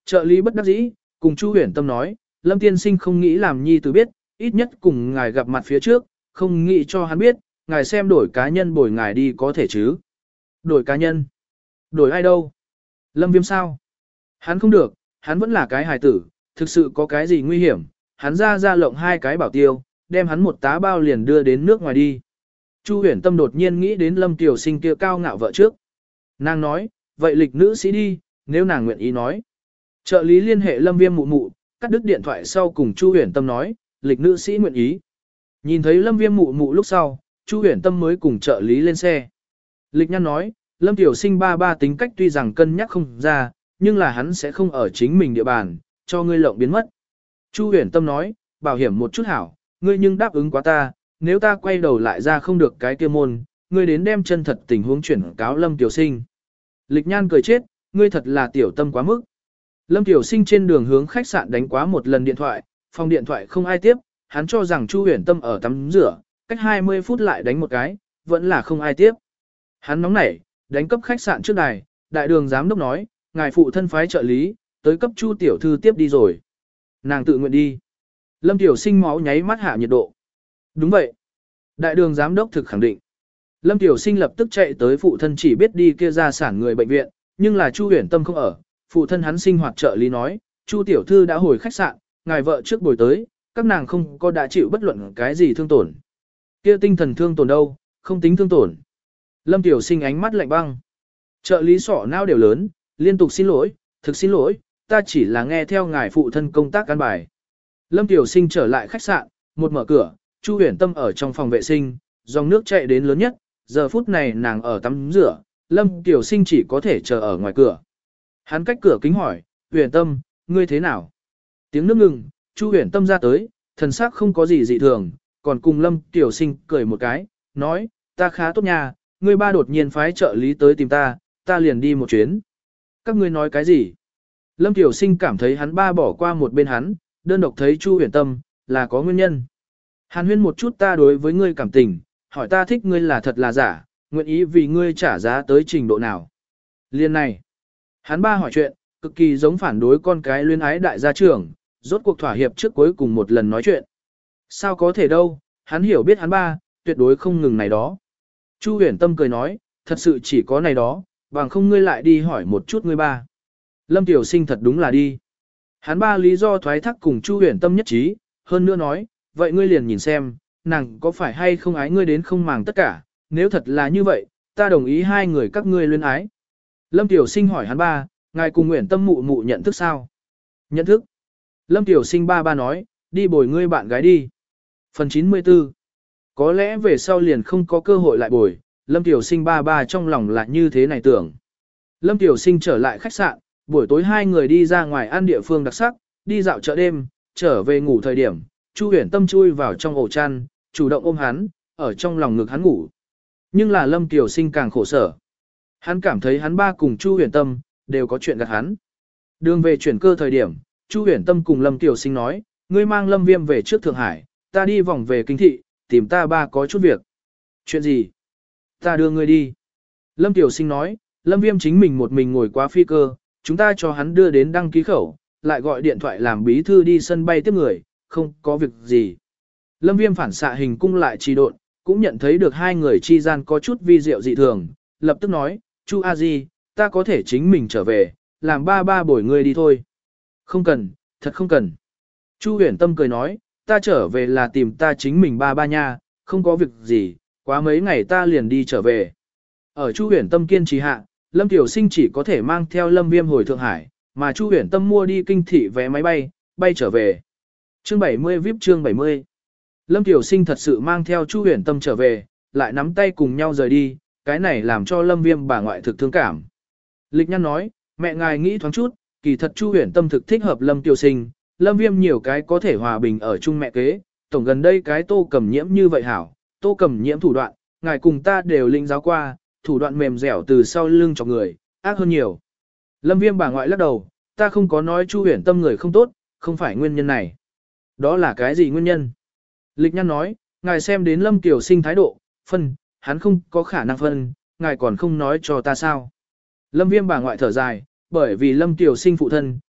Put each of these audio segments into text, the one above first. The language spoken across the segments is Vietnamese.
Trợ lý bất đắc dĩ, cùng Chu Huyền Tâm nói, Lâm tiên sinh không nghĩ làm nhi tử biết, ít nhất cùng ngài gặp mặt phía trước, không nghĩ cho hắn biết, ngài xem đổi cá nhân bồi ngài đi có thể chứ. Đổi cá nhân? Đổi ai đâu? Lâm Viêm sao? Hắn không được, hắn vẫn là cái hài tử, thực sự có cái gì nguy hiểm, hắn ra lộng 2 cái bảo tiêu, đem hắn một tá bao liền đưa đến nước ngoài đi. Chu Huyền Tâm đột nhiên nghĩ đến Lâm Tiểu Sinh kia cao ngạo vợ trước. Nàng nói, vậy lịch nữ sĩ đi, nếu nàng nguyện ý nói. Trợ lý liên hệ Lâm Viêm mụ mụ, cắt đứt điện thoại sau cùng Chu Huyền Tâm nói, lịch nữ sĩ nguyện ý. Nhìn thấy Lâm Viêm mụ mụ lúc sau, Chu Huyền Tâm mới cùng trợ lý lên xe. Lịch Nhăn nói, Lâm Tiểu Sinh ba tính cách tuy rằng cân nhắc không ra, nhưng là hắn sẽ không ở chính mình địa bàn, cho ngươi lộng biến mất. Chu Huyền Tâm nói, bảo hiểm một chút hảo, ngươi nhưng đáp ứng quá ta, nếu ta quay đầu lại ra không được cái kia môn, ngươi đến đem chân thật tình huống chuyển cáo Lâm Tiểu Sinh. Lịch Nhan cười chết, ngươi thật là tiểu tâm quá mức. Lâm Tiểu Sinh trên đường hướng khách sạn đánh quá một lần điện thoại, phòng điện thoại không ai tiếp, hắn cho rằng Chu Huyền Tâm ở tắm rửa, cách 20 phút lại đánh một cái, vẫn là không ai tiếp. Hắn nóng nảy, đánh cấp khách sạn trước đài, đại đường giám đốc nói, ngài phụ thân phái trợ lý, tới cấp Chu tiểu thư tiếp đi rồi. Nàng tự nguyện đi. Lâm Tiểu Sinh máu nháy mắt hạ nhiệt độ. Đúng vậy. Đại đường giám đốc thực khẳng định. Lâm Tiểu Sinh lập tức chạy tới phụ thân chỉ biết đi kia ra sản người bệnh viện, nhưng là Chu Huyền Tâm không ở. Phụ thân hắn sinh hoạt trợ lý nói, Chu tiểu thư đã hồi khách sạn, ngài vợ trước buổi tới, các nàng không có đã chịu bất luận cái gì thương tổn. Kia tinh thần thương tổn đâu, không tính thương tổn. Lâm Tiểu Sinh ánh mắt lạnh băng. Trợ lý sọ não đều lớn, liên tục xin lỗi, thực xin lỗi, ta chỉ là nghe theo ngài phụ thân công tác căn bài. Lâm Tiểu Sinh trở lại khách sạn, một mở cửa, Chu Huyền Tâm ở trong phòng vệ sinh, dòng nước chạy đến lớn nhất, giờ phút này nàng ở tắm rửa, Lâm Tiểu Sinh chỉ có thể chờ ở ngoài cửa. Hắn cách cửa kính hỏi, Huyền Tâm, ngươi thế nào? Tiếng nước ngừng, Chu Huyền Tâm ra tới, thần sắc không có gì dị thường, còn cùng Lâm Tiểu Sinh cười một cái, nói, ta khá tốt nha, ngươi ba đột nhiên phái trợ lý tới tìm ta, ta liền đi một chuyến. Các ngươi nói cái gì? Lâm Tiểu Sinh cảm thấy hắn ba bỏ qua một bên hắn, đơn độc thấy Chu Huyền Tâm, là có nguyên nhân. Hàn huyên một chút ta đối với ngươi cảm tình, hỏi ta thích ngươi là thật là giả, nguyện ý vì ngươi trả giá tới trình độ nào. Liên này, hắn ba hỏi chuyện, cực kỳ giống phản đối con cái luyến ái đại gia trưởng, rốt cuộc thỏa hiệp trước cuối cùng một lần nói chuyện. Sao có thể đâu, hắn hiểu biết hắn ba, tuyệt đối không ngừng này đó. Chu Huyền Tâm cười nói, thật sự chỉ có này đó, bằng không ngươi lại đi hỏi một chút ngươi ba. Lâm Tiểu Sinh thật đúng là đi. Hắn ba lý do thoái thác cùng Chu Huyền Tâm nhất trí, hơn nữa nói, vậy ngươi liền nhìn xem, nàng có phải hay không ái ngươi đến không màng tất cả, nếu thật là như vậy, ta đồng ý hai người các ngươi luyến ái. Lâm Tiểu Sinh hỏi hắn ba, ngài cùng Nguyễn Tâm mụ mụ nhận thức sao? Nhận thức. Lâm Tiểu Sinh ba nói, đi bồi ngươi bạn gái đi. Phần 94. Có lẽ về sau liền không có cơ hội lại bồi, Lâm Tiểu Sinh ba trong lòng là như thế này tưởng. Lâm Tiểu Sinh trở lại khách sạn, buổi tối hai người đi ra ngoài ăn địa phương đặc sắc, đi dạo chợ đêm, trở về ngủ thời điểm, Chu Huyền Tâm chui vào trong ổ chăn, chủ động ôm hắn, ở trong lòng ngực hắn ngủ. Nhưng là Lâm Tiểu Sinh càng khổ sở. Hắn cảm thấy hắn ba cùng Chu Huyền Tâm đều có chuyện gạt hắn. Đường về chuyển cơ thời điểm, Chu Huyền Tâm cùng Lâm Tiểu Sinh nói, ngươi mang Lâm Viêm về trước Thượng Hải, ta đi vòng về kinh thị, tìm ta ba có chút việc. Chuyện gì? Ta đưa ngươi đi. Lâm Tiểu Sinh nói, Lâm Viêm chính mình một mình ngồi qua phi cơ, chúng ta cho hắn đưa đến đăng ký khẩu, lại gọi điện thoại làm bí thư đi sân bay tiếp người, không có việc gì. Lâm Viêm phản xạ hình cung lại trì độn, cũng nhận thấy được hai người chi gian có chút vi diệu dị thường, lập tức nói, Chu A Di, ta có thể chính mình trở về, làm ba bồi ngươi đi thôi. Không cần, thật không cần. Chu Huyền Tâm cười nói, ta trở về là tìm ta chính mình ba nha, không có việc gì, quá mấy ngày ta liền đi trở về. Ở Chu Huyền Tâm kiên trì hạ, Lâm Tiểu Sinh chỉ có thể mang theo Lâm Viêm hồi Thượng Hải, mà Chu Huyền Tâm mua đi kinh thị vé máy bay, bay trở về. Chương 70 VIP chương 70. Lâm Tiểu Sinh thật sự mang theo Chu Huyền Tâm trở về, lại nắm tay cùng nhau rời đi, cái này làm cho Lâm Viêm bà ngoại thực thương cảm. Lịch Nhăn nói, mẹ ngài nghĩ thoáng chút, kỳ thật Chu Huyền Tâm thực thích hợp Lâm Tiểu Sinh, Lâm Viêm nhiều cái có thể hòa bình ở chung mẹ kế, tổng gần đây cái Tô Cẩm Nhiễm như vậy hảo, Tô Cẩm Nhiễm thủ đoạn, ngài cùng ta đều linh giáo qua, thủ đoạn mềm dẻo từ sau lưng cho người, ác hơn nhiều. Lâm Viêm bà ngoại lắc đầu, ta không có nói Chu Huyền Tâm người không tốt, không phải nguyên nhân này. Đó là cái gì nguyên nhân? Lịch Nhăn nói, ngài xem đến Lâm Tiểu Sinh thái độ, phân, hắn không có khả năng phân, ngài còn không nói cho ta sao. Lâm Viêm bà ngoại thở dài, bởi vì Lâm Tiểu Sinh phụ thân,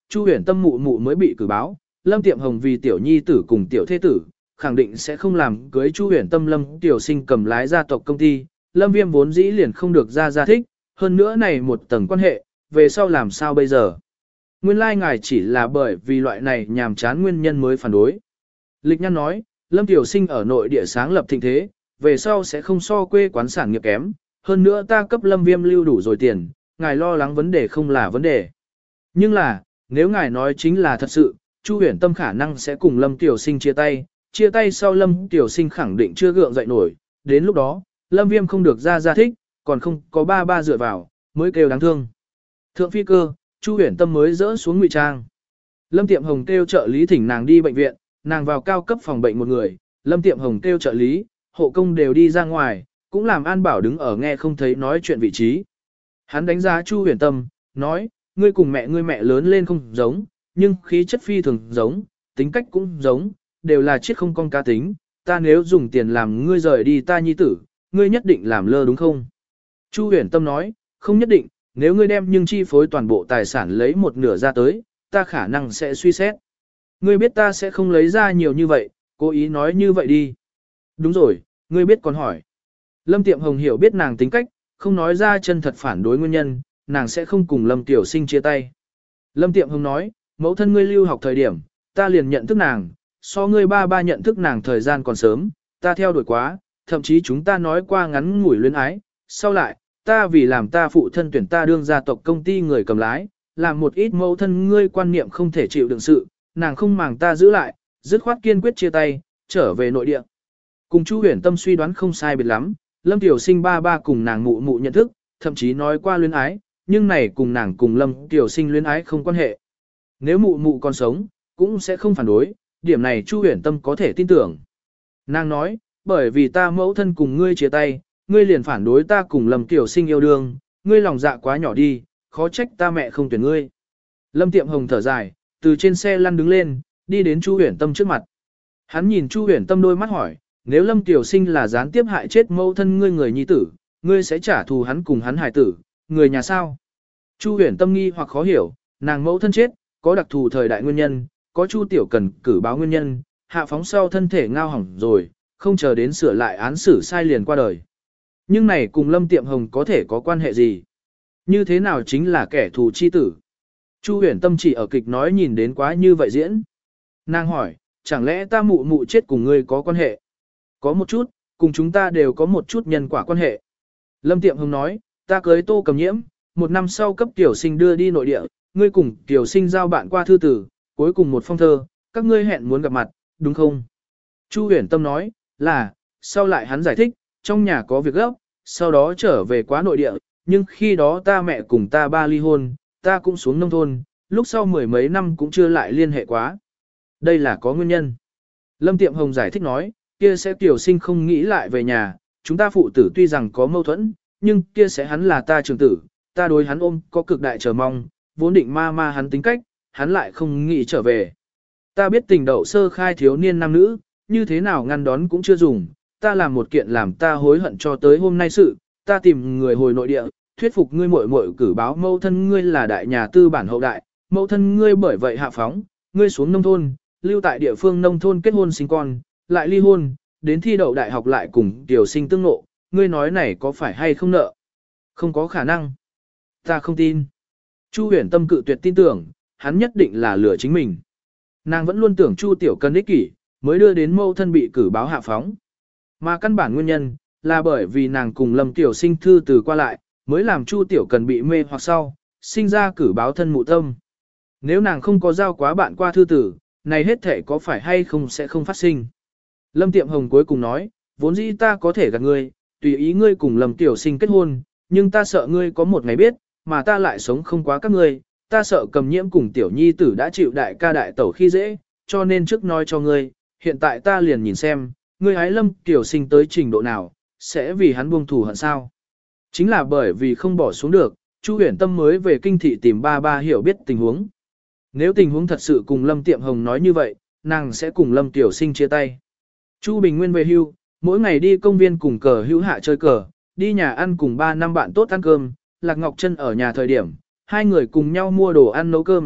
Chu Huyền Tâm mụ mụ mới bị cử báo, Lâm Tiệm Hồng vì tiểu nhi tử cùng tiểu thế tử, khẳng định sẽ không làm cưới Chu Huyền Tâm. Lâm Tiểu Sinh cầm lái gia tộc công ty, Lâm Viêm vốn dĩ liền không được ra thích, hơn nữa này một tầng quan hệ, về sau làm sao bây giờ? Nguyên lai ngài chỉ là bởi vì loại này nhàm chán nguyên nhân mới phản đối. Lịch Nhăn nói, Lâm Tiểu Sinh ở nội địa sáng lập thịnh thế, về sau sẽ không so quê quán sản nghiệp kém, hơn nữa ta cấp Lâm Viêm lưu đủ rồi tiền, ngài lo lắng vấn đề không là vấn đề. Nhưng là, nếu ngài nói chính là thật sự, Chu Huyền Tâm khả năng sẽ cùng Lâm Tiểu Sinh chia tay sau Lâm Tiểu Sinh khẳng định chưa gượng dậy nổi, đến lúc đó, Lâm Viêm không được ra thích, còn không có ba dựa vào, mới kêu đáng thương. Thượng phi cơ, Chu Huyền Tâm mới dỡ xuống ngụy trang. Lâm Tiệm Hồng kêu trợ lý thỉnh nàng đi bệnh viện, nàng vào cao cấp phòng bệnh một người, Lâm Tiệm Hồng kêu trợ lý, hộ công đều đi ra ngoài, cũng làm An Bảo đứng ở nghe không thấy nói chuyện vị trí. Hắn đánh giá Chu Huyền Tâm, nói, ngươi cùng ngươi mẹ lớn lên không giống, nhưng khí chất phi thường giống, tính cách cũng giống, đều là chiết không con cá tính, ta nếu dùng tiền làm ngươi rời đi ta nhi tử, ngươi nhất định làm lơ đúng không? Chu Huyền Tâm nói, không nhất định, nếu ngươi đem nhưng chi phối toàn bộ tài sản lấy một nửa ra tới, ta khả năng sẽ suy xét. Ngươi biết ta sẽ không lấy ra nhiều như vậy, cố ý nói như vậy đi. Đúng rồi, ngươi biết còn hỏi. Lâm Tiệm Hồng hiểu biết nàng tính cách, không nói ra chân thật phản đối nguyên nhân, nàng sẽ không cùng Lâm Tiểu Sinh chia tay. Lâm Tiệm Hồng nói, mẫu thân ngươi lưu học thời điểm, ta liền nhận thức nàng, so ngươi ba nhận thức nàng thời gian còn sớm, ta theo đuổi quá, thậm chí chúng ta nói qua ngắn ngủi luyến ái, sau lại, ta vì làm ta phụ thân tuyển ta đương gia tộc công ty người cầm lái, làm một ít mẫu thân ngươi quan niệm không thể chịu đựng sự, nàng không màng ta giữ lại, dứt khoát kiên quyết chia tay, trở về nội địa. Cùng Chu Huyền Tâm suy đoán không sai biệt lắm, Lâm Tiểu Sinh ba cùng nàng mụ mụ nhận thức, thậm chí nói qua luyến ái, nhưng này cùng nàng cùng Lâm Tiểu Sinh luyến ái không quan hệ. Nếu mụ mụ còn sống, cũng sẽ không phản đối, điểm này Chu Huyền Tâm có thể tin tưởng. Nàng nói, bởi vì ta mẫu thân cùng ngươi chia tay, ngươi liền phản đối ta cùng Lâm Tiểu Sinh yêu đương, ngươi lòng dạ quá nhỏ đi, khó trách ta mẹ không tuyển ngươi. Lâm Tiệm Hồng thở dài, từ trên xe lăn đứng lên, đi đến Chu Huyền Tâm trước mặt. Hắn nhìn Chu Huyền Tâm đôi mắt hỏi, nếu Lâm Tiểu Sinh là gián tiếp hại chết mẫu thân ngươi người nhi tử, ngươi sẽ trả thù hắn cùng hắn hài tử, người nhà sao? Chu Huyền Tâm nghi hoặc khó hiểu, nàng mẫu thân chết, có đặc thù thời đại nguyên nhân, có Chu Tiểu Cần cử báo nguyên nhân, hạ phóng sau thân thể ngao hỏng rồi, không chờ đến sửa lại án xử sai liền qua đời. Nhưng này cùng Lâm Tiệm Hồng có thể có quan hệ gì? Như thế nào chính là kẻ thù chi tử? Chu Huyền Tâm chỉ ở kịch nói nhìn đến quá như vậy diễn. Nàng hỏi, chẳng lẽ ta mụ mụ chết cùng ngươi có quan hệ? Có một chút, cùng chúng ta đều có một chút nhân quả quan hệ. Lâm Tiệm Hồng nói, ta cưới Tô Cầm Nhiễm, một năm sau cấp Tiểu Sinh đưa đi nội địa, ngươi cùng Tiểu Sinh giao bạn qua thư tử, cuối cùng một phong thơ, các ngươi hẹn muốn gặp mặt, đúng không? Chu Huyền Tâm nói, là, sau lại hắn giải thích, trong nhà có việc gấp, sau đó trở về quá nội địa, nhưng khi đó ta mẹ cùng ta ba ly hôn, ta cũng xuống nông thôn, lúc sau mười mấy năm cũng chưa lại liên hệ quá. Đây là có nguyên nhân. Lâm Tiệm Hồng giải thích nói, kia sẽ Tiểu Sinh không nghĩ lại về nhà, chúng ta phụ tử tuy rằng có mâu thuẫn, nhưng kia sẽ hắn là ta trường tử, ta đối hắn ôm có cực đại chờ mong, vốn định ma hắn tính cách, hắn lại không nghĩ trở về. Ta biết tình đậu sơ khai thiếu niên nam nữ, như thế nào ngăn đón cũng chưa dùng, ta làm một kiện làm ta hối hận cho tới hôm nay sự, ta tìm người hồi nội địa, thuyết phục ngươi muội muội cử báo mẫu thân ngươi là đại nhà tư bản hậu đại, mẫu thân ngươi bởi vậy hạ phóng, ngươi xuống nông thôn, lưu tại địa phương nông thôn kết hôn sinh con, lại ly hôn, đến thi đậu đại học lại cùng Tiểu Sinh tương ngộ, ngươi nói này có phải hay không nợ? Không có khả năng. Ta không tin. Chu Huyền Tâm cự tuyệt tin tưởng, hắn nhất định là lừa chính mình. Nàng vẫn luôn tưởng Chu Tiểu Cần ích kỷ, mới đưa đến mẫu thân bị cử báo hạ phóng. Mà căn bản nguyên nhân, là bởi vì nàng cùng Lâm Tiểu Sinh thư từ qua lại, mới làm Chu Tiểu Cần bị mê hoặc sau, sinh ra cử báo thân mụ tâm. Nếu nàng không có giao quá bạn qua thư tử, này hết thể có phải hay không sẽ không phát sinh. Lâm Tiệm Hồng cuối cùng nói, vốn dĩ ta có thể gạt ngươi, tùy ý ngươi cùng Lâm Tiểu Sinh kết hôn, nhưng ta sợ ngươi có một ngày biết, mà ta lại sống không quá các ngươi, ta sợ Cầm Nhiễm cùng Tiểu Nhi tử đã chịu đại ca đại tẩu khi dễ, cho nên trước nói cho ngươi, hiện tại ta liền nhìn xem, ngươi hái Lâm Tiểu Sinh tới trình độ nào, sẽ vì hắn buông thù hận sao. Chính là bởi vì không bỏ xuống được, Chu Huyền Tâm mới về kinh thị tìm ba hiểu biết tình huống. Nếu tình huống thật sự cùng Lâm Tiệm Hồng nói như vậy, nàng sẽ cùng Lâm Tiểu Sinh chia tay. Chu Bình Nguyên về hưu, mỗi ngày đi công viên cùng cờ hữu hạ chơi cờ, đi nhà ăn cùng 3 năm bạn tốt ăn cơm, Lạc Ngọc Trân ở nhà thời điểm, hai người cùng nhau mua đồ ăn nấu cơm,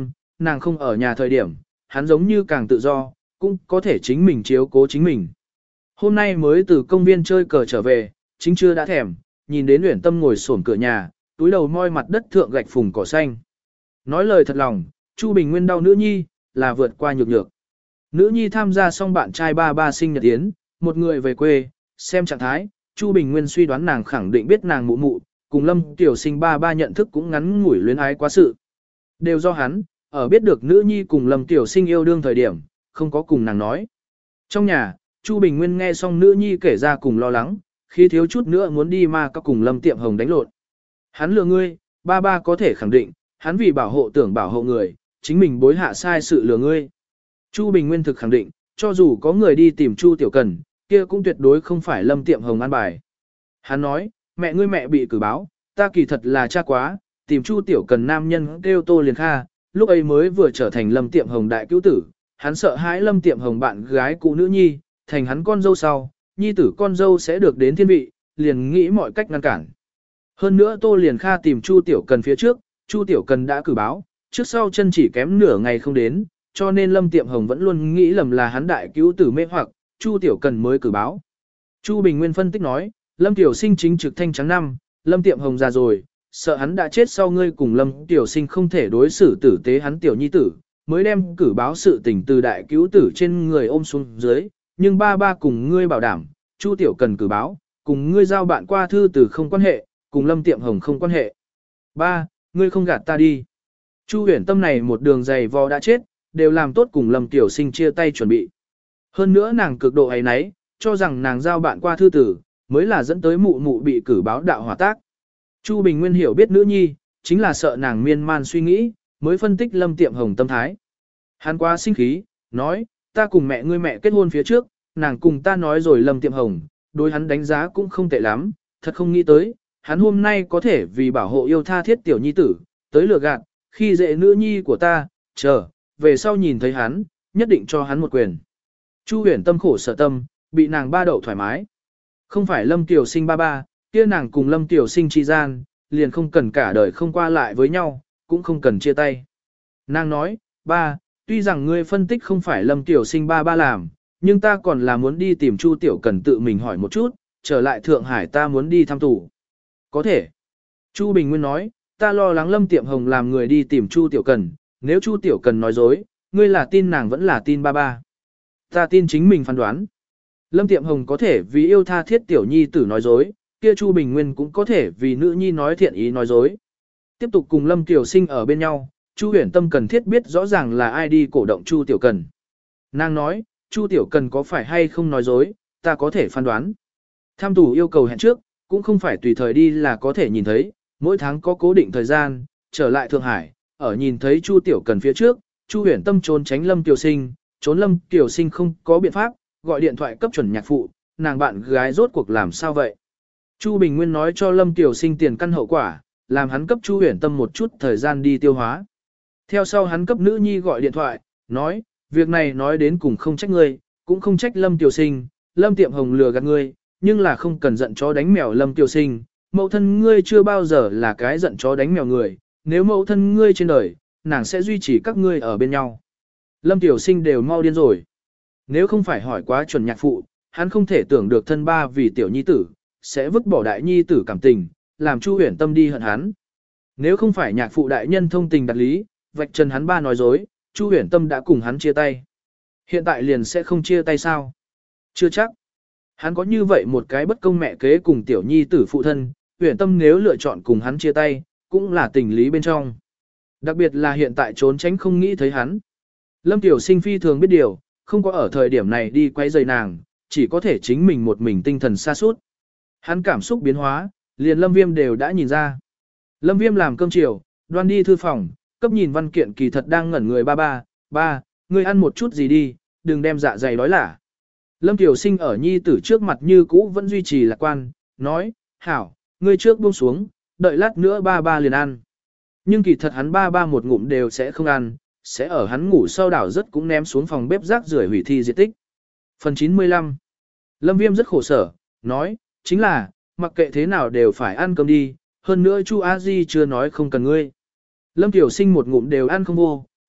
nàng không ở nhà thời điểm, hắn giống như càng tự do, cũng có thể chính mình chiếu cố chính mình. Hôm nay mới từ công viên chơi cờ trở về, chính chưa đã thèm, nhìn đến Uyển Tâm ngồi xổm cửa nhà, túi đầu moi mặt đất thượng gạch phùng cỏ xanh. Nói lời thật lòng, Chu Bình Nguyên đau nữ nhi, là vượt qua nhược nhược. Nữ nhi tham gia xong bạn trai ba ba sinh nhật yến, một người về quê, xem trạng thái, Chu Bình Nguyên suy đoán nàng khẳng định biết nàng mụ mụ, cùng Lâm Tiểu Sinh ba ba nhận thức cũng ngắn ngủi luyến ái quá sự. Đều do hắn, ở biết được nữ nhi cùng Lâm Tiểu Sinh yêu đương thời điểm, không có cùng nàng nói. Trong nhà, Chu Bình Nguyên nghe xong nữ nhi kể ra cùng lo lắng, khi thiếu chút nữa muốn đi mà các cùng Lâm Tiệm Hồng đánh lộn. Hắn lừa ngươi, ba ba có thể khẳng định, hắn vì bảo hộ tưởng bảo hộ người, chính mình bối hạ sai sự lừa ngươi. Chu Bình Nguyên thực khẳng định, cho dù có người đi tìm Chu Tiểu Cần, kia cũng tuyệt đối không phải Lâm Tiệm Hồng an bài. Hắn nói, mẹ ngươi mẹ bị cử báo, ta kỳ thật là cha quá, tìm Chu Tiểu Cần nam nhân kêu Tô Liền Kha, lúc ấy mới vừa trở thành Lâm Tiệm Hồng đại cứu tử, hắn sợ hãi Lâm Tiệm Hồng bạn gái cụ nữ nhi, thành hắn con dâu sau, nhi tử con dâu sẽ được đến thiên vị, liền nghĩ mọi cách ngăn cản. Hơn nữa Tô Liền Kha tìm Chu Tiểu Cần phía trước, Chu Tiểu Cần đã cử báo, trước sau chân chỉ kém nửa ngày không đến, cho nên Lâm Tiệm Hồng vẫn luôn nghĩ lầm là hắn đại cứu tử mê hoặc, Chu Tiểu Cần mới cử báo. Chu Bình Nguyên phân tích nói, Lâm Tiểu Sinh chính trực thanh trắng năm, Lâm Tiệm Hồng già rồi, sợ hắn đã chết sau ngươi cùng Lâm Tiểu Sinh không thể đối xử tử tế hắn tiểu nhi tử, mới đem cử báo sự tình từ đại cứu tử trên người ôm xuống dưới, nhưng ba ba cùng ngươi bảo đảm, Chu Tiểu Cần cử báo, cùng ngươi giao bạn qua thư từ không quan hệ, cùng Lâm Tiệm Hồng không quan hệ. Ba, ngươi không gạt ta đi. Chu Huyền Tâm này một đường dày vò đã chết, đều làm tốt cùng Lâm Tiểu Sinh chia tay chuẩn bị. Hơn nữa nàng cực độ ấy nấy, cho rằng nàng giao bạn qua thư tử, mới là dẫn tới mụ mụ bị cử báo đạo hỏa tác. Chu Bình Nguyên hiểu biết nữ nhi, chính là sợ nàng miên man suy nghĩ, mới phân tích Lâm Tiệm Hồng tâm thái. Hắn quá sinh khí, nói, ta cùng mẹ ngươi mẹ kết hôn phía trước, nàng cùng ta nói rồi Lâm Tiệm Hồng, đối hắn đánh giá cũng không tệ lắm, thật không nghĩ tới, hắn hôm nay có thể vì bảo hộ yêu tha thiết tiểu nhi tử, tới lừa gạt, khi dễ nữ nhi của ta, chờ, về sau nhìn thấy hắn, nhất định cho hắn một quyền. Chu Huyền Tâm khổ sở tâm, bị nàng ba đậu thoải mái. Không phải Lâm Tiểu Sinh ba ba, kia nàng cùng Lâm Tiểu Sinh chi gian, liền không cần cả đời không qua lại với nhau, cũng không cần chia tay. Nàng nói, ba, tuy rằng ngươi phân tích không phải Lâm Tiểu Sinh ba ba làm, nhưng ta còn là muốn đi tìm Chu Tiểu Cần tự mình hỏi một chút, trở lại Thượng Hải ta muốn đi thăm tù. Có thể. Chu Bình Nguyên nói, ta lo lắng Lâm Tiệm Hồng làm người đi tìm Chu Tiểu Cần, nếu Chu Tiểu Cần nói dối, ngươi là tin nàng vẫn là tin ba ba. Ta tin chính mình phán đoán. Lâm Tiệm Hồng có thể vì yêu tha thiết tiểu nhi tử nói dối, kia Chu Bình Nguyên cũng có thể vì nữ nhi nói thiện ý nói dối. Tiếp tục cùng Lâm Tiểu Sinh ở bên nhau, Chu Huyền Tâm cần thiết biết rõ ràng là ai đi cổ động Chu Tiểu Cần. Nàng nói, Chu Tiểu Cần có phải hay không nói dối, ta có thể phán đoán. Tham tù yêu cầu hẹn trước, cũng không phải tùy thời đi là có thể nhìn thấy, mỗi tháng có cố định thời gian, trở lại Thượng Hải, ở nhìn thấy Chu Tiểu Cần phía trước, Chu Huyền Tâm trốn tránh Lâm Tiểu Sinh, trốn Lâm Tiểu Sinh không có biện pháp, gọi điện thoại cấp chuẩn nhạc phụ, nàng bạn gái rốt cuộc làm sao vậy. Chu Bình Nguyên nói cho Lâm Tiểu Sinh tiền căn hậu quả, làm hắn cấp Chu Huyền Tâm một chút thời gian đi tiêu hóa. Theo sau hắn cấp nữ nhi gọi điện thoại, nói, việc này nói đến cùng không trách ngươi, cũng không trách Lâm Tiểu Sinh, Lâm Tiệm Hồng lừa gạt ngươi, nhưng là không cần giận chó đánh mèo Lâm Tiểu Sinh, mẫu thân ngươi chưa bao giờ là cái giận chó đánh mèo người, nếu mẫu thân ngươi trên đời, nàng sẽ duy trì các ngươi ở bên nhau. Lâm Tiểu Sinh đều mau điên rồi. Nếu không phải hỏi quá chuẩn nhạc phụ, hắn không thể tưởng được thân ba vì tiểu nhi tử, sẽ vứt bỏ đại nhi tử cảm tình, làm Chu Huyền Tâm đi hận hắn. Nếu không phải nhạc phụ đại nhân thông tình đạt lý, vạch trần hắn ba nói dối, Chu Huyền Tâm đã cùng hắn chia tay. Hiện tại liền sẽ không chia tay sao? Chưa chắc. Hắn có như vậy một cái bất công mẹ kế cùng tiểu nhi tử phụ thân, Huyền Tâm nếu lựa chọn cùng hắn chia tay, cũng là tình lý bên trong. Đặc biệt là hiện tại trốn tránh không nghĩ thấy hắn. Lâm Tiểu Sinh phi thường biết điều, không có ở thời điểm này đi quay rời nàng, chỉ có thể chính mình một mình tinh thần xa suốt. Hắn cảm xúc biến hóa, liền Lâm Viêm đều đã nhìn ra. Lâm Viêm làm cơm chiều, đoan đi thư phòng, cấp nhìn văn kiện kỳ thật đang ngẩn người ba, ngươi ăn một chút gì đi, đừng đem dạ dày đói lả. Lâm Tiểu Sinh ở nhi tử trước mặt như cũ vẫn duy trì lạc quan, nói, hảo, ngươi trước buông xuống, đợi lát nữa ba liền ăn. Nhưng kỳ thật hắn ba một ngụm đều sẽ không ăn, sẽ ở hắn ngủ sau đảo rất cũng ném xuống phòng bếp rác rưởi hủy thi diệt tích. Phần 95 Lâm Viêm rất khổ sở, nói, chính là, mặc kệ thế nào đều phải ăn cơm đi, hơn nữa Chu A Di chưa nói không cần ngươi. Lâm Tiểu Sinh một ngụm đều ăn không vô,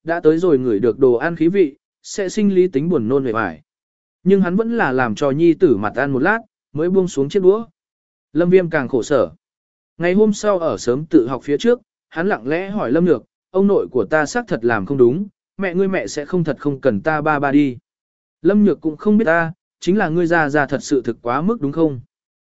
đã tới rồi ngửi được đồ ăn khí vị, sẽ sinh lý tính buồn nôn về vải. Nhưng hắn vẫn là làm cho nhi tử mặt ăn một lát, mới buông xuống chiếc đũa. Lâm Viêm càng khổ sở. Ngày hôm sau ở sớm tự học phía trước, hắn lặng lẽ hỏi Lâm Nhược, ông nội của ta xác thật làm không đúng, mẹ sẽ không thật không cần ta ba đi. Lâm Nhược cũng không biết ta, chính là ngươi ra thật sự thực quá mức đúng không?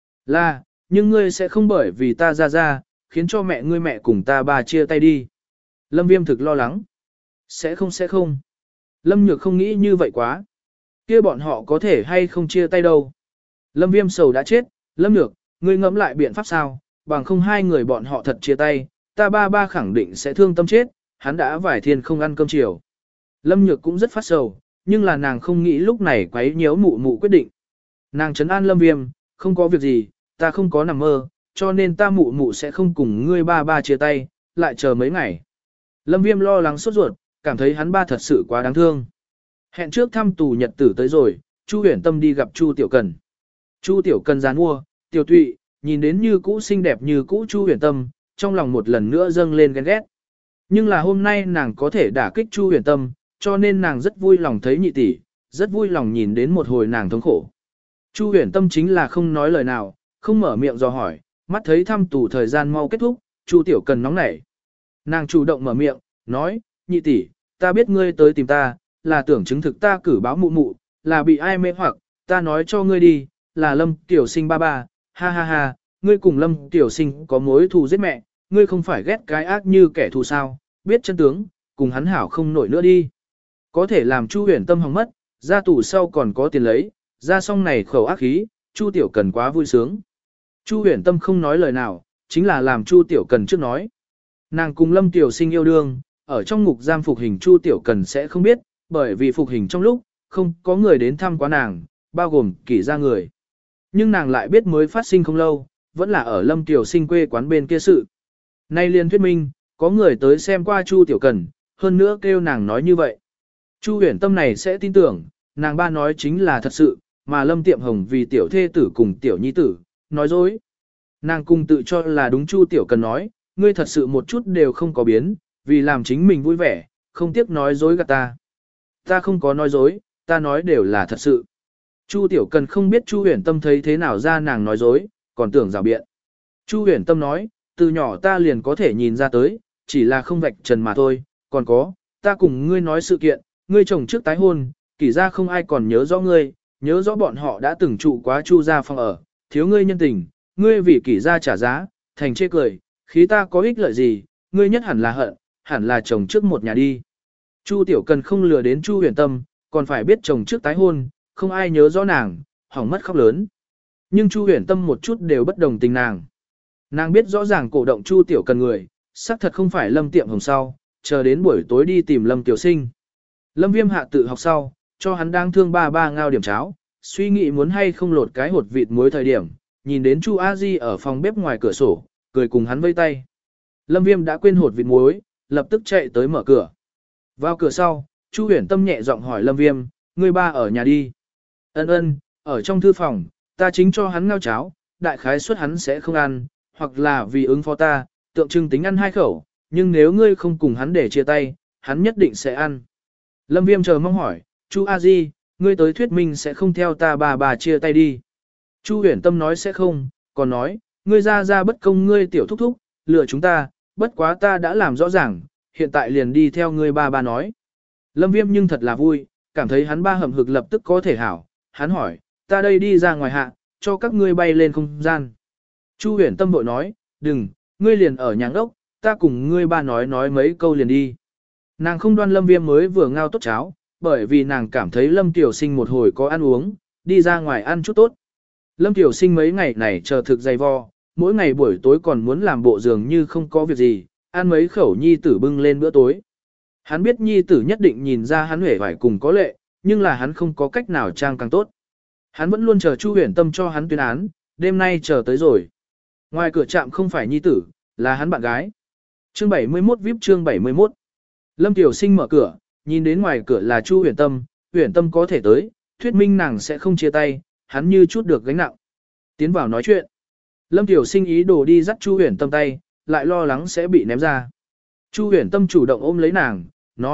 Là, nhưng ngươi sẽ không bởi vì ta ra, khiến cho mẹ cùng ta ba chia tay đi. Lâm Viêm thực lo lắng. Sẽ không. Lâm Nhược không nghĩ như vậy quá. Kia bọn họ có thể hay không chia tay đâu. Lâm Viêm sầu đã chết, Lâm Nhược, ngươi ngẫm lại biện pháp sao, bằng không hai người bọn họ thật chia tay, ta ba khẳng định sẽ thương tâm chết, hắn đã vài thiên không ăn cơm chiều. Lâm Nhược cũng rất phát sầu, nhưng là nàng không nghĩ lúc này quấy nhiễu mụ quyết định. Nàng trấn an Lâm Viêm, không có việc gì, ta không có nằm mơ, cho nên ta mụ sẽ không cùng ngươi ba chia tay, lại chờ mấy ngày. Lâm Viêm lo lắng sốt ruột, cảm thấy hắn ba thật sự quá đáng thương. Hẹn trước thăm tù nhật tử tới rồi, Chu Huyền Tâm đi gặp Chu Tiểu Cần. Chu Tiểu Cần gián mua, tiểu tụy, nhìn đến như cũ xinh đẹp như cũ Chu Huyền Tâm, trong lòng một lần nữa dâng lên ghen ghét. Nhưng là hôm nay nàng có thể đả kích Chu Huyền Tâm, cho nên nàng rất vui lòng thấy nhị tỷ, rất vui lòng nhìn đến một hồi nàng thống khổ. Chu Huyền Tâm chính là không nói lời nào, không mở miệng dò hỏi, mắt thấy thăm tù thời gian mau kết thúc, Chu Tiểu Cần nóng nảy. Nàng chủ động mở miệng, nói, nhị tỷ, ta biết ngươi tới tìm ta, là tưởng chứng thực ta cử báo mụ, là bị ai mê hoặc, ta nói cho ngươi đi, là Lâm Tiểu Sinh ba, ha, ngươi cùng Lâm Tiểu Sinh có mối thù giết mẹ, ngươi không phải ghét cái ác như kẻ thù sao, biết chân tướng, cùng hắn hảo không nổi nữa đi. Có thể làm Chu Huyền Tâm hỏng mất, ra tù sau còn có tiền lấy, ra xong này khẩu ác khí, Chu Tiểu Cần quá vui sướng. Chu Huyền Tâm không nói lời nào, chính là làm Chu Tiểu Cần trước nói. Nàng cùng Lâm Tiểu Sinh yêu đương, ở trong ngục giam phục hình Chu Tiểu Cần sẽ không biết, bởi vì phục hình trong lúc, không có người đến thăm quá nàng, bao gồm kỷ ra người. Nhưng nàng lại biết mới phát sinh không lâu, vẫn là ở Lâm Tiểu Sinh quê quán bên kia sự. Nay liền thuyết minh, có người tới xem qua Chu Tiểu Cần, hơn nữa kêu nàng nói như vậy. Chu Huyền Tâm này sẽ tin tưởng, nàng ba nói chính là thật sự, mà Lâm Tiệm Hồng vì tiểu thê tử cùng tiểu nhi tử, nói dối. Nàng cùng tự cho là đúng Chu Tiểu Cần nói, ngươi thật sự một chút đều không có biến, vì làm chính mình vui vẻ, không tiếc nói dối gạt ta. Ta không có nói dối, ta nói đều là thật sự. Chu Tiểu Cần không biết Chu Huyền Tâm thấy thế nào ra nàng nói dối, còn tưởng rào biện. Chu Huyền Tâm nói, từ nhỏ ta liền có thể nhìn ra tới, chỉ là không vạch trần mà thôi, còn có, ta cùng ngươi nói sự kiện, ngươi chồng trước tái hôn, kỷ ra không ai còn nhớ rõ ngươi, nhớ rõ bọn họ đã từng trụ quá Chu ra phòng ở, thiếu ngươi nhân tình, ngươi vì kỷ ra trả giá, thành chê cười, khí ta có ích lợi gì, ngươi nhất hẳn là hận, hẳn là chồng trước một nhà đi. Chu Tiểu Cần không lừa đến Chu Huyền Tâm, còn phải biết chồng trước tái hôn, không ai nhớ rõ nàng, hỏng mất khóc lớn. Nhưng Chu Huyền Tâm một chút đều bất đồng tình nàng. Nàng biết rõ ràng cổ động Chu Tiểu Cần người, xác thật không phải Lâm Tiệm Hồng sau, chờ đến buổi tối đi tìm Lâm Tiểu Sinh. Lâm Viêm hạ tự học sau, cho hắn đang thương ba ngao điểm cháo, suy nghĩ muốn hay không lột cái hột vịt muối thời điểm, nhìn đến Chu A Di ở phòng bếp ngoài cửa sổ, cười cùng hắn vây tay. Lâm Viêm đã quên hột vịt muối, lập tức chạy tới mở cửa. Vào cửa sau, Chu Huyền Tâm nhẹ giọng hỏi Lâm Viêm, ngươi ba ở nhà đi. Ân, ở trong thư phòng, ta chính cho hắn ngao cháo, đại khái suất hắn sẽ không ăn, hoặc là vì ứng phó ta, tượng trưng tính ăn hai khẩu, nhưng nếu ngươi không cùng hắn để chia tay, hắn nhất định sẽ ăn. Lâm Viêm chờ mong hỏi, Chu A Di, ngươi tới thuyết minh sẽ không theo ta bà chia tay đi. Chu Huyền Tâm nói sẽ không, còn nói, ngươi ra bất công ngươi tiểu thúc thúc, lừa chúng ta, bất quá ta đã làm rõ ràng, hiện tại liền đi theo ngươi ba nói. Lâm Viêm nhưng thật là vui, cảm thấy hắn ba hầm hực lập tức có thể hảo, hắn hỏi, ta đây đi ra ngoài hạ, cho các ngươi bay lên không gian. Chu Huyền Tâm bội nói, đừng, ngươi liền ở nhà ốc, ta cùng ngươi ba nói mấy câu liền đi. Nàng không đoan Lâm Viêm mới vừa ngao tốt cháo, bởi vì nàng cảm thấy Lâm Tiểu Sinh một hồi có ăn uống, đi ra ngoài ăn chút tốt. Lâm Tiểu Sinh mấy ngày này chờ thực dày vo, mỗi ngày buổi tối còn muốn làm bộ dường như không có việc gì, ăn mấy khẩu nhi tử bưng lên bữa tối. Hắn biết nhi tử nhất định nhìn ra hắn huệ vải cùng có lệ, nhưng là hắn không có cách nào trang càng tốt. Hắn vẫn luôn chờ Chu Huyền Tâm cho hắn tuyên án, đêm nay chờ tới rồi. Ngoài cửa trạm không phải nhi tử, là hắn bạn gái. Chương 71 VIP chương 71. Lâm Tiểu Sinh mở cửa, nhìn đến ngoài cửa là Chu Huyền Tâm có thể tới, thuyết minh nàng sẽ không chia tay, hắn như chút được gánh nặng. Tiến vào nói chuyện. Lâm Tiểu Sinh ý đồ đi dắt Chu Huyền Tâm tay, lại lo lắng sẽ bị ném ra. Chu Huyền Tâm chủ động ôm lấy nàng, nói,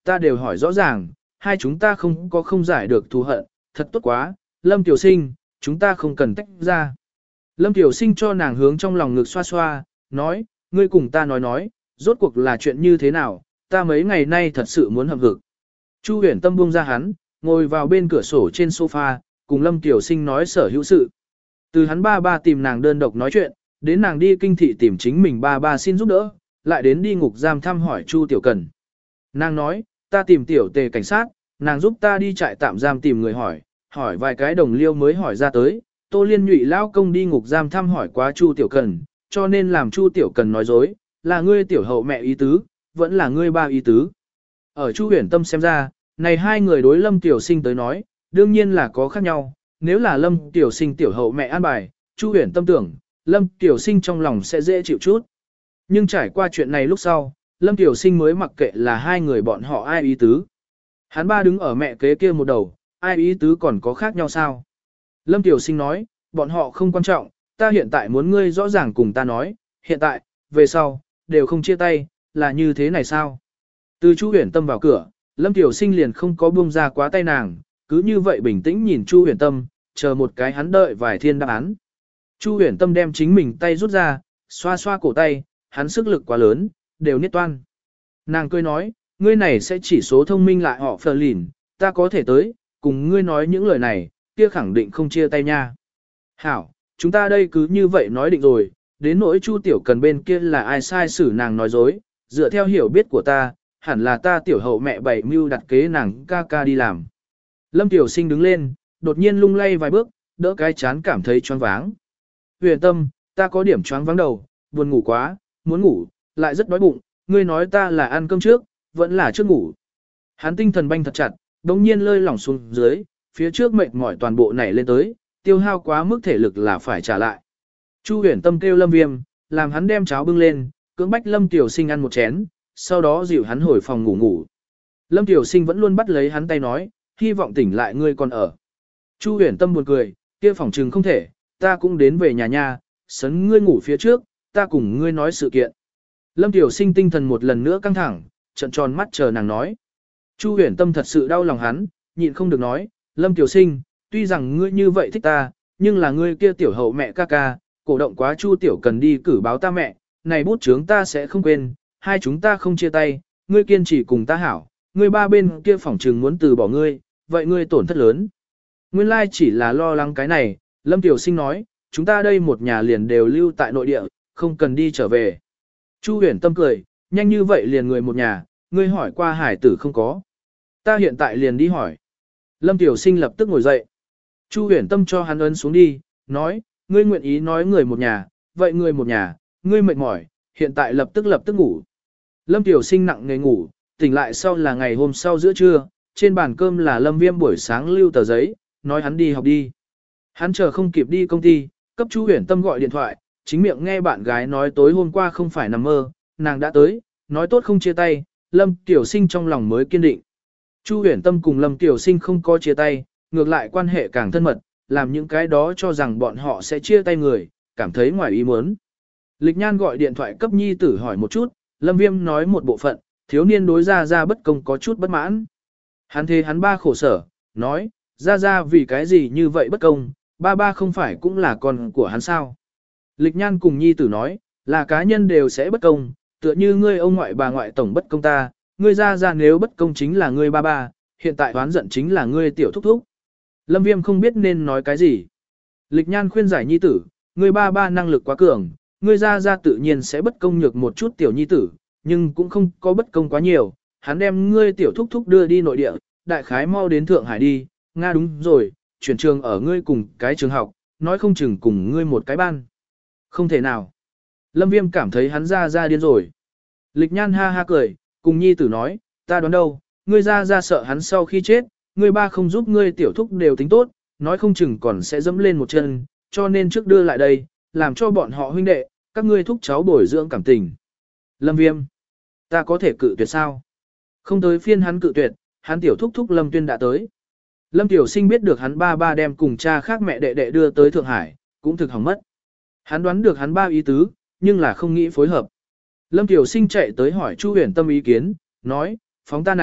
ta đều hỏi rõ ràng, hai chúng ta không giải được thù hận, thật tốt quá, Lâm Tiểu Sinh, chúng ta không cần tách ra. Lâm Tiểu Sinh cho nàng hướng trong lòng ngực xoa xoa, nói, ngươi cùng ta nói, rốt cuộc là chuyện như thế nào, ta mấy ngày nay thật sự muốn hậm hực. Chu Huyền Tâm buông ra hắn, ngồi vào bên cửa sổ trên sofa, cùng Lâm Tiểu Sinh nói sở hữu sự. Từ hắn ba ba tìm nàng đơn độc nói chuyện, đến nàng đi kinh thị tìm chính mình ba ba xin giúp đỡ, lại đến đi ngục giam thăm hỏi Chu Tiểu Cần. Nàng nói, ta tìm tiểu tề cảnh sát, nàng giúp ta đi trại tạm giam tìm người hỏi vài cái đồng liêu mới hỏi ra tới, Tô Liên Nhụy lao công đi ngục giam thăm hỏi quá Chu Tiểu Cần, cho nên làm Chu Tiểu Cần nói dối, là ngươi tiểu hậu mẹ ý tứ, vẫn là ngươi ba ý tứ. Ở Chu Huyền Tâm xem ra, này hai người đối Lâm Tiểu Sinh tới nói, đương nhiên là có khác nhau, nếu là Lâm Tiểu Sinh tiểu hậu mẹ an bài, Chu Huyền Tâm tưởng, Lâm Tiểu Sinh trong lòng sẽ dễ chịu chút. Nhưng trải qua chuyện này lúc sau, Lâm Tiểu Sinh mới mặc kệ là hai người bọn họ ai ý tứ. Hắn ba đứng ở mẹ kế kia một đầu, ai ý tứ còn có khác nhau sao? Lâm Tiểu Sinh nói, bọn họ không quan trọng, ta hiện tại muốn ngươi rõ ràng cùng ta nói, hiện tại, về sau, đều không chia tay, là như thế này sao? Từ Chu Huyền Tâm vào cửa, Lâm Tiểu Sinh liền không có buông ra quá tay nàng, cứ như vậy bình tĩnh nhìn Chu Huyền Tâm, chờ một cái hắn đợi vài thiên đáp án. Chu Huyền Tâm đem chính mình tay rút ra, xoa xoa cổ tay, hắn sức lực quá lớn, đều niết toan. Nàng cười nói, ngươi này sẽ chỉ số thông minh lại họ phờ lìn, ta có thể tới, cùng ngươi nói những lời này, kia khẳng định không chia tay nha. Hảo, chúng ta đây cứ như vậy nói định rồi, đến nỗi Chu Tiểu Cần bên kia là ai sai xử nàng nói dối, dựa theo hiểu biết của ta, hẳn là ta tiểu hậu mẹ bảy mưu đặt kế nàng ca ca đi làm. Lâm Tiểu Sinh đứng lên, đột nhiên lung lay vài bước, đỡ cái chán cảm thấy choáng váng. Huyền Tâm, ta có điểm choáng váng đầu, buồn ngủ quá, muốn ngủ, lại rất đói bụng, ngươi nói ta là ăn cơm trước, vẫn là trước ngủ. Hắn tinh thần banh thật chặt, đồng nhiên lơi lỏng xuống dưới, phía trước mệt mỏi toàn bộ nảy lên tới, tiêu hao quá mức thể lực là phải trả lại. Chu Huyền Tâm kêu Lâm Viêm, làm hắn đem cháo bưng lên, cưỡng bách Lâm Tiểu Sinh ăn một chén, sau đó dịu hắn hồi phòng ngủ. Lâm Tiểu Sinh vẫn luôn bắt lấy hắn tay nói, hy vọng tỉnh lại ngươi còn ở. Chu Huyền Tâm buồn cười, kia phòng trừng không thể, ta cũng đến về nhà nha, sấn ngươi ngủ phía trước, ta cùng ngươi nói sự kiện. Lâm Tiểu Sinh tinh thần một lần nữa căng thẳng, trợn tròn mắt chờ nàng nói. Chu Huyền Tâm thật sự đau lòng hắn, nhịn không được nói, Lâm Tiểu Sinh, tuy rằng ngươi như vậy thích ta, nhưng là ngươi kia tiểu hậu mẹ ca ca, cổ động quá Chu Tiểu Cần đi cử báo ta mẹ, này bút chướng ta sẽ không quên, hai chúng ta không chia tay, ngươi kiên trì cùng ta hảo, ngươi ba bên kia phỏng trừng muốn từ bỏ ngươi, vậy ngươi tổn thất lớn. Nguyên lai chỉ là lo lắng cái này, Lâm Tiểu Sinh nói, chúng ta đây một nhà liền đều lưu tại nội địa, không cần đi trở về. Chu Huyền Tâm cười, nhanh như vậy liền người một nhà, ngươi hỏi qua hải tử không có. Ta hiện tại liền đi hỏi. Lâm Tiểu Sinh lập tức ngồi dậy. Chu Huyền Tâm cho hắn ấn xuống đi, nói, ngươi nguyện ý nói người một nhà, vậy người một nhà, ngươi mệt mỏi, hiện tại lập tức ngủ. Lâm Tiểu Sinh nặng nề ngủ, tỉnh lại sau là ngày hôm sau giữa trưa, trên bàn cơm là Lâm Viêm buổi sáng lưu tờ giấy, nói hắn đi học đi. Hắn chờ không kịp đi công ty, cấp Chu Huyền Tâm gọi điện thoại, chính miệng nghe bạn gái nói tối hôm qua không phải nằm mơ, nàng đã tới, nói tốt không chia tay, Lâm Tiểu Sinh trong lòng mới kiên định. Chu Huyền Tâm cùng Lâm Tiểu Sinh không có chia tay, ngược lại quan hệ càng thân mật, làm những cái đó cho rằng bọn họ sẽ chia tay người, cảm thấy ngoài ý muốn. Lịch Nhan gọi điện thoại cấp nhi tử hỏi một chút, Lâm Viêm nói một bộ phận, thiếu niên đối ra bất công có chút bất mãn. Hắn thế hắn ba khổ sở, nói, ra vì cái gì như vậy bất công, ba không phải cũng là con của hắn sao. Lịch Nhan cùng nhi tử nói, là cá nhân đều sẽ bất công, tựa như ngươi ông ngoại bà ngoại tổng bất công ta, ngươi ra nếu bất công chính là ngươi ba, hiện tại oán giận chính là ngươi tiểu thúc thúc. Lâm Viêm không biết nên nói cái gì. Lịch Nhan khuyên giải nhi tử, ngươi ba năng lực quá cường, ngươi ra tự nhiên sẽ bất công nhược một chút tiểu nhi tử, nhưng cũng không có bất công quá nhiều, hắn đem ngươi tiểu thúc thúc đưa đi nội địa, đại khái mau đến Thượng Hải đi, Nga đúng rồi, chuyển trường ở ngươi cùng cái trường học, nói không chừng cùng ngươi một cái ban. Không thể nào. Lâm Viêm cảm thấy hắn ra điên rồi. Lịch Nhan ha ha cười, cùng nhi tử nói, ta đoán đâu, ngươi ra sợ hắn sau khi chết, ngươi ba không giúp ngươi tiểu thúc đều tính tốt, nói không chừng còn sẽ dẫm lên một chân, cho nên trước đưa lại đây, làm cho bọn họ huynh đệ, các ngươi thúc cháu bồi dưỡng cảm tình. Lâm Viêm, ta có thể cự tuyệt sao? Không tới phiên hắn cự tuyệt, hắn tiểu thúc Lâm Tuyên đã tới. Lâm Tiểu Sinh biết được hắn ba đem cùng cha khác mẹ đệ đưa tới Thượng Hải, cũng thực hỏng mất. Hắn đoán được hắn ba ý tứ, nhưng là không nghĩ phối hợp. Lâm Tiểu Sinh chạy tới hỏi Chu Huyền Tâm ý kiến, nói, phóng ta này,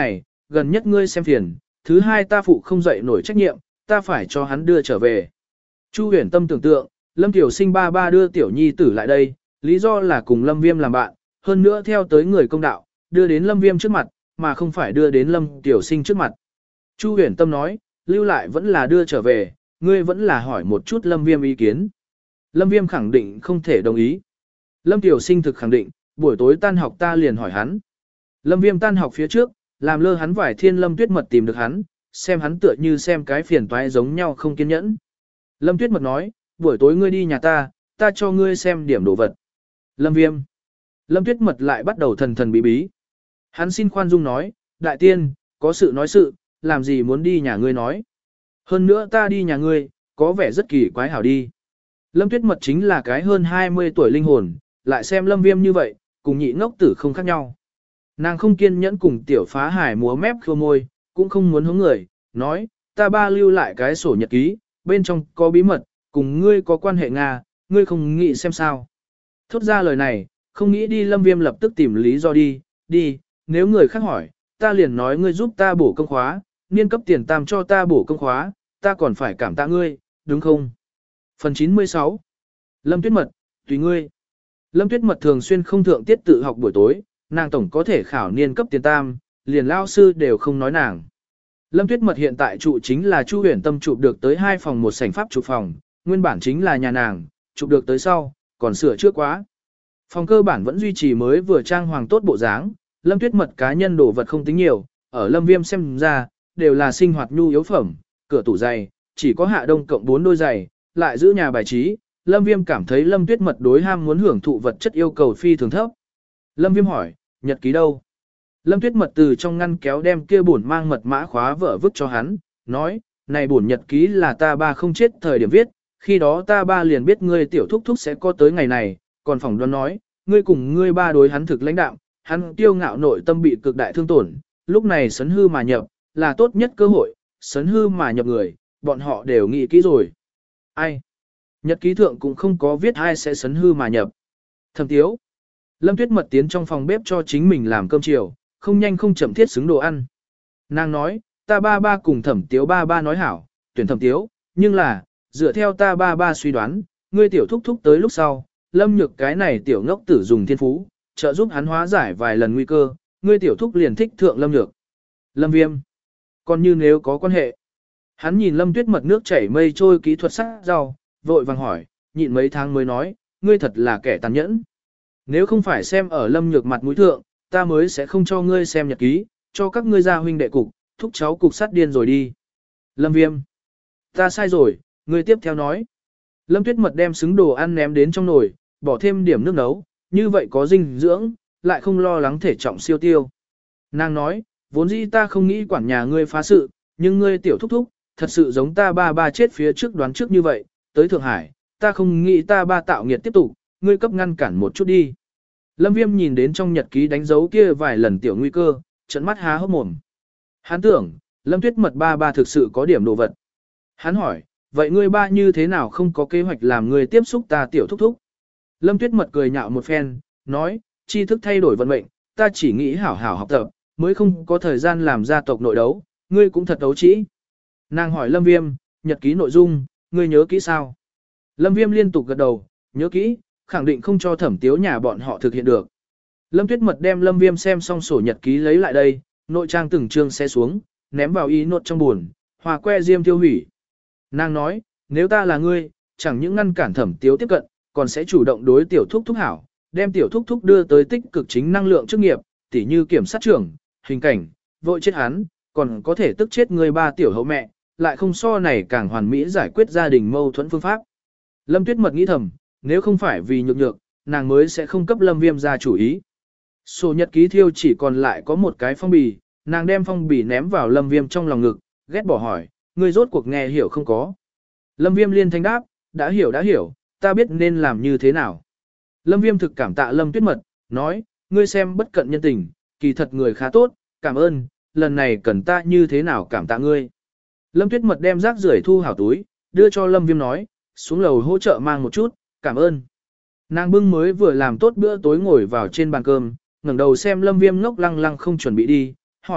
gần nhất ngươi xem phiền, thứ hai ta phụ không dậy nổi trách nhiệm, ta phải cho hắn đưa trở về. Chu Huyền Tâm tưởng tượng, Lâm Tiểu Sinh ba ba đưa Tiểu Nhi tử lại đây, lý do là cùng Lâm Viêm làm bạn, hơn nữa theo tới người công đạo, đưa đến Lâm Viêm trước mặt, mà không phải đưa đến Lâm Tiểu Sinh trước mặt. Chu Huyền Tâm nói, lưu lại vẫn là đưa trở về, ngươi vẫn là hỏi một chút Lâm Viêm ý kiến. Lâm Viêm khẳng định không thể đồng ý. Lâm Tiểu Sinh thực khẳng định, buổi tối tan học ta liền hỏi hắn. Lâm Viêm tan học phía trước, làm lơ hắn vải thiên Lâm Tuyết Mật tìm được hắn, xem hắn tựa như xem cái phiền toái giống nhau không kiên nhẫn. Lâm Tuyết Mật nói, buổi tối ngươi đi nhà ta, ta cho ngươi xem điểm đồ vật. Lâm Viêm. Lâm Tuyết Mật lại bắt đầu thần thần bí bí. Hắn xin khoan dung nói, đại tiên, có sự nói sự, làm gì muốn đi nhà ngươi nói. Hơn nữa ta đi nhà ngươi, có vẻ rất kỳ quái hảo đi. Lâm Tuyết Mật chính là cái hơn 20 tuổi linh hồn, lại xem Lâm Viêm như vậy, cùng nhị ngốc tử không khác nhau. Nàng không kiên nhẫn cùng tiểu phá hải múa mép khô môi, cũng không muốn hướng người, nói, ta ba lưu lại cái sổ nhật ký, bên trong có bí mật, cùng ngươi có quan hệ Nga, ngươi không nghĩ xem sao. Thốt ra lời này, không nghĩ đi Lâm Viêm lập tức tìm lý do đi, nếu người khác hỏi, ta liền nói ngươi giúp ta bổ công khóa, niên cấp tiền tam cho ta bổ công khóa, ta còn phải cảm tạ ngươi, đúng không? Phần 96 Lâm Tuyết Mật, tùy ngươi. Lâm Tuyết Mật thường xuyên không thượng tiết tự học buổi tối, nàng tổng có thể khảo niên cấp tiền tam, liền lao sư đều không nói nàng. Lâm Tuyết Mật hiện tại trụ chính là Chu Huyền Tâm chụp được tới 2 phòng một sảnh pháp chụp phòng, nguyên bản chính là nhà nàng, chụp được tới sau, còn sửa trước quá. Phòng cơ bản vẫn duy trì mới vừa trang hoàng tốt bộ dáng, Lâm Tuyết Mật cá nhân đồ vật không tính nhiều, ở Lâm Viêm xem ra, đều là sinh hoạt nhu yếu phẩm, cửa tủ giày, chỉ có hạ đông cộng 4 đôi giày, lại giữ nhà bài trí. Lâm Viêm cảm thấy Lâm Tuyết Mật đối ham muốn hưởng thụ vật chất yêu cầu phi thường thấp. Lâm Viêm hỏi, nhật ký đâu? Lâm Tuyết Mật từ trong ngăn kéo đem kia bổn mang mật mã khóa vợ vứt cho hắn, nói, này bổn nhật ký là ta ba không chết thời điểm viết, khi đó ta ba liền biết ngươi tiểu thúc thúc sẽ có tới ngày này, còn phỏng đoán nói, ngươi cùng ngươi ba đối hắn thực lãnh đạm, hắn tiêu ngạo nội tâm bị cực đại thương tổn, lúc này sấn hư mà nhập, là tốt nhất cơ hội, sấn hư mà nhập người, bọn họ đều nghĩ kỹ rồi. Ai? Nhật ký thượng cũng không có viết ai sẽ sấn hư mà nhập. Thẩm Tiếu. Lâm Tuyết Mật tiến trong phòng bếp cho chính mình làm cơm chiều, không nhanh không chậm thiết xứng đồ ăn. Nàng nói, ta ba ba cùng Thẩm Tiếu ba ba nói hảo, tuyển Thẩm Tiếu, nhưng là, dựa theo ta ba ba suy đoán, ngươi tiểu thúc thúc tới lúc sau, Lâm Nhược cái này tiểu ngốc tử dùng thiên phú, trợ giúp hắn hóa giải vài lần nguy cơ, ngươi tiểu thúc liền thích thượng Lâm Nhược. Lâm Viêm. Còn như nếu có quan hệ. Hắn nhìn Lâm Tuyết Mật nước chảy mây trôi kỹ thuật sắc rau, vội vàng hỏi, nhịn mấy tháng mới nói, ngươi thật là kẻ tàn nhẫn. Nếu không phải xem ở Lâm Nhược mặt mũi thượng, ta mới sẽ không cho ngươi xem nhật ký, cho các ngươi gia huynh đệ cục, thúc cháu cục sát điên rồi đi. Lâm Viêm. Ta sai rồi, ngươi tiếp theo nói. Lâm Tuyết Mật đem xứng đồ ăn ném đến trong nồi, bỏ thêm điểm nước nấu, như vậy có dinh dưỡng, lại không lo lắng thể trọng siêu tiêu. Nàng nói, vốn dĩ ta không nghĩ quản nhà ngươi phá sự, nhưng ngươi tiểu thúc thúc, thật sự giống ta ba ba chết phía trước đoán trước như vậy, tới Thượng Hải, ta không nghĩ ta ba tạo nghiệt tiếp tục, ngươi cấp ngăn cản một chút đi. Lâm Viêm nhìn đến trong nhật ký đánh dấu kia vài lần tiểu nguy cơ, trận mắt há hốc mồm. Hắn tưởng, Lâm Tuyết Mật ba ba thực sự có điểm đồ vật. Hắn hỏi, vậy ngươi ba như thế nào không có kế hoạch làm ngươi tiếp xúc ta tiểu thúc thúc? Lâm Tuyết Mật cười nhạo một phen, nói, tri thức thay đổi vận mệnh, ta chỉ nghĩ hảo hảo học tập, mới không có thời gian làm gia tộc nội đấu, ngươi cũng thật đấu trĩ. Nàng hỏi Lâm Viêm, nhật ký nội dung, ngươi nhớ kỹ sao? Lâm Viêm liên tục gật đầu, nhớ kỹ, khẳng định không cho Thẩm Tiếu nhà bọn họ thực hiện được. Lâm Tuyết Mật đem Lâm Viêm xem xong sổ nhật ký lấy lại đây, nội trang từng chương xe xuống, ném vào y nốt trong buồn, hòa que diêm tiêu hủy. Nàng nói, nếu ta là ngươi, chẳng những ngăn cản Thẩm Tiếu tiếp cận, còn sẽ chủ động đối tiểu thúc thúc hảo, đem tiểu thúc thúc đưa tới tích cực chính năng lượng chức nghiệp, tỉ như kiểm sát trưởng, hình cảnh, vội chết hắn, còn có thể tức chết người ba tiểu hậu mẹ, lại không so này càng hoàn mỹ giải quyết gia đình mâu thuẫn phương pháp. Lâm Tuyết Mật nghĩ thầm, nếu không phải vì nhược nhược, nàng mới sẽ không cấp Lâm Viêm ra chủ ý. Sổ nhật ký thiêu chỉ còn lại có một cái phong bì, nàng đem phong bì ném vào Lâm Viêm trong lòng ngực, ghét bỏ hỏi, ngươi rốt cuộc nghe hiểu không có. Lâm Viêm liên thanh đáp, đã hiểu, ta biết nên làm như thế nào. Lâm Viêm thực cảm tạ Lâm Tuyết Mật, nói, ngươi xem bất cận nhân tình, kỳ thật người khá tốt, cảm ơn, lần này cần ta như thế nào cảm tạ ngươi. Lâm Tuyết Mật đem rác rưởi thu hảo túi, đưa cho Lâm Viêm nói, xuống lầu hỗ trợ mang một chút, cảm ơn. Nàng bưng mới vừa làm tốt bữa tối ngồi vào trên bàn cơm, ngẩng đầu xem Lâm Viêm ngốc lăng lăng không chuẩn bị đi, hỏi,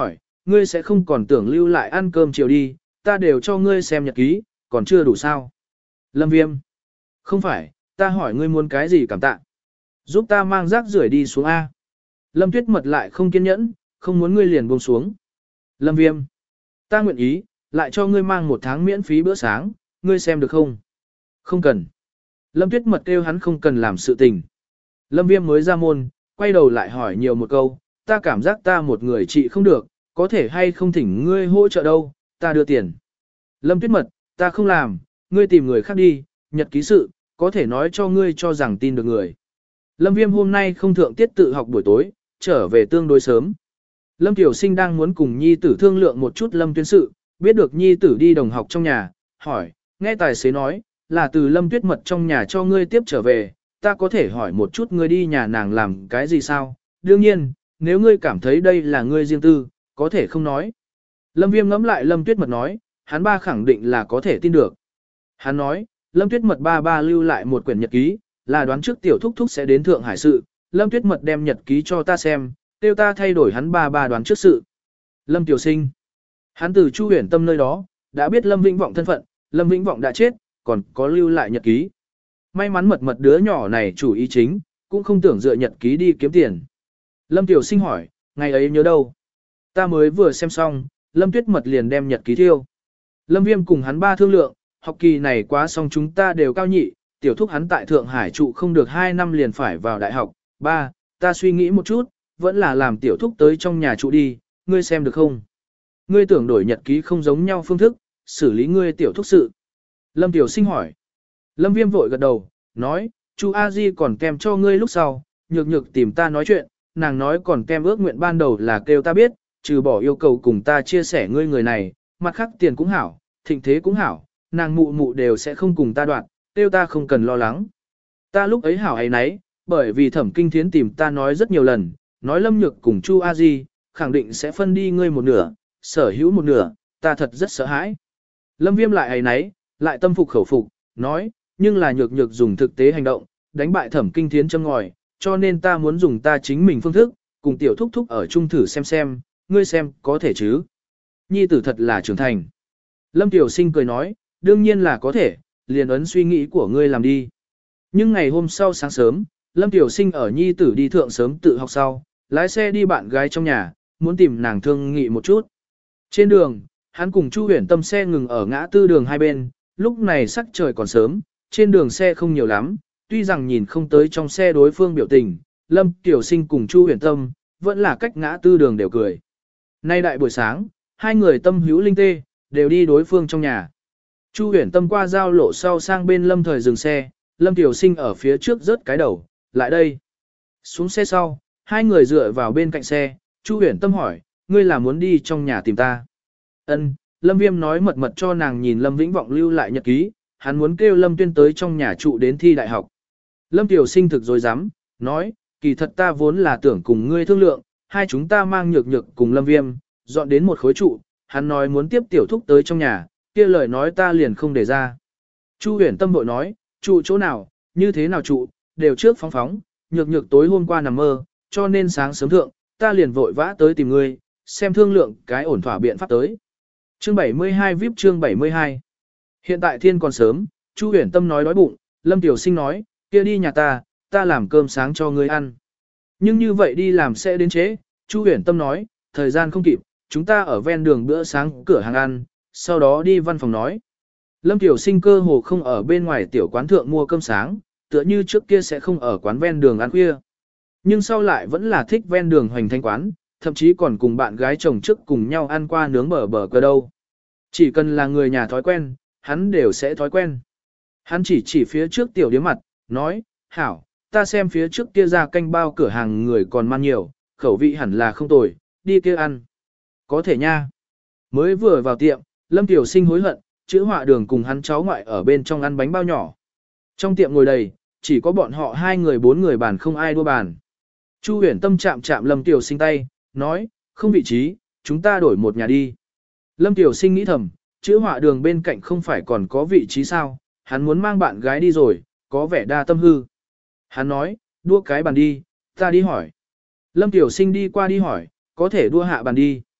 ngươi sẽ không còn tưởng lưu lại ăn cơm chiều đi, ta đều cho ngươi xem nhật ký, còn chưa đủ sao. Lâm Viêm. Không phải, ta hỏi ngươi muốn cái gì cảm tạ. Giúp ta mang rác rưởi đi xuống A. Lâm Tuyết Mật lại không kiên nhẫn, không muốn ngươi liền buông xuống. Lâm Viêm. Ta nguyện ý, lại cho ngươi mang 1 tháng miễn phí bữa sáng, ngươi xem được không? Không cần. Lâm Tuyết Mật kêu hắn không cần làm sự tình. Lâm Viêm mới ra môn, quay đầu lại hỏi nhiều một câu, ta cảm giác ta một người trị không được, có thể hay không thỉnh ngươi hỗ trợ đâu, ta đưa tiền. Lâm Tuyết Mật, ta không làm, ngươi tìm người khác đi, nhật ký sự, có thể nói cho ngươi cho rằng tin được người. Lâm Viêm hôm nay không thượng tiết tự học buổi tối, trở về tương đối sớm. Lâm Tiểu Sinh đang muốn cùng nhi tử thương lượng một chút Lâm Tuyên sự, biết được nhi tử đi đồng học trong nhà, hỏi, nghe tài xế nói, là từ Lâm Tuyết Mật trong nhà cho ngươi tiếp trở về, ta có thể hỏi một chút ngươi đi nhà nàng làm cái gì sao? Đương nhiên, nếu ngươi cảm thấy đây là ngươi riêng tư, có thể không nói. Lâm Viêm ngẫm lại Lâm Tuyết Mật nói, hắn ba khẳng định là có thể tin được. Hắn nói, Lâm Tuyết Mật ba lưu lại một quyển nhật ký, là đoán trước tiểu thúc thúc sẽ đến Thượng Hải sự, Lâm Tuyết Mật đem nhật ký cho ta xem, tiêu ta thay đổi hắn ba đoán trước sự. Lâm Tiểu Sinh. Hắn từ Chu Huyền Tâm nơi đó, đã biết Lâm Vĩnh Vọng thân phận, Lâm Vĩnh Vọng đã chết, còn có lưu lại nhật ký. May mắn mật đứa nhỏ này chủ ý chính, cũng không tưởng dựa nhật ký đi kiếm tiền. Lâm Tiểu Sinh hỏi, ngày ấy nhớ đâu? Ta mới vừa xem xong, Lâm Tuyết Mật liền đem nhật ký thiêu. Lâm Viêm cùng hắn ba thương lượng, học kỳ này quá xong chúng ta đều cao nhị, tiểu thúc hắn tại Thượng Hải trụ không được 2 năm liền phải vào đại học. Ba, ta suy nghĩ một chút, vẫn là làm tiểu thúc tới trong nhà trụ đi, ngươi xem được không? Ngươi tưởng đổi nhật ký không giống nhau phương thức, xử lý ngươi tiểu thúc sự. Lâm Tiểu Sinh hỏi. Lâm Viêm vội gật đầu, nói, chú A Di còn kèm cho ngươi lúc sau, nhược tìm ta nói chuyện, nàng nói còn kèm ước nguyện ban đầu là kêu ta biết, trừ bỏ yêu cầu cùng ta chia sẻ ngươi người này, mặt khác tiền cũng hảo, thịnh thế cũng hảo, nàng mụ đều sẽ không cùng ta đoạn, kêu ta không cần lo lắng. Ta lúc ấy hảo ấy nấy, bởi vì Thẩm Kinh Thiến tìm ta nói rất nhiều lần, nói Lâm Nhược cùng Chu A Di, khẳng định sẽ phân đi ngươi một nửa, sở hữu một nửa, ta thật rất sợ hãi. Lâm Viêm lại ấy nấy, lại tâm phục khẩu phục, nói, nhưng là nhược dùng thực tế hành động, đánh bại Thẩm Kinh Thiến châm ngòi, cho nên ta muốn dùng ta chính mình phương thức, cùng tiểu thúc thúc ở chung thử xem, ngươi xem có thể chứ. Nhi tử thật là trưởng thành. Lâm Tiểu Sinh cười nói, đương nhiên là có thể, liền ấn suy nghĩ của ngươi làm đi. Nhưng ngày hôm sau sáng sớm, Lâm Tiểu Sinh ở nhi tử đi thượng sớm tự học sau, lái xe đi bạn gái trong nhà, muốn tìm nàng thương nghị một chút. Trên đường, hắn cùng Chu Huyền Tâm xe ngừng ở ngã tư đường hai bên, lúc này sắc trời còn sớm, trên đường xe không nhiều lắm, tuy rằng nhìn không tới trong xe đối phương biểu tình, Lâm Tiểu Sinh cùng Chu Huyền Tâm, vẫn là cách ngã tư đường đều cười. Nay đại buổi sáng, hai người tâm hữu linh tê, đều đi đối phương trong nhà. Chu Huyền Tâm qua giao lộ sau sang bên Lâm Thời dừng xe, Lâm Tiểu Sinh ở phía trước rớt cái đầu, lại đây. Xuống xe sau, hai người dựa vào bên cạnh xe, Chu Huyền Tâm hỏi, ngươi là muốn đi trong nhà tìm ta? Ân, Lâm Viêm nói mật cho nàng nhìn Lâm Vĩnh Vọng lưu lại nhật ký, hắn muốn kêu Lâm Tuyên tới trong nhà trụ đến thi đại học. Lâm Tiểu Sinh thực dối dám, nói, kỳ thật ta vốn là tưởng cùng ngươi thương lượng, hai chúng ta mang nhược cùng Lâm Viêm, dọn đến một khối trụ, hắn nói muốn tiếp tiểu thúc tới trong nhà, kia lời nói ta liền không để ra. Chu Huyền Tâm vội nói, trụ chỗ nào, như thế nào trụ, đều trước phóng, nhược tối hôm qua nằm mơ, cho nên sáng sớm thượng, ta liền vội vã tới tìm ngươi, xem thương lượng cái ổn thỏa biện pháp tới. Chương 72 VIP chương 72. Hiện tại thiên còn sớm, Chu Huyền Tâm nói đói bụng, Lâm Tiểu Sinh nói, kia đi nhà ta làm cơm sáng cho ngươi ăn. Nhưng như vậy đi làm sẽ đến trễ, Chu Huyền Tâm nói, thời gian không kịp, chúng ta ở ven đường bữa sáng cửa hàng ăn, sau đó đi văn phòng nói. Lâm Tiểu Sinh cơ hồ không ở bên ngoài tiểu quán thượng mua cơm sáng, tựa như trước kia sẽ không ở quán ven đường ăn khuya. Nhưng sau lại vẫn là thích ven đường hoành thanh quán, thậm chí còn cùng bạn gái chồng trước cùng nhau ăn qua nướng bờ cờ đâu. Chỉ cần là người nhà thói quen, hắn đều sẽ thói quen. Hắn chỉ phía trước tiểu điếm mặt, nói, hảo, ta xem phía trước kia ra canh bao cửa hàng người còn man nhiều, khẩu vị hẳn là không tồi, đi kia ăn. Có thể nha. Mới vừa vào tiệm, Lâm Tiểu Sinh hối hận, chữ họa đường cùng hắn cháu ngoại ở bên trong ăn bánh bao nhỏ. Trong tiệm ngồi đầy, chỉ có bọn họ 2 người 4 người bàn không ai đua bàn. Chu Huyền Tâm chạm Lâm Tiểu Sinh tay, nói, không vị trí, chúng ta đổi một nhà đi. Lâm Tiểu Sinh nghĩ thầm, chữ họa đường bên cạnh không phải còn có vị trí sao, hắn muốn mang bạn gái đi rồi, có vẻ đa tâm hư. Hắn nói, đua cái bàn đi, ta đi hỏi. Lâm Tiểu Sinh đi qua đi hỏi, có thể đua hạ bàn đi.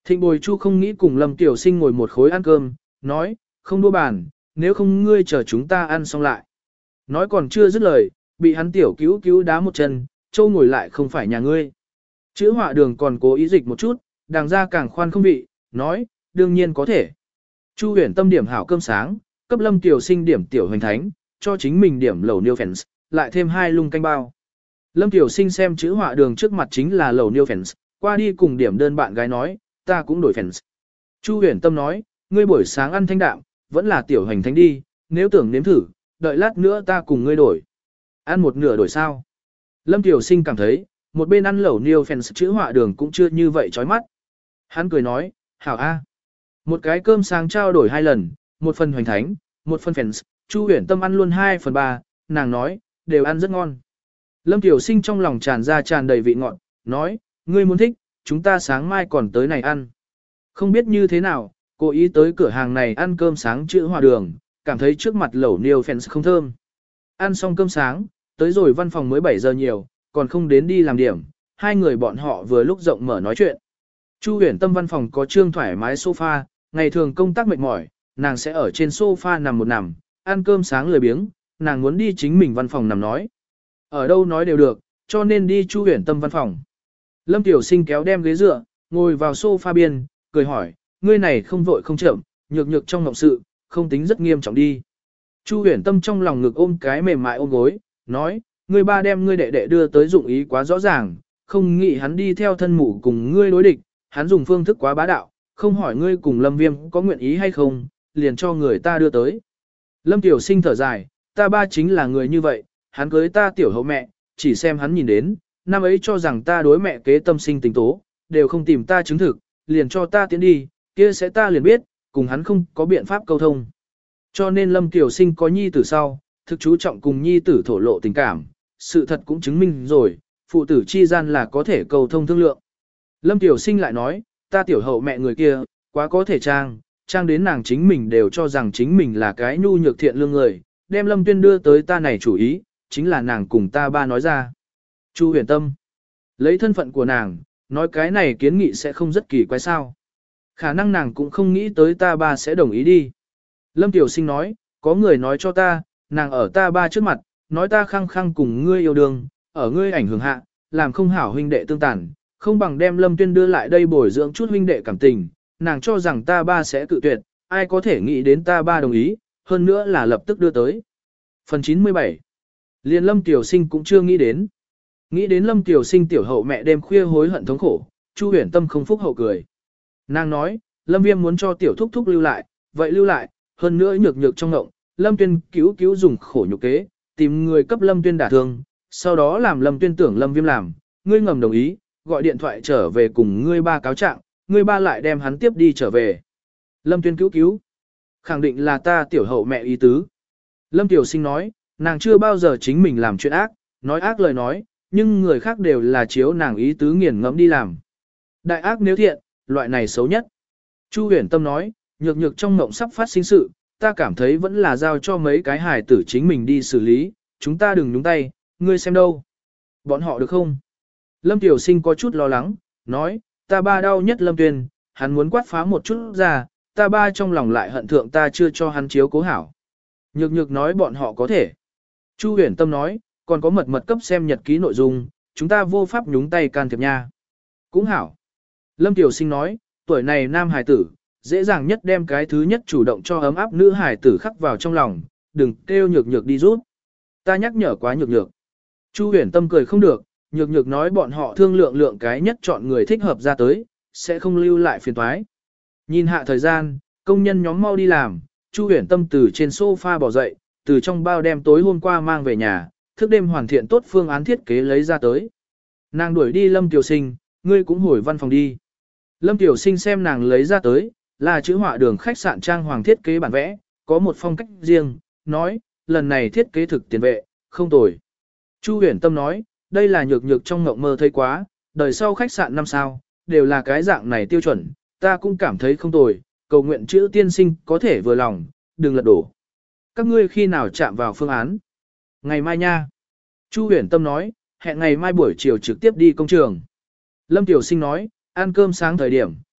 Thịnh Bồi Chu không nghĩ cùng Lâm Tiểu Sinh ngồi một khối ăn cơm, nói, không đua bàn, nếu không ngươi chờ chúng ta ăn xong lại. Nói còn chưa dứt lời, bị hắn tiểu cứu cứu đá một chân, Châu ngồi lại không phải nhà ngươi. Chữ họa đường còn cố ý dịch một chút, đàng ra càng khoan không vị, nói, đương nhiên có thể. Chu Huyền Tâm điểm hảo cơm sáng, cấp Lâm Tiểu Sinh điểm tiểu hoành thánh, cho chính mình điểm lẩu niêu phèn, lại thêm 2 lung canh bao. Lâm Tiểu Sinh xem chữ họa đường trước mặt chính là lẩu niêu phèn, qua đi cùng điểm đơn bạn gái nói, ta cũng đổi phèn. Chu Huyền Tâm nói, ngươi buổi sáng ăn thanh đạm, vẫn là tiểu hoành thánh đi, nếu tưởng nếm thử, đợi lát nữa ta cùng ngươi đổi. Ăn một nửa đổi sao? Lâm Tiểu Sinh cảm thấy, một bên ăn lẩu niêu phèn chữ họa đường cũng chưa như vậy chói mắt. Hắn cười nói, hảo a. Một cái cơm sáng trao đổi 2 lần, một phần hoành thánh, một phần phèn, Chu Huyền Tâm ăn luôn 2/3, nàng nói, đều ăn rất ngon. Lâm Tiểu Sinh trong lòng tràn ra tràn đầy vị ngọt, nói, ngươi muốn thích, chúng ta sáng mai còn tới này ăn. Không biết như thế nào, cố ý tới cửa hàng này ăn cơm sáng chữ hòa đường, cảm thấy trước mặt lẩu niêu phèn không thơm. Ăn xong cơm sáng, tới rồi văn phòng mới 7 giờ nhiều, còn không đến đi làm điểm, hai người bọn họ vừa lúc rộng mở nói chuyện. Chu Huyền Tâm văn phòng có trương thoải mái sofa, ngày thường công tác mệt mỏi, nàng sẽ ở trên sofa nằm một nằm, ăn cơm sáng lười biếng, nàng muốn đi chính mình văn phòng nằm nói. Ở đâu nói đều được, cho nên đi Chu Huyền Tâm văn phòng. Lâm Tiểu Sinh kéo đem ghế dựa, ngồi vào sofa biên, cười hỏi, ngươi này không vội không chậm, nhược nhược trong ngộng sự, không tính rất nghiêm trọng đi. Chu Huyền Tâm trong lòng ngực ôm cái mềm mại ôm gối, nói, ngươi ba đem ngươi đệ đệ đưa tới dụng ý quá rõ ràng, không nghĩ hắn đi theo thân mụ cùng ngươi đối địch, hắn dùng phương thức quá bá đạo, không hỏi ngươi cùng Lâm Viêm có nguyện ý hay không, liền cho người ta đưa tới. Lâm Tiểu Sinh thở dài, ta ba chính là người như vậy, hắn cưới ta tiểu hậu mẹ, chỉ xem hắn nhìn đến, năm ấy cho rằng ta đối mẹ kế tâm sinh tình tố, đều không tìm ta chứng thực, liền cho ta tiến đi, kia sẽ ta liền biết, cùng hắn không có biện pháp câu thông. Cho nên Lâm Tiểu Sinh có nhi tử sau, thực chú trọng cùng nhi tử thổ lộ tình cảm, sự thật cũng chứng minh rồi, phụ tử chi gian là có thể cầu thông thương lượng. Lâm Tiểu Sinh lại nói, ta tiểu hậu mẹ người kia, quá có thể trang đến nàng chính mình đều cho rằng chính mình là cái nhu nhược thiện lương người, đem Lâm Tuyên đưa tới ta này chủ ý, chính là nàng cùng ta ba nói ra. Chu Huyền Tâm, lấy thân phận của nàng, nói cái này kiến nghị sẽ không rất kỳ quái sao. Khả năng nàng cũng không nghĩ tới ta ba sẽ đồng ý đi. Lâm Tiểu Sinh nói, có người nói cho ta, nàng ở ta ba trước mặt, nói ta khăng khăng cùng ngươi yêu đương, ở ngươi ảnh hưởng hạ, làm không hảo huynh đệ tương tàn, không bằng đem Lâm Tuyên đưa lại đây bồi dưỡng chút huynh đệ cảm tình, nàng cho rằng ta ba sẽ cự tuyệt, ai có thể nghĩ đến ta ba đồng ý, hơn nữa là lập tức đưa tới. Phần 97 Liên Lâm Tiểu Sinh cũng chưa nghĩ đến. Nghĩ đến Lâm Tiểu Sinh tiểu hậu mẹ đêm khuya hối hận thống khổ, Chu Huyền Tâm không phúc hậu cười. Nàng nói, Lâm Viêm muốn cho tiểu thúc thúc lưu lại, vậy lưu lại, hơn nữa nhược nhược trong ngộng, Lâm Tuyên cứu dùng khổ nhục kế, tìm người cấp Lâm Tuyên đả thương, sau đó làm Lâm Tuyên tưởng Lâm Viêm làm, ngươi ngầm đồng ý, gọi điện thoại trở về cùng ngươi ba cáo trạng, ngươi ba lại đem hắn tiếp đi trở về. Lâm Tuyên cứu, khẳng định là ta tiểu hậu mẹ ý tứ. Lâm Tiểu Sinh nói, nàng chưa bao giờ chính mình làm chuyện ác, nói ác lời nói, nhưng người khác đều là chiếu nàng ý tứ nghiền ngẫm đi làm. Đại ác nếu thiện, loại này xấu nhất. Chu Huyền Tâm nói, nhược nhược trong mộng sắp phát sinh sự, ta cảm thấy vẫn là giao cho mấy cái hài tử chính mình đi xử lý, chúng ta đừng nhúng tay, ngươi xem đâu. Bọn họ được không? Lâm Tiểu Sinh có chút lo lắng, nói, ta ba đau nhất Lâm Tuyên, hắn muốn quát phá một chút ra, ta ba trong lòng lại hận thượng ta chưa cho hắn chiếu cố hảo. Nhược nhược nói bọn họ có thể. Chu Huyền Tâm nói, còn có mật cấp xem nhật ký nội dung, chúng ta vô pháp nhúng tay can thiệp nha. Cũng hảo. Lâm Tiểu Sinh nói, tuổi này nam hài tử, dễ dàng nhất đem cái thứ nhất chủ động cho ấm áp nữ hài tử khắc vào trong lòng, đừng kêu nhược nhược đi rút. Ta nhắc nhở quá nhược nhược. Chu Huyền Tâm cười không được, nhược nhược nói bọn họ thương lượng cái nhất chọn người thích hợp ra tới, sẽ không lưu lại phiền toái. Nhìn hạ thời gian, công nhân nhóm mau đi làm, Chu Huyền Tâm từ trên sofa bỏ dậy, từ trong bao đem tối hôm qua mang về nhà, thức đêm hoàn thiện tốt phương án thiết kế lấy ra tới. Nàng đuổi đi Lâm Tiểu Sinh, ngươi cũng hồi văn phòng đi. Lâm Tiểu Sinh xem nàng lấy ra tới, là chữ họa đường khách sạn trang hoàng thiết kế bản vẽ, có một phong cách riêng, nói, lần này thiết kế thực tiền vệ, không tồi. Chu Huyền Tâm nói, đây là nhược nhược trong ngộng mơ thấy quá, đời sau khách sạn 5 sao, đều là cái dạng này tiêu chuẩn, ta cũng cảm thấy không tồi, cầu nguyện chữ tiên sinh có thể vừa lòng, đừng lật đổ. Các ngươi khi nào chạm vào phương án? Ngày mai nha. Chu Huyền Tâm nói, hẹn ngày mai buổi chiều trực tiếp đi công trường. Lâm Tiểu Sinh nói, ăn cơm sáng thời điểm,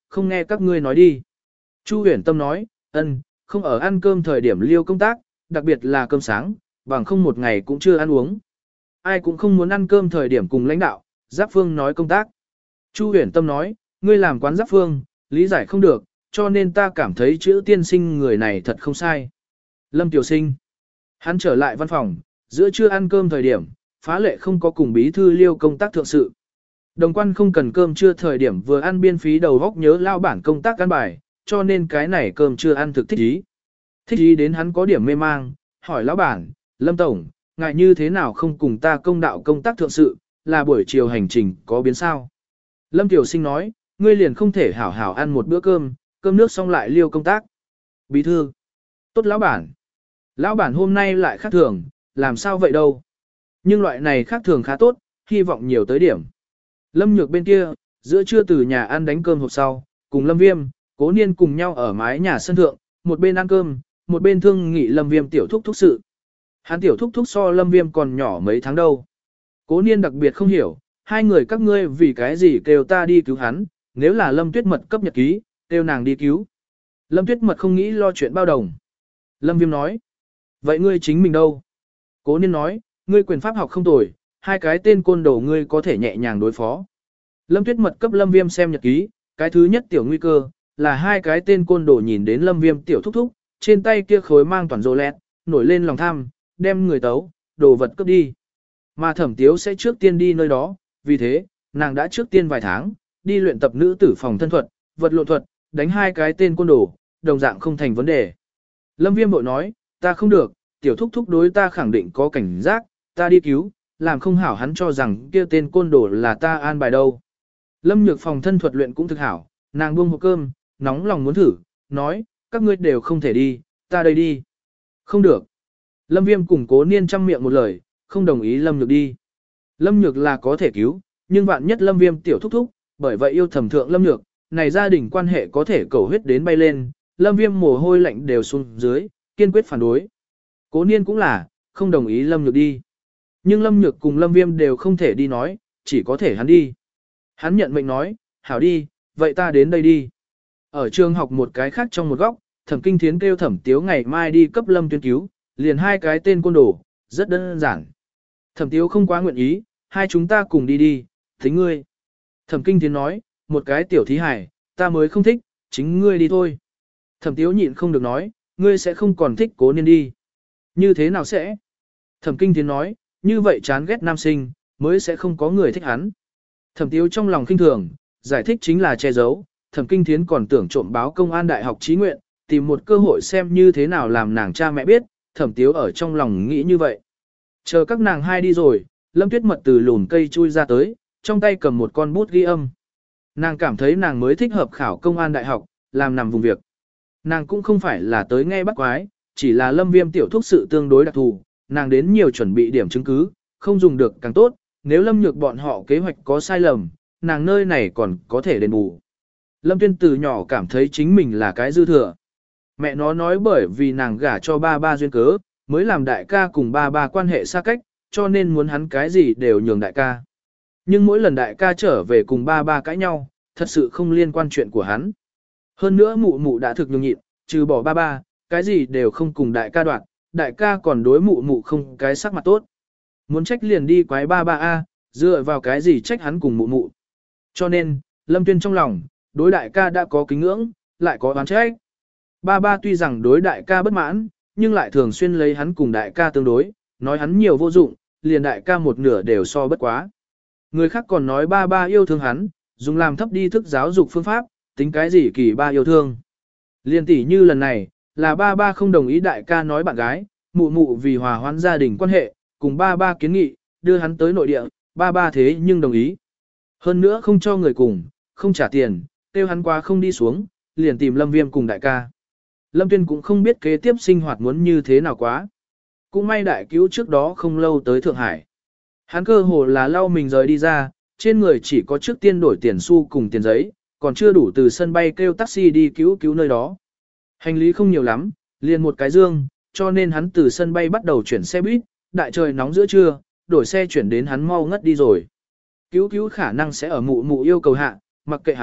không nghe các ngươi nói đi. Chu Huyền Tâm nói, ân, không ở ăn cơm thời điểm liêu công tác, đặc biệt là cơm sáng, bằng không một ngày cũng chưa ăn uống. Ai cũng không muốn ăn cơm thời điểm cùng lãnh đạo, Giáp Phương nói công tác. Chu Huyền Tâm nói, ngươi làm quán Giáp Phương, lý giải không được, cho nên ta cảm thấy chữ tiên sinh người này thật không sai. Lâm Tiểu Sinh. Hắn trở lại văn phòng, giữa trưa ăn cơm thời điểm, phá lệ không có cùng bí thư liêu công tác thượng sự. Đồng quan không cần cơm trưa thời điểm vừa ăn biên phí đầu góc nhớ lao bản công tác căn bài, cho nên cái này cơm trưa ăn thực thích ý. Thích ý đến hắn có điểm mê mang, hỏi lão bản, Lâm Tổng, ngại như thế nào không cùng ta công đạo công tác thượng sự, là buổi chiều hành trình có biến sao? Lâm Tiểu Sinh nói, ngươi liền không thể hảo hảo ăn một bữa cơm, cơm nước xong lại liêu công tác. Bí thư. Tốt lão bản. Lão bản hôm nay lại khác thường, làm sao vậy đâu? Nhưng loại này khác thường khá tốt, hy vọng nhiều tới điểm. Lâm Nhược bên kia, giữa trưa từ nhà ăn đánh cơm hộp sau, cùng Lâm Viêm, Cố Niên cùng nhau ở mái nhà sân thượng, một bên ăn cơm, một bên thương nghị Lâm Viêm tiểu thúc thúc sự. Hắn tiểu thúc thúc so Lâm Viêm còn nhỏ mấy tháng đâu. Cố Niên đặc biệt không hiểu, hai người các ngươi vì cái gì kêu ta đi cứu hắn, nếu là Lâm Tuyết Mật cấp nhật ký, kêu nàng đi cứu. Lâm Tuyết Mật không nghĩ lo chuyện bao đồng. Lâm Viêm nói, vậy ngươi chính mình đâu? Cố Niên nói, ngươi quyền pháp học không tồi, hai cái tên côn đồ ngươi có thể nhẹ nhàng đối phó. Lâm Tuyết Mật cấp Lâm Viêm xem nhật ký, cái thứ nhất tiểu nguy cơ, là hai cái tên côn đồ nhìn đến Lâm Viêm tiểu thúc thúc, trên tay kia khối mang toàn rô lẹt, nổi lên lòng tham, đem người tấu, đồ vật cướp đi. Mà Thẩm Tiếu sẽ trước tiên đi nơi đó, vì thế, nàng đã trước tiên vài tháng, đi luyện tập nữ tử phòng thân thuật, vật lộn thuật, đánh hai cái tên côn đồ, đồng dạng không thành vấn đề. Lâm Viêm bội nói, ta không được, tiểu thúc thúc đối ta khẳng định có cảnh giác, ta đi cứu, làm không hảo hắn cho rằng kia tên côn đồ là ta an bài đâu. Lâm Nhược phòng thân thuật luyện cũng thực hảo, nàng buông hộp cơm, nóng lòng muốn thử, nói, các ngươi đều không thể đi, ta đây đi. Không được. Lâm Viêm cùng Cố Niên trăm miệng một lời, không đồng ý Lâm Nhược đi. Lâm Nhược là có thể cứu, nhưng vạn nhất Lâm Viêm tiểu thúc thúc, bởi vậy yêu thầm thượng Lâm Nhược, này gia đình quan hệ có thể cầu huyết đến bay lên, Lâm Viêm mồ hôi lạnh đều xuống dưới, kiên quyết phản đối. Cố Niên cũng là, không đồng ý Lâm Nhược đi. Nhưng Lâm Nhược cùng Lâm Viêm đều không thể đi nói, chỉ có thể hắn đi. Hắn nhận mệnh nói, hảo đi, vậy ta đến đây đi. Ở trường học một cái khác trong một góc, Thẩm Kinh Thiến kêu Thẩm Tiếu ngày mai đi cấp Lâm Tuyên cứu, liền hai cái tên côn đồ, rất đơn giản. Thẩm Tiếu không quá nguyện ý, hai chúng ta cùng đi đi, thính ngươi. Thẩm Kinh Thiến nói, một cái tiểu thí hải, ta mới không thích, chính ngươi đi thôi. Thẩm Tiếu nhịn không được nói, ngươi sẽ không còn thích Cố Niên đi. Như thế nào sẽ? Thẩm Kinh Thiến nói, như vậy chán ghét nam sinh, mới sẽ không có người thích hắn. Thẩm Tiếu trong lòng khinh thường, giải thích chính là che giấu, Thẩm Kinh Thiến còn tưởng trộm báo công an đại học trí nguyện, tìm một cơ hội xem như thế nào làm nàng cha mẹ biết, Thẩm Tiếu ở trong lòng nghĩ như vậy. Chờ các nàng hai đi rồi, Lâm Tuyết Mật từ lùn cây chui ra tới, trong tay cầm một con bút ghi âm. Nàng cảm thấy nàng mới thích hợp khảo công an đại học, làm nằm vùng việc. Nàng cũng không phải là tới nghe bắt quái, chỉ là Lâm Viêm tiểu thúc sự tương đối đặc thù, nàng đến nhiều chuẩn bị điểm chứng cứ, không dùng được càng tốt, nếu Lâm Nhược bọn họ kế hoạch có sai lầm, nàng nơi này còn có thể đền bù. Lâm Tuyên từ nhỏ cảm thấy chính mình là cái dư thừa. Mẹ nó nói bởi vì nàng gả cho ba ba duyên cớ, mới làm đại ca cùng ba ba quan hệ xa cách, cho nên muốn hắn cái gì đều nhường đại ca. Nhưng mỗi lần đại ca trở về cùng ba ba cãi nhau, thật sự không liên quan chuyện của hắn. Hơn nữa mụ mụ đã thực nhường nhịn, trừ bỏ ba ba, cái gì đều không cùng đại ca đoạn, đại ca còn đối mụ mụ không cái sắc mặt tốt. Muốn trách liền đi quái ba ba a, dựa vào cái gì trách hắn cùng mụ mụ. Cho nên, Lâm Tuyên trong lòng, đối đại ca đã có kính ngưỡng, lại có oán trách. Ba ba tuy rằng đối đại ca bất mãn, nhưng lại thường xuyên lấy hắn cùng đại ca tương đối, nói hắn nhiều vô dụng, liền đại ca một nửa đều so bất quá. Người khác còn nói ba ba yêu thương hắn, dùng làm thấp đi thức giáo dục phương pháp, tính cái gì kỳ ba yêu thương. Liên tỷ như lần này, là ba ba không đồng ý đại ca nói bạn gái, mụ mụ vì hòa hoãn gia đình quan hệ, cùng ba ba kiến nghị, đưa hắn tới nội địa, ba ba thế nhưng đồng ý. Hơn nữa không cho người cùng, không trả tiền, kêu hắn qua không đi xuống, liền tìm Lâm Viêm cùng đại ca. Lâm Tuyên cũng không biết kế tiếp sinh hoạt muốn như thế nào quá. Cũng may đại cứu trước đó không lâu tới Thượng Hải. Hắn cơ hồ là lau mình rời đi ra, trên người chỉ có trước tiên đổi tiền xu cùng tiền giấy, còn chưa đủ từ sân bay kêu taxi đi cứu nơi đó. Hành lý không nhiều lắm, liền một cái dương, cho nên hắn từ sân bay bắt đầu chuyển xe buýt, đại trời nóng giữa trưa, đổi xe chuyển đến hắn mau ngất đi rồi. Cứu khả năng sẽ ở mụ mụ yêu cầu hạ, mặc kệ hắn,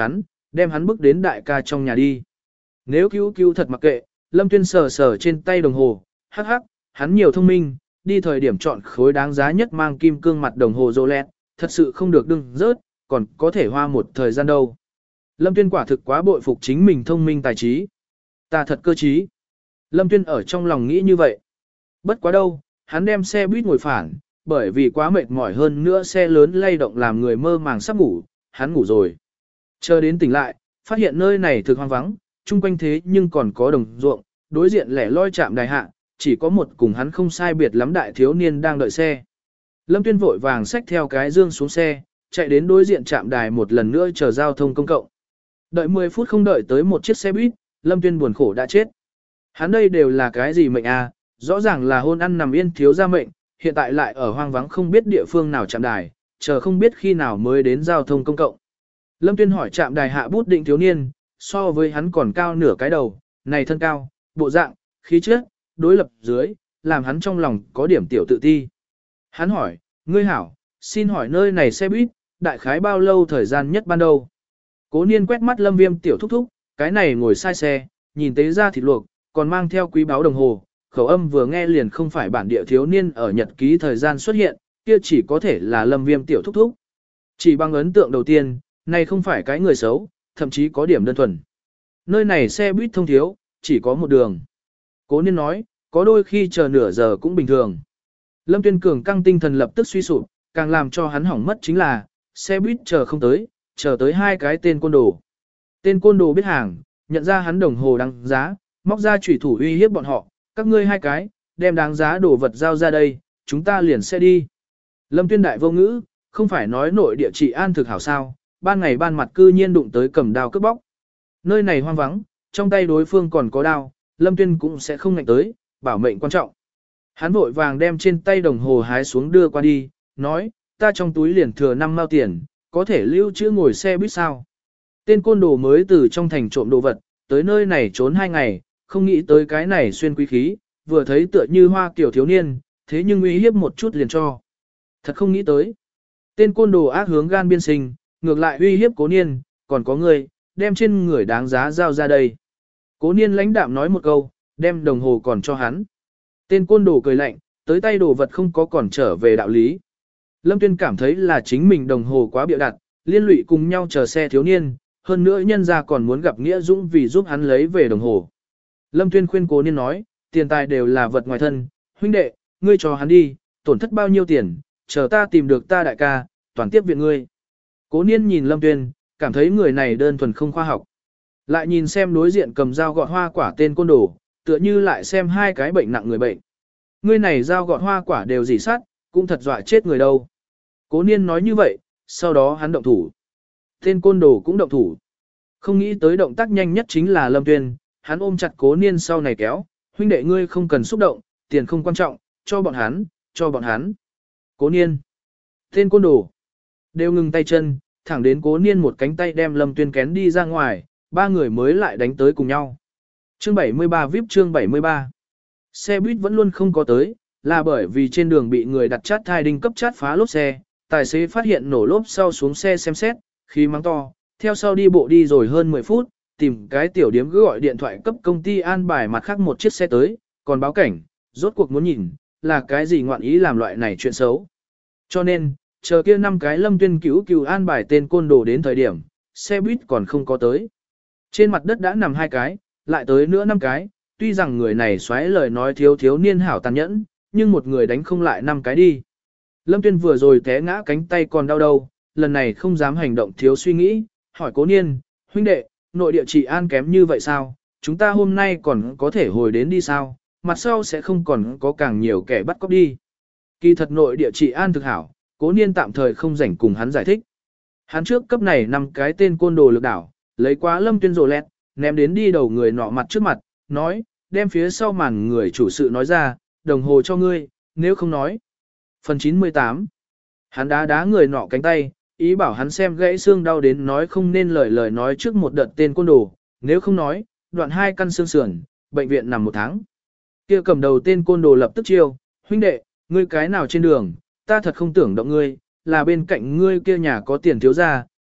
đem hắn bước đến đại ca trong nhà đi. Nếu cứu cứu thật mặc kệ, Lâm Tuyên sờ sờ trên tay đồng hồ, hắc hắc, hắn nhiều thông minh, đi thời điểm chọn khối đáng giá nhất mang kim cương mặt đồng hồ Rolex, thật sự không được đừng rớt, còn có thể hoa một thời gian đâu. Lâm Tuyên quả thực quá bội phục chính mình thông minh tài trí. Ta thật cơ trí. Lâm Tuyên ở trong lòng nghĩ như vậy. Bất quá đâu, hắn đem xe buýt ngồi phản, bởi vì quá mệt mỏi hơn nữa xe lớn lay động làm người mơ màng sắp ngủ, hắn ngủ rồi. Chờ đến tỉnh lại, phát hiện nơi này thực hoang vắng, chung quanh thế nhưng còn có đồng ruộng, đối diện lẻ loi chạm đài hạ, chỉ có một cùng hắn không sai biệt lắm đại thiếu niên đang đợi xe. Lâm Tuyên vội vàng xách theo cái dương xuống xe, chạy đến đối diện trạm đài một lần nữa chờ giao thông công cộng. Đợi 10 phút không đợi tới một chiếc xe buýt, Lâm Tuyên buồn khổ đã chết. Hắn đây đều là cái gì mệnh à, rõ ràng là hôn ăn nằm yên thiếu gia mệnh, hiện tại lại ở hoang vắng không biết địa phương nào trạm đài, chờ không biết khi nào mới đến giao thông công cộng. Lâm Tuyên hỏi trạm đài hạ bút định thiếu niên, so với hắn còn cao nửa cái đầu, này thân cao, bộ dạng, khí chất, đối lập dưới, làm hắn trong lòng có điểm tiểu tự ti. Hắn hỏi, ngươi hảo, xin hỏi nơi này xe buýt, đại khái bao lâu thời gian nhất ban đầu? Cố niên quét mắt Lâm Viêm tiểu thúc thúc, cái này ngồi sai xe, nhìn tế ra thịt luộc, còn mang theo quý báo đồng hồ, khẩu âm vừa nghe liền không phải bản địa thiếu niên ở nhật ký thời gian xuất hiện, kia chỉ có thể là Lâm Viêm tiểu thúc thúc. Chỉ bằng ấn tượng đầu tiên, này không phải cái người xấu, thậm chí có điểm đơn thuần. Nơi này xe buýt thông thiếu, chỉ có một đường. Cố niên nói, có đôi khi chờ nửa giờ cũng bình thường. Lâm Tuyên Cường căng tinh thần lập tức suy sụp, càng làm cho hắn hỏng mất chính là, xe buýt chờ không tới, chờ tới hai cái tên côn đồ. Tên côn đồ biết hàng, nhận ra hắn đồng hồ đáng giá, móc ra chủy thủ uy hiếp bọn họ, các ngươi hai cái, đem đáng giá đồ vật giao ra đây, chúng ta liền sẽ đi. Lâm Tuyên đại vô ngữ, không phải nói nội địa trị an thực hảo sao, ban ngày ban mặt cư nhiên đụng tới cầm đao cướp bóc. Nơi này hoang vắng, trong tay đối phương còn có đao, Lâm Tuyên cũng sẽ không ngạnh tới, bảo mệnh quan trọng. Hắn vội vàng đem trên tay đồng hồ hái xuống đưa qua đi, nói, ta trong túi liền thừa 5 mao tiền, có thể lưu trữ ngồi xe buýt sao. Tên côn đồ mới từ trong thành trộm đồ vật, tới nơi này trốn 2 ngày, không nghĩ tới cái này xuyên quý khí, vừa thấy tựa như hoa kiểu thiếu niên, thế nhưng uy hiếp một chút liền cho. Thật không nghĩ tới. Tên côn đồ ác hướng gan biên sinh, ngược lại uy hiếp cố niên, còn có người, đem trên người đáng giá giao ra đây. Cố niên lãnh đạm nói một câu, đem đồng hồ còn cho hắn. Tên côn đồ cười lạnh, tới tay đồ vật không có còn trở về đạo lý. Lâm Tuyên cảm thấy là chính mình đồng hồ quá bịa đặt, liên lụy cùng nhau chờ xe thiếu niên, hơn nữa nhân ra còn muốn gặp Nghĩa Dũng vì giúp hắn lấy về đồng hồ. Lâm Tuyên khuyên cố niên nói, tiền tài đều là vật ngoài thân, huynh đệ, ngươi cho hắn đi, tổn thất bao nhiêu tiền, chờ ta tìm được ta đại ca, toàn tiếp viện ngươi. Cố niên nhìn Lâm Tuyên, cảm thấy người này đơn thuần không khoa học. Lại nhìn xem đối diện cầm dao gọt hoa quả tên côn đồ, tựa như lại xem hai cái bệnh nặng người bệnh. Ngươi này dao gọt hoa quả đều dỉ sát, cũng thật dọa chết người đâu. Cố niên nói như vậy, sau đó hắn động thủ. Tên côn đồ cũng động thủ. Không nghĩ tới động tác nhanh nhất chính là Lâm Tuyên, hắn ôm chặt cố niên sau này kéo, huynh đệ ngươi không cần xúc động, tiền không quan trọng, cho bọn hắn, cho bọn hắn. Cố niên. Tên côn đồ. Đều ngừng tay chân, thẳng đến cố niên một cánh tay đem Lâm Tuyên kén đi ra ngoài, ba người mới lại đánh tới cùng nhau. Chương 73 VIP chương 73. Xe buýt vẫn luôn không có tới, là bởi vì trên đường bị người đặt chát thai đinh cấp chát phá lốp xe, tài xế phát hiện nổ lốp sau xuống xe xem xét, khí mắng to, theo sau đi bộ đi rồi hơn 10 phút, tìm cái tiểu điếm cứ gọi điện thoại cấp công ty an bài mặt khác một chiếc xe tới, còn báo cảnh, rốt cuộc muốn nhìn, là cái gì ngoạn ý làm loại này chuyện xấu. Cho nên, chờ kia 5 cái Lâm Tuyên cứu an bài tên côn đồ đến thời điểm, xe buýt còn không có tới. Trên mặt đất đã nằm 2 cái, lại tới nữa 5 cái, tuy rằng người này xoáy lời nói thiếu niên hảo tàn nhẫn, nhưng một người đánh không lại 5 cái đi. Lâm Tuyên vừa rồi té ngã cánh tay còn đau đầu, lần này không dám hành động thiếu suy nghĩ, hỏi cố niên, huynh đệ, nội địa trị an kém như vậy sao, chúng ta hôm nay còn có thể hồi đến đi sao, mặt sau sẽ không còn có càng nhiều kẻ bắt cóc đi. Kỳ thật nội địa trị an thực hảo, cố niên tạm thời không rảnh cùng hắn giải thích. Hắn trước cấp này 5 cái tên côn đồ lực đảo, lấy quá Lâm Tuyên rồ lẹt, ném đến đi đầu người nọ mặt trước mặt, nói, đem phía sau màn người chủ sự nói ra, đồng hồ cho ngươi, nếu không nói. Phần 98. Hắn đá người nọ cánh tay, ý bảo hắn xem gãy xương đau đến nói không nên lời nói trước một đợt tên côn đồ, nếu không nói, đoạn 2 căn xương sườn, bệnh viện nằm 1 tháng. Kia cầm đầu tên côn đồ lập tức chiêu, huynh đệ, ngươi cái nào trên đường, ta thật không tưởng động ngươi, là bên cạnh ngươi kia nhà có tiền thiếu gia,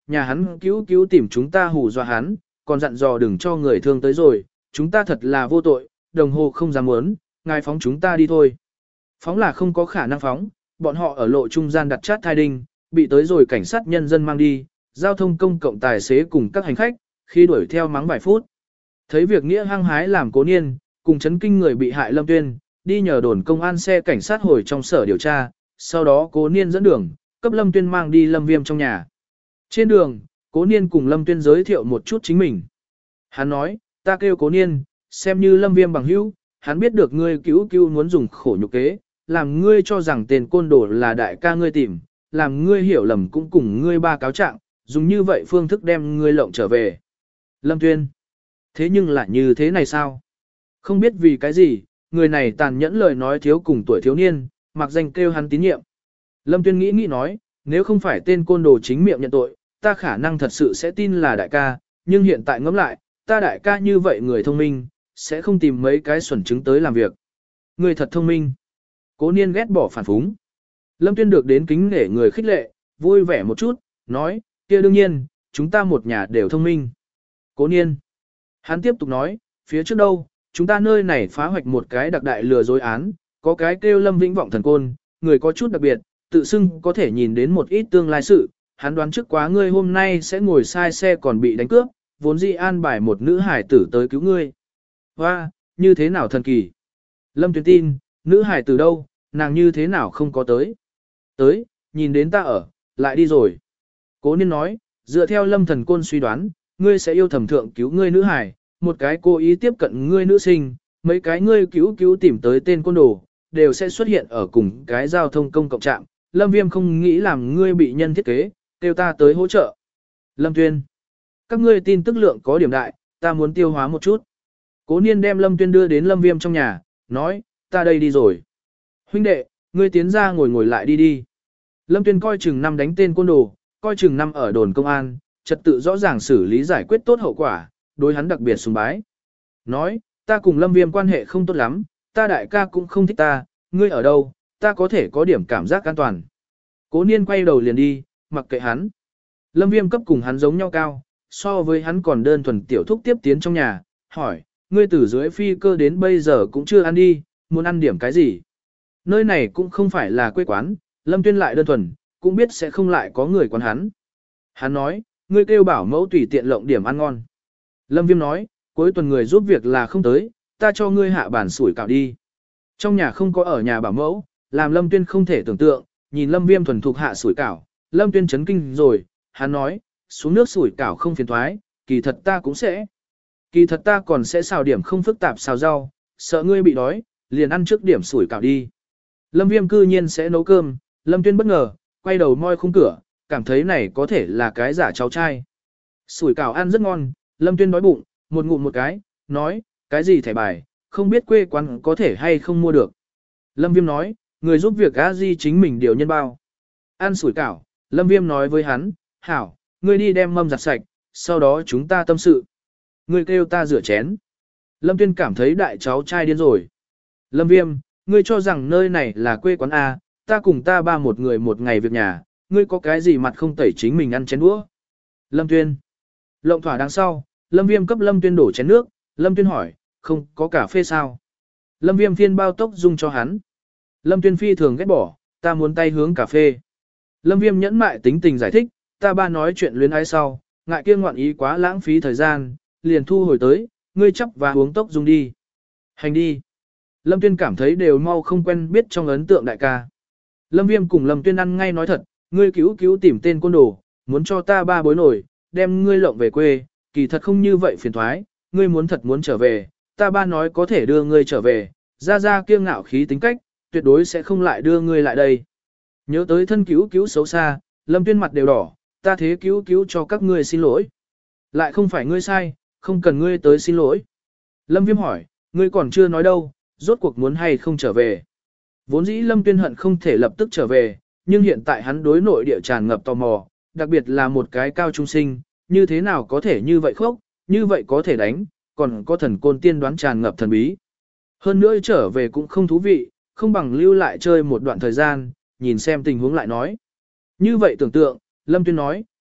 nhà hắn cứu cứu tìm chúng ta hù dọa hắn, còn dặn dò đừng cho người thương tới rồi, chúng ta thật là vô tội, đồng hồ không dám muốn, ngài phóng chúng ta đi thôi. Phóng là không có khả năng phóng, bọn họ ở lộ trung gian đặt chát thai đinh, bị tới rồi cảnh sát nhân dân mang đi, giao thông công cộng tài xế cùng các hành khách, khi đuổi theo mắng vài phút. Thấy việc nghĩa hăng hái làm Cố Niên, cùng chấn kinh người bị hại Lâm Tuyên, đi nhờ đồn công an xe cảnh sát hồi trong sở điều tra, sau đó Cố Niên dẫn đường, cấp Lâm Tuyên mang đi Lâm Viêm trong nhà. Trên đường, Cố Niên cùng Lâm Tuyên giới thiệu một chút chính mình. Hắn nói, ta kêu Cố Niên, xem như Lâm Viêm bằng hữu, hắn biết được ngươi cứu cứu muốn dùng khổ nhục kế, làm ngươi cho rằng tên côn đồ là đại ca ngươi tìm, làm ngươi hiểu lầm cũng cùng ngươi ba cáo trạng, dùng như vậy phương thức đem ngươi lộng trở về. Lâm Tuyên, thế nhưng lại như thế này sao? Không biết vì cái gì, người này tàn nhẫn lời nói thiếu cùng tuổi thiếu niên, mặc danh kêu hắn tín nhiệm. Lâm Tuyên nghĩ nói, nếu không phải tên côn đồ chính miệng nhận tội, ta khả năng thật sự sẽ tin là đại ca, nhưng hiện tại ngẫm lại, ta đại ca như vậy người thông minh, sẽ không tìm mấy cái xuẩn trứng tới làm việc. Người thật thông minh. Cố Niên ghét bỏ phản phúng. Lâm Tuyên được đến kính nể người khích lệ, vui vẻ một chút, nói, kia đương nhiên, chúng ta một nhà đều thông minh. Cố Niên. Hắn tiếp tục nói, phía trước đâu, chúng ta nơi này phá hoạch một cái đặc đại lừa dối án, có cái kêu Lâm Vĩnh Vọng thần côn, người có chút đặc biệt, tự xưng có thể nhìn đến một ít tương lai sự, hắn đoán trước quá ngươi hôm nay sẽ ngồi sai xe còn bị đánh cướp, vốn dĩ an bài một nữ hải tử tới cứu ngươi. Hoa, như thế nào thần kỳ? Lâm Tuyên tin, nữ hải tử đâu, nàng như thế nào không có tới? Tới, nhìn đến ta ở, lại đi rồi. Cố Niên nói, dựa theo Lâm thần côn suy đoán, ngươi sẽ yêu thầm thượng cứu ngươi nữ hải, một cái cố ý tiếp cận ngươi nữ sinh, mấy cái ngươi cứu tìm tới tên côn đồ, đều sẽ xuất hiện ở cùng cái giao thông công cộng trạm. Lâm Viêm không nghĩ làm ngươi bị nhân thiết kế, kêu ta tới hỗ trợ. Lâm Tuyên, các ngươi tin tức lượng có điểm đại, ta muốn tiêu hóa một chút. Cố Niên đem Lâm Tuyên đưa đến Lâm Viêm trong nhà, nói, ta đây đi rồi. Huynh đệ, ngươi tiến ra ngồi lại đi đi. Lâm Tuyên coi chừng năm đánh tên côn đồ, coi chừng năm ở đồn công an, trật tự rõ ràng xử lý giải quyết tốt hậu quả, đối hắn đặc biệt sùng bái. Nói, ta cùng Lâm Viêm quan hệ không tốt lắm, ta đại ca cũng không thích ta, ngươi ở đâu, ta có thể có điểm cảm giác an toàn. Cố Niên quay đầu liền đi, mặc kệ hắn. Lâm Viêm cấp cùng hắn giống nhau cao, so với hắn còn đơn thuần tiểu thúc tiếp tiến trong nhà, hỏi, ngươi từ dưới phi cơ đến bây giờ cũng chưa ăn đi, muốn ăn điểm cái gì? Nơi này cũng không phải là quê quán, Lâm Tuyên lại đơn thuần, cũng biết sẽ không lại có người quán hắn. Hắn nói, ngươi kêu bảo mẫu tùy tiện lộng điểm ăn ngon. Lâm Viêm nói, cuối tuần người giúp việc là không tới, ta cho ngươi hạ bản sủi cảo đi. Trong nhà không có ở nhà bảo mẫu, làm Lâm Tuyên không thể tưởng tượng, nhìn Lâm Viêm thuần thục hạ sủi cảo, Lâm Tuyên chấn kinh rồi, hắn nói, xuống nước sủi cảo không phiền thoái, kỳ thật ta cũng sẽ. Kỳ thật ta còn sẽ xào điểm không phức tạp xào rau, sợ ngươi bị đói, liền ăn trước điểm sủi cảo đi. Lâm Viêm cư nhiên sẽ nấu cơm, Lâm Tuyên bất ngờ, quay đầu moi khung cửa, cảm thấy này có thể là cái giả cháu trai. Sủi cảo ăn rất ngon, Lâm Tuyên đói bụng, một ngụm một cái, nói, cái gì thẻ bài, không biết quê quán có thể hay không mua được. Lâm Viêm nói, người giúp việc a di chính mình điều nhân bao. Ăn sủi cảo, Lâm Viêm nói với hắn, hảo, ngươi đi đem mâm giặt sạch, sau đó chúng ta tâm sự. Ngươi kêu ta rửa chén. Lâm Tuyên cảm thấy đại cháu trai điên rồi. Lâm Viêm, ngươi cho rằng nơi này là quê quán A, ta cùng ta ba một người một ngày việc nhà, ngươi có cái gì mặt không tẩy chính mình ăn chén đũa. Lâm Tuyên. Lộng thỏa đằng sau, Lâm Viêm cấp Lâm Tuyên đổ chén nước, Lâm Tuyên hỏi, không có cà phê sao? Lâm Viêm phiên bao tốc dung cho hắn. Lâm Tuyên phi thường ghét bỏ, ta muốn tay hướng cà phê. Lâm Viêm nhẫn mại tính tình giải thích, ta ba nói chuyện luyến ái sau, ngại kia ngoạn ý quá lãng phí thời gian, liền thu hồi tới, ngươi chấp và uống tốc dung đi. Hành đi. Lâm Tuyên cảm thấy đều mau không quen biết trong ấn tượng đại ca. Lâm Viêm cùng Lâm Tuyên ăn ngay nói thật, ngươi cứu tìm tên côn đồ, muốn cho ta ba bối nổi, đem ngươi lộng về quê, kỳ thật không như vậy phiền thoái, ngươi muốn thật muốn trở về, ta ba nói có thể đưa ngươi trở về, ra kiêng ngạo khí tính cách, tuyệt đối sẽ không lại đưa ngươi lại đây. Nhớ tới thân cứu xấu xa, Lâm Tuyên mặt đều đỏ, ta thế cứu cho các ngươi xin lỗi. Lại không phải ngươi sai, không cần ngươi tới xin lỗi. Lâm Viêm hỏi, ngươi còn chưa nói đâu, rốt cuộc muốn hay không trở về. Vốn dĩ Lâm Tuyên hận không thể lập tức trở về, nhưng hiện tại hắn đối nội địa tràn ngập tò mò, đặc biệt là một cái cao trung sinh, như thế nào có thể như vậy khốc, như vậy có thể đánh, còn có thần côn tiên đoán tràn ngập thần bí. Hơn nữa trở về cũng không thú vị, không bằng lưu lại chơi một đoạn thời gian, nhìn xem tình huống lại nói. Như vậy tưởng tượng, Lâm Tuyên nói,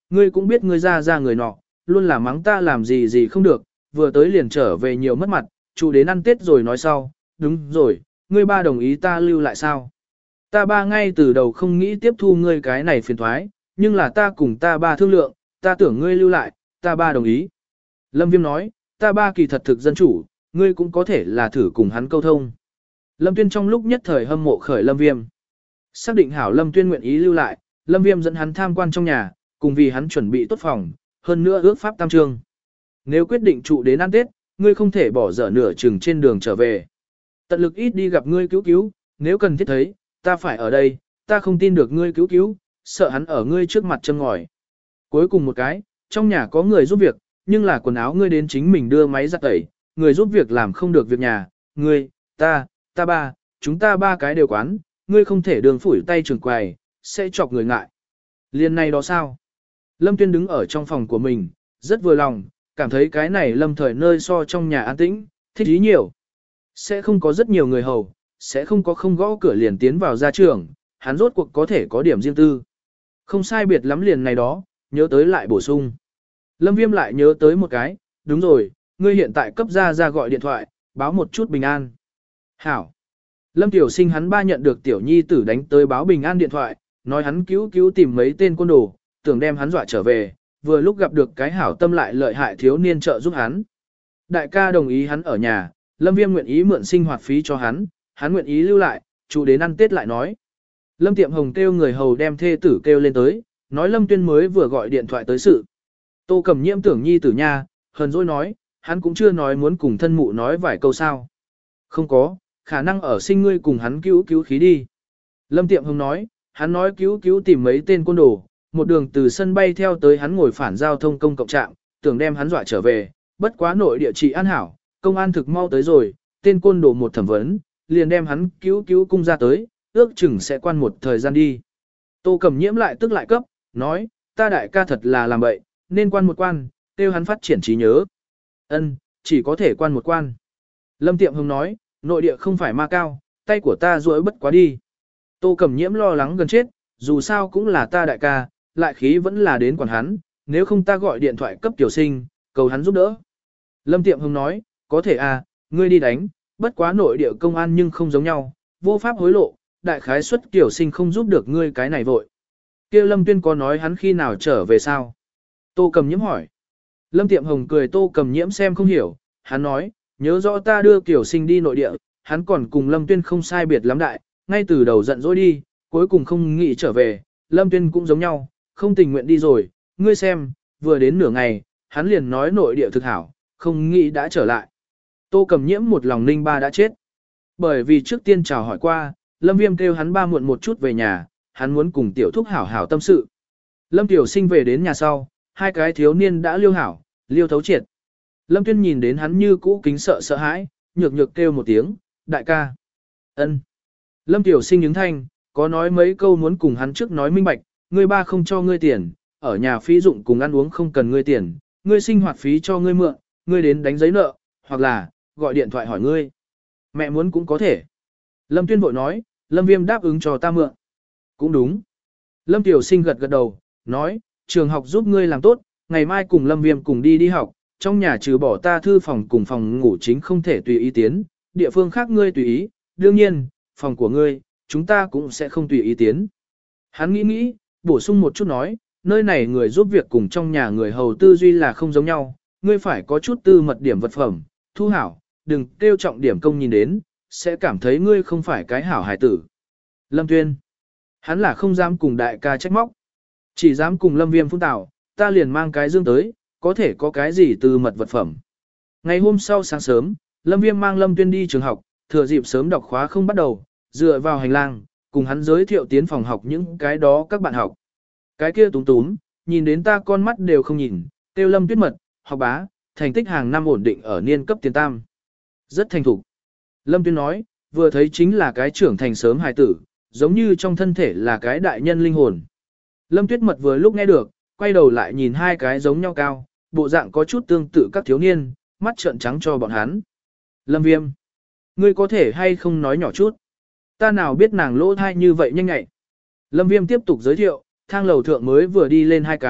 Ngươi cũng biết ngươi ra người nọ, luôn là mắng ta làm gì gì không được, vừa tới liền trở về nhiều mất mặt, chủ đến ăn Tết rồi nói sau, đúng rồi, ngươi ba đồng ý ta lưu lại sao? Ta ba ngay từ đầu không nghĩ tiếp thu ngươi cái này phiền thoái, nhưng là ta cùng ta ba thương lượng, ta tưởng ngươi lưu lại, ta ba đồng ý. Lâm Viêm nói, ta ba kỳ thật thực dân chủ, ngươi cũng có thể là thử cùng hắn câu thông. Lâm Tuyên trong lúc nhất thời hâm mộ khởi Lâm Viêm. Xác định hảo Lâm Tuyên nguyện ý lưu lại, Lâm Viêm dẫn hắn tham quan trong nhà, cùng vì hắn chuẩn bị tốt phòng, hơn nữa ước pháp tam trương. Nếu quyết định trụ đến ăn Tết, ngươi không thể bỏ dở nửa chừng trên đường trở về. Tận lực ít đi gặp ngươi cứu cứu, nếu cần thiết thấy, ta phải ở đây, ta không tin được ngươi cứu cứu, sợ hắn ở ngươi trước mặt châm ngòi. Cuối cùng một cái, trong nhà có người giúp việc, nhưng là quần áo ngươi đến chính mình đưa máy giặt tẩy, người giúp việc làm không được việc nhà, ngươi, ta ba, chúng ta ba cái đều quán, ngươi không thể đường phủi tay trường quầy, sẽ chọc người ngại. Liên này đó sao? Lâm Tuyên đứng ở trong phòng của mình, rất vừa lòng, cảm thấy cái này lâm thời nơi so trong nhà an tĩnh, thích ý nhiều. Sẽ không có rất nhiều người hầu, sẽ không có không gõ cửa liền tiến vào gia trường, hắn rốt cuộc có thể có điểm riêng tư. Không sai biệt lắm liền này đó, nhớ tới lại bổ sung. Lâm Viêm lại nhớ tới một cái, đúng rồi, ngươi hiện tại cấp ra gọi điện thoại, báo một chút bình an. Hảo. Lâm Tiểu Sinh hắn ba nhận được Tiểu Nhi tử đánh tới báo bình an điện thoại, nói hắn cứu tìm mấy tên côn đồ, tưởng đem hắn dọa trở về, vừa lúc gặp được cái hảo tâm lại lợi hại thiếu niên trợ giúp hắn. Đại ca đồng ý hắn ở nhà, Lâm Viêm nguyện ý mượn sinh hoạt phí cho hắn nguyện ý lưu lại, chủ đến ăn Tết lại nói. Lâm Tiệm Hồng kêu người hầu đem thê tử kêu lên tới, nói Lâm Tuyên mới vừa gọi điện thoại tới sự. Tô Cẩm Nhiễm tưởng Nhi tử nha, hờn dỗi nói, hắn cũng chưa nói muốn cùng thân mụ nói vài câu sao. Không có, khả năng ở sinh ngươi cùng hắn cứu khí đi. Lâm Tiệm Hồng nói, hắn nói cứu tìm mấy tên côn đồ, một đường từ sân bay theo tới hắn ngồi phản giao thông công cộng trạm, tưởng đem hắn dọa trở về, bất quá nội địa chỉ an hảo, công an thực mau tới rồi, tên côn đồ một thẩm vấn, liền đem hắn cứu cung ra tới, ước chừng sẽ quan một thời gian đi. Tô Cẩm Nhiễm lại tức lại cấp, nói, ta đại ca thật là làm bậy, nên quan một quan, tiêu hắn phát triển trí nhớ. Ân, chỉ có thể quan một quan. Lâm Tiệm Hồng nói, nội địa không phải ma cao, tay của ta duỗi bất quá đi. Tô Cẩm Nhiễm lo lắng gần chết, dù sao cũng là ta đại ca, lại khí vẫn là đến quản hắn, nếu không ta gọi điện thoại cấp tiểu sinh, cầu hắn giúp đỡ. Lâm Tiệm Hồng nói, có thể à, ngươi đi đánh, bất quá nội địa công an nhưng không giống nhau, vô pháp hối lộ, đại khái suất tiểu sinh không giúp được ngươi cái này vội. Kia Lâm Tuyên có nói hắn khi nào trở về sao? Tô Cẩm Nhiễm hỏi. Lâm Tiệm Hồng cười Tô Cẩm Nhiễm xem không hiểu, hắn nói, nhớ rõ ta đưa tiểu sinh đi nội địa, hắn còn cùng Lâm Tuyên không sai biệt lắm đại, ngay từ đầu giận dỗi đi, cuối cùng không nghĩ trở về, Lâm Tuyên cũng giống nhau, không tình nguyện đi rồi, ngươi xem, vừa đến nửa ngày, hắn liền nói nội địa thực hảo, không nghĩ đã trở lại. Tô Cẩm Nhiễm một lòng ninh ba đã chết. Bởi vì trước tiên chào hỏi qua, Lâm Viêm kêu hắn ba muộn một chút về nhà, hắn muốn cùng tiểu thúc hảo hảo tâm sự. Lâm Tiểu Sinh về đến nhà sau, hai cái thiếu niên đã liêu hảo, liêu thấu triệt. Lâm Tuyên nhìn đến hắn như cũ kính sợ hãi, nhược kêu một tiếng, đại ca. Ân. Lâm Tiểu Sinh những thanh, có nói mấy câu muốn cùng hắn trước nói minh bạch, ngươi ba không cho ngươi tiền, ở nhà phí dụng cùng ăn uống không cần ngươi tiền, ngươi sinh hoạt phí cho ngươi mượn, ngươi đến đánh giấy nợ, hoặc là, gọi điện thoại hỏi ngươi. Mẹ muốn cũng có thể. Lâm Tuyên vội nói, Lâm Viêm đáp ứng cho ta mượn. Cũng đúng. Lâm Tiểu Sinh gật đầu, nói, trường học giúp ngươi làm tốt, ngày mai cùng Lâm Viêm cùng đi học, trong nhà trừ bỏ ta thư phòng cùng phòng ngủ chính không thể tùy ý tiến, địa phương khác ngươi tùy ý, đương nhiên, phòng của ngươi, chúng ta cũng sẽ không tùy ý tiến. Hắn nghĩ, bổ sung một chút nói, nơi này người giúp việc cùng trong nhà người hầu tư duy là không giống nhau, ngươi phải có chút tư mật điểm vật phẩm, thu hảo, đừng kêu trọng điểm công nhìn đến, sẽ cảm thấy ngươi không phải cái hảo hài tử. Lâm Tuyên, hắn là không dám cùng đại ca trách móc, chỉ dám cùng Lâm Viêm phun tảo, ta liền mang cái dương tới, có thể có cái gì tư mật vật phẩm. Ngày hôm sau sáng sớm, Lâm Viêm mang Lâm Tuyên đi trường học, thừa dịp sớm đọc khóa không bắt đầu, dựa vào hành lang, cùng hắn giới thiệu tiến phòng học những cái đó các bạn học. Cái kia túm túm, nhìn đến ta con mắt đều không nhìn, tiêu Lâm Tuyết Mật, học bá, thành tích hàng năm ổn định ở niên cấp tiền tam. Rất thành thục. Lâm Tuyên nói, vừa thấy chính là cái trưởng thành sớm hài tử, giống như trong thân thể là cái đại nhân linh hồn. Lâm Tuyết Mật vừa lúc nghe được, quay đầu lại nhìn hai cái giống nhau cao, bộ dạng có chút tương tự các thiếu niên, mắt trợn trắng cho bọn hắn. Lâm Viêm, ngươi có thể hay không nói nhỏ chút? Ta nào biết nàng lỗ thai như vậy nhanh ngại. Lâm Viêm tiếp tục giới thiệu, thang lầu thượng mới vừa đi lên hai cái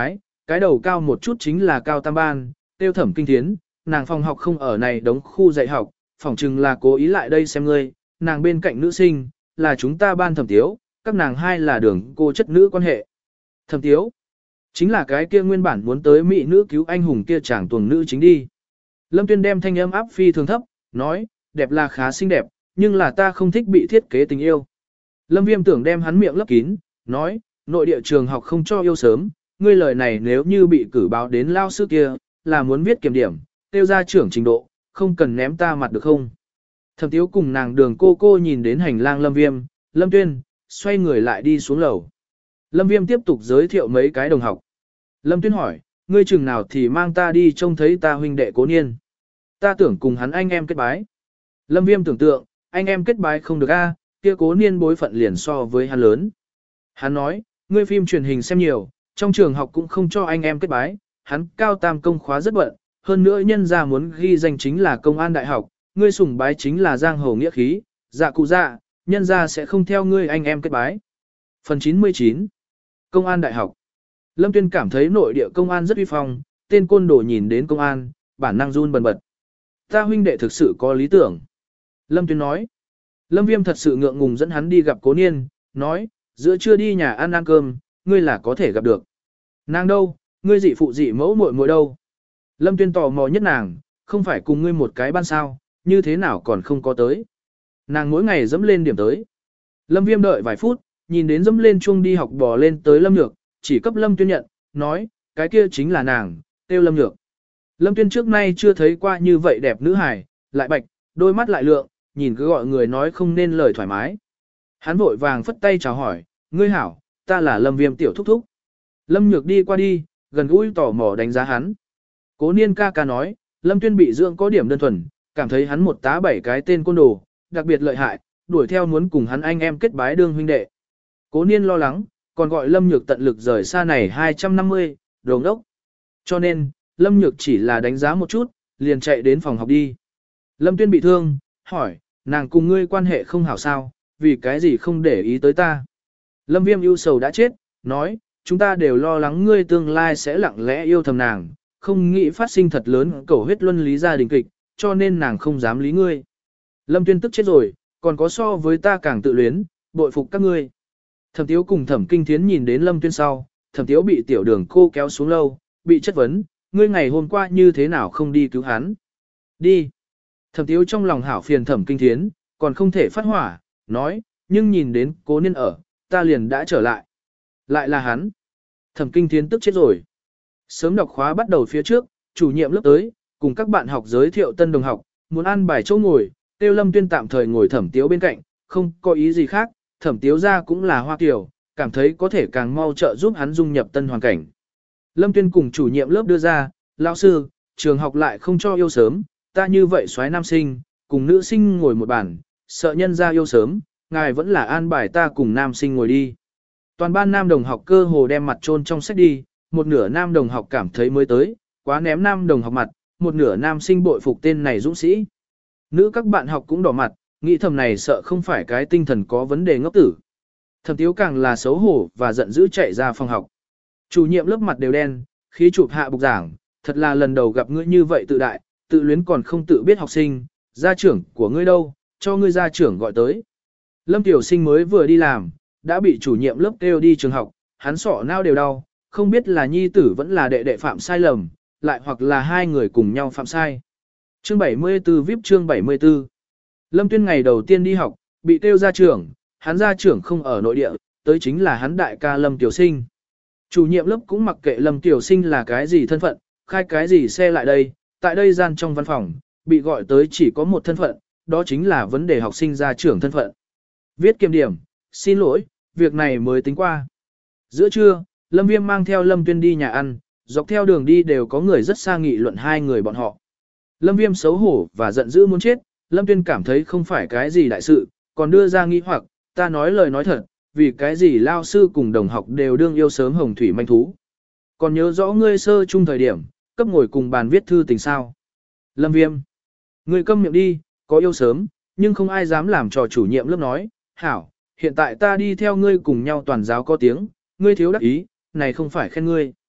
Cái đầu cao một chút chính là cao tam ban, tiêu Thẩm Kinh Thiến, nàng phòng học không ở này đống khu dạy học, phỏng chừng là cố ý lại đây xem ngươi, nàng bên cạnh nữ sinh, là chúng ta ban Thẩm Tiếu, các nàng hai là đường cô chất nữ quan hệ. Thẩm Tiếu, chính là cái kia nguyên bản muốn tới mỹ nữ cứu anh hùng kia chàng tuồng nữ chính đi. Lâm Tuyên đem thanh âm áp phi thường thấp, nói, đẹp là khá xinh đẹp, nhưng là ta không thích bị thiết kế tình yêu. Lâm Viêm tưởng đem hắn miệng lấp kín, nói, nội địa trường học không cho yêu sớm, ngươi lời này nếu như bị cử báo đến lao sư kia, là muốn viết kiểm điểm, tiêu ra trưởng trình độ, không cần ném ta mặt được không. Thẩm Tiếu cùng nàng đường cô nhìn đến hành lang Lâm Viêm, Lâm Tuyên, xoay người lại đi xuống lầu. Lâm Viêm tiếp tục giới thiệu mấy cái đồng học. Lâm Tuyên hỏi, ngươi chừng nào thì mang ta đi trông thấy ta huynh đệ Cố Niên. Ta tưởng cùng hắn anh em kết bái. Lâm Viêm tưởng tượng, anh em kết bái không được a, kia Cố Niên bối phận liền so với hắn lớn. Hắn nói, ngươi phim truyền hình xem nhiều, trong trường học cũng không cho anh em kết bái, hắn cao tam công khóa rất bận, hơn nữa nhân ra muốn ghi danh chính là công an đại học, ngươi sủng bái chính là giang hồ nghĩa khí, dạ cụ dạ, nhân ra sẽ không theo ngươi anh em kết bái. Phần 99. Công an đại học. Lâm Tuyên cảm thấy nội địa công an rất uy phong, tên côn đồ nhìn đến công an, bản năng run bần bật. Ta huynh đệ thực sự có lý tưởng. Lâm Tuyên nói. Lâm Viêm thật sự ngượng ngùng dẫn hắn đi gặp Cố Niên, nói, giữa trưa đi nhà ăn cơm, ngươi là có thể gặp được. Nàng đâu, ngươi dị phụ dị mẫu muội muội đâu. Lâm Tuyên tò mò nhất nàng, không phải cùng ngươi một cái ban sao, như thế nào còn không có tới. Nàng mỗi ngày dẫm lên điểm tới. Lâm Viêm đợi vài phút, nhìn đến dẫm lên chuông đi học bò lên tới Lâm Nhược, chỉ cấp Lâm Tuyên nhận, nói, cái kia chính là nàng, tiêu Lâm Nhược. Lâm Tuyên trước nay chưa thấy qua như vậy đẹp nữ hài, lại bạch, đôi mắt lại lượng, nhìn cứ gọi người nói không nên lời thoải mái. Hắn vội vàng phất tay chào hỏi, ngươi hảo, ta là Lâm Viêm tiểu thúc thúc. Lâm Nhược đi qua đi, gần gũi tò mò đánh giá hắn. Cố Niên ca ca nói, Lâm Tuyên bị dưỡng có điểm đơn thuần, cảm thấy hắn một tá bảy cái tên côn đồ, đặc biệt lợi hại, đuổi theo muốn cùng hắn anh em kết bái đương huynh đệ. Cố Niên lo lắng, còn gọi Lâm Nhược tận lực rời xa này 250, đồ ngốc. Cho nên, Lâm Nhược chỉ là đánh giá một chút, liền chạy đến phòng học đi. Lâm Tuyên bị thương, hỏi, nàng cùng ngươi quan hệ không hảo sao, vì cái gì không để ý tới ta. Lâm Viêm ưu sầu đã chết, nói, chúng ta đều lo lắng ngươi tương lai sẽ lặng lẽ yêu thầm nàng, không nghĩ phát sinh thật lớn cầu huyết luân lý gia đình kịch, cho nên nàng không dám lý ngươi. Lâm Tuyên tức chết rồi, còn có so với ta càng tự luyến, bội phục các ngươi. Thẩm Tiếu cùng Thẩm Kinh Thiến nhìn đến Lâm Tuyên sau, Thẩm Tiếu bị tiểu đường cô kéo xuống lâu, bị chất vấn, ngươi ngày hôm qua như thế nào không đi cứu hắn. Đi. Thẩm Tiếu trong lòng hảo phiền Thẩm Kinh Thiến, còn không thể phát hỏa, nói, nhưng nhìn đến Cố Niên ở, ta liền đã trở lại. Lại là hắn. Thẩm Kinh Thiến tức chết rồi. Sớm đọc khóa bắt đầu phía trước, chủ nhiệm lớp tới, cùng các bạn học giới thiệu tân đồng học, muốn ăn bài chỗ ngồi, tiêu Lâm Tuyên tạm thời ngồi Thẩm Tiếu bên cạnh, không có ý gì khác, Thẩm Tiếu ra cũng là Hoa Kiều, cảm thấy có thể càng mau trợ giúp hắn dung nhập tân hoàn cảnh. Lâm Tuyên cùng chủ nhiệm lớp đưa ra, lão sư, trường học lại không cho yêu sớm, ta như vậy soái nam sinh, cùng nữ sinh ngồi một bàn, sợ nhân ra yêu sớm, ngài vẫn là an bài ta cùng nam sinh ngồi đi. Toàn ban nam đồng học cơ hồ đem mặt chôn trong sách đi, một nửa nam đồng học cảm thấy mới tới, quá ném nam đồng học mặt, một nửa nam sinh bội phục tên này dũng sĩ. Nữ các bạn học cũng đỏ mặt, nghĩ thầm này sợ không phải cái tinh thần có vấn đề ngốc tử. Thẩm Tiếu càng là xấu hổ và giận dữ chạy ra phòng học. Chủ nhiệm lớp mặt đều đen, khí chụp hạ bục giảng, thật là lần đầu gặp ngươi như vậy tự đại, tự luyến còn không tự biết học sinh, gia trưởng của ngươi đâu, cho ngươi gia trưởng gọi tới. Lâm Tiểu Sinh mới vừa đi làm, đã bị chủ nhiệm lớp kêu đi trường học, hắn sọ não đều đau, không biết là nhi tử vẫn là đệ đệ phạm sai lầm, lại hoặc là hai người cùng nhau phạm sai. Chương 74 VIP chương 74. Lâm Tuyên ngày đầu tiên đi học, bị kêu ra trường, hắn gia trưởng không ở nội địa, tới chính là hắn đại ca Lâm Tiểu Sinh. Chủ nhiệm lớp cũng mặc kệ Lâm Tiểu Sinh là cái gì thân phận, khai cái gì xe lại đây, tại đây gian trong văn phòng, bị gọi tới chỉ có một thân phận, đó chính là vấn đề học sinh gia trưởng thân phận. Viết kiểm điểm, xin lỗi, việc này mới tính qua. Giữa trưa, Lâm Viêm mang theo Lâm Tuyên đi nhà ăn, dọc theo đường đi đều có người rất xa nghị luận hai người bọn họ. Lâm Viêm xấu hổ và giận dữ muốn chết, Lâm Tuyên cảm thấy không phải cái gì đại sự, còn đưa ra nghi hoặc, ta nói lời nói thật, vì cái gì lao sư cùng đồng học đều đương yêu sớm hồng thủy manh thú. Còn nhớ rõ ngươi sơ chung thời điểm, cấp ngồi cùng bàn viết thư tình sao. Lâm Viêm, ngươi câm miệng đi, có yêu sớm, nhưng không ai dám làm trò chủ nhiệm lớp nói, hảo, hiện tại ta đi theo ngươi cùng nhau toàn giáo có tiếng, ngươi thiếu đắc ý, này không phải khen ngươi.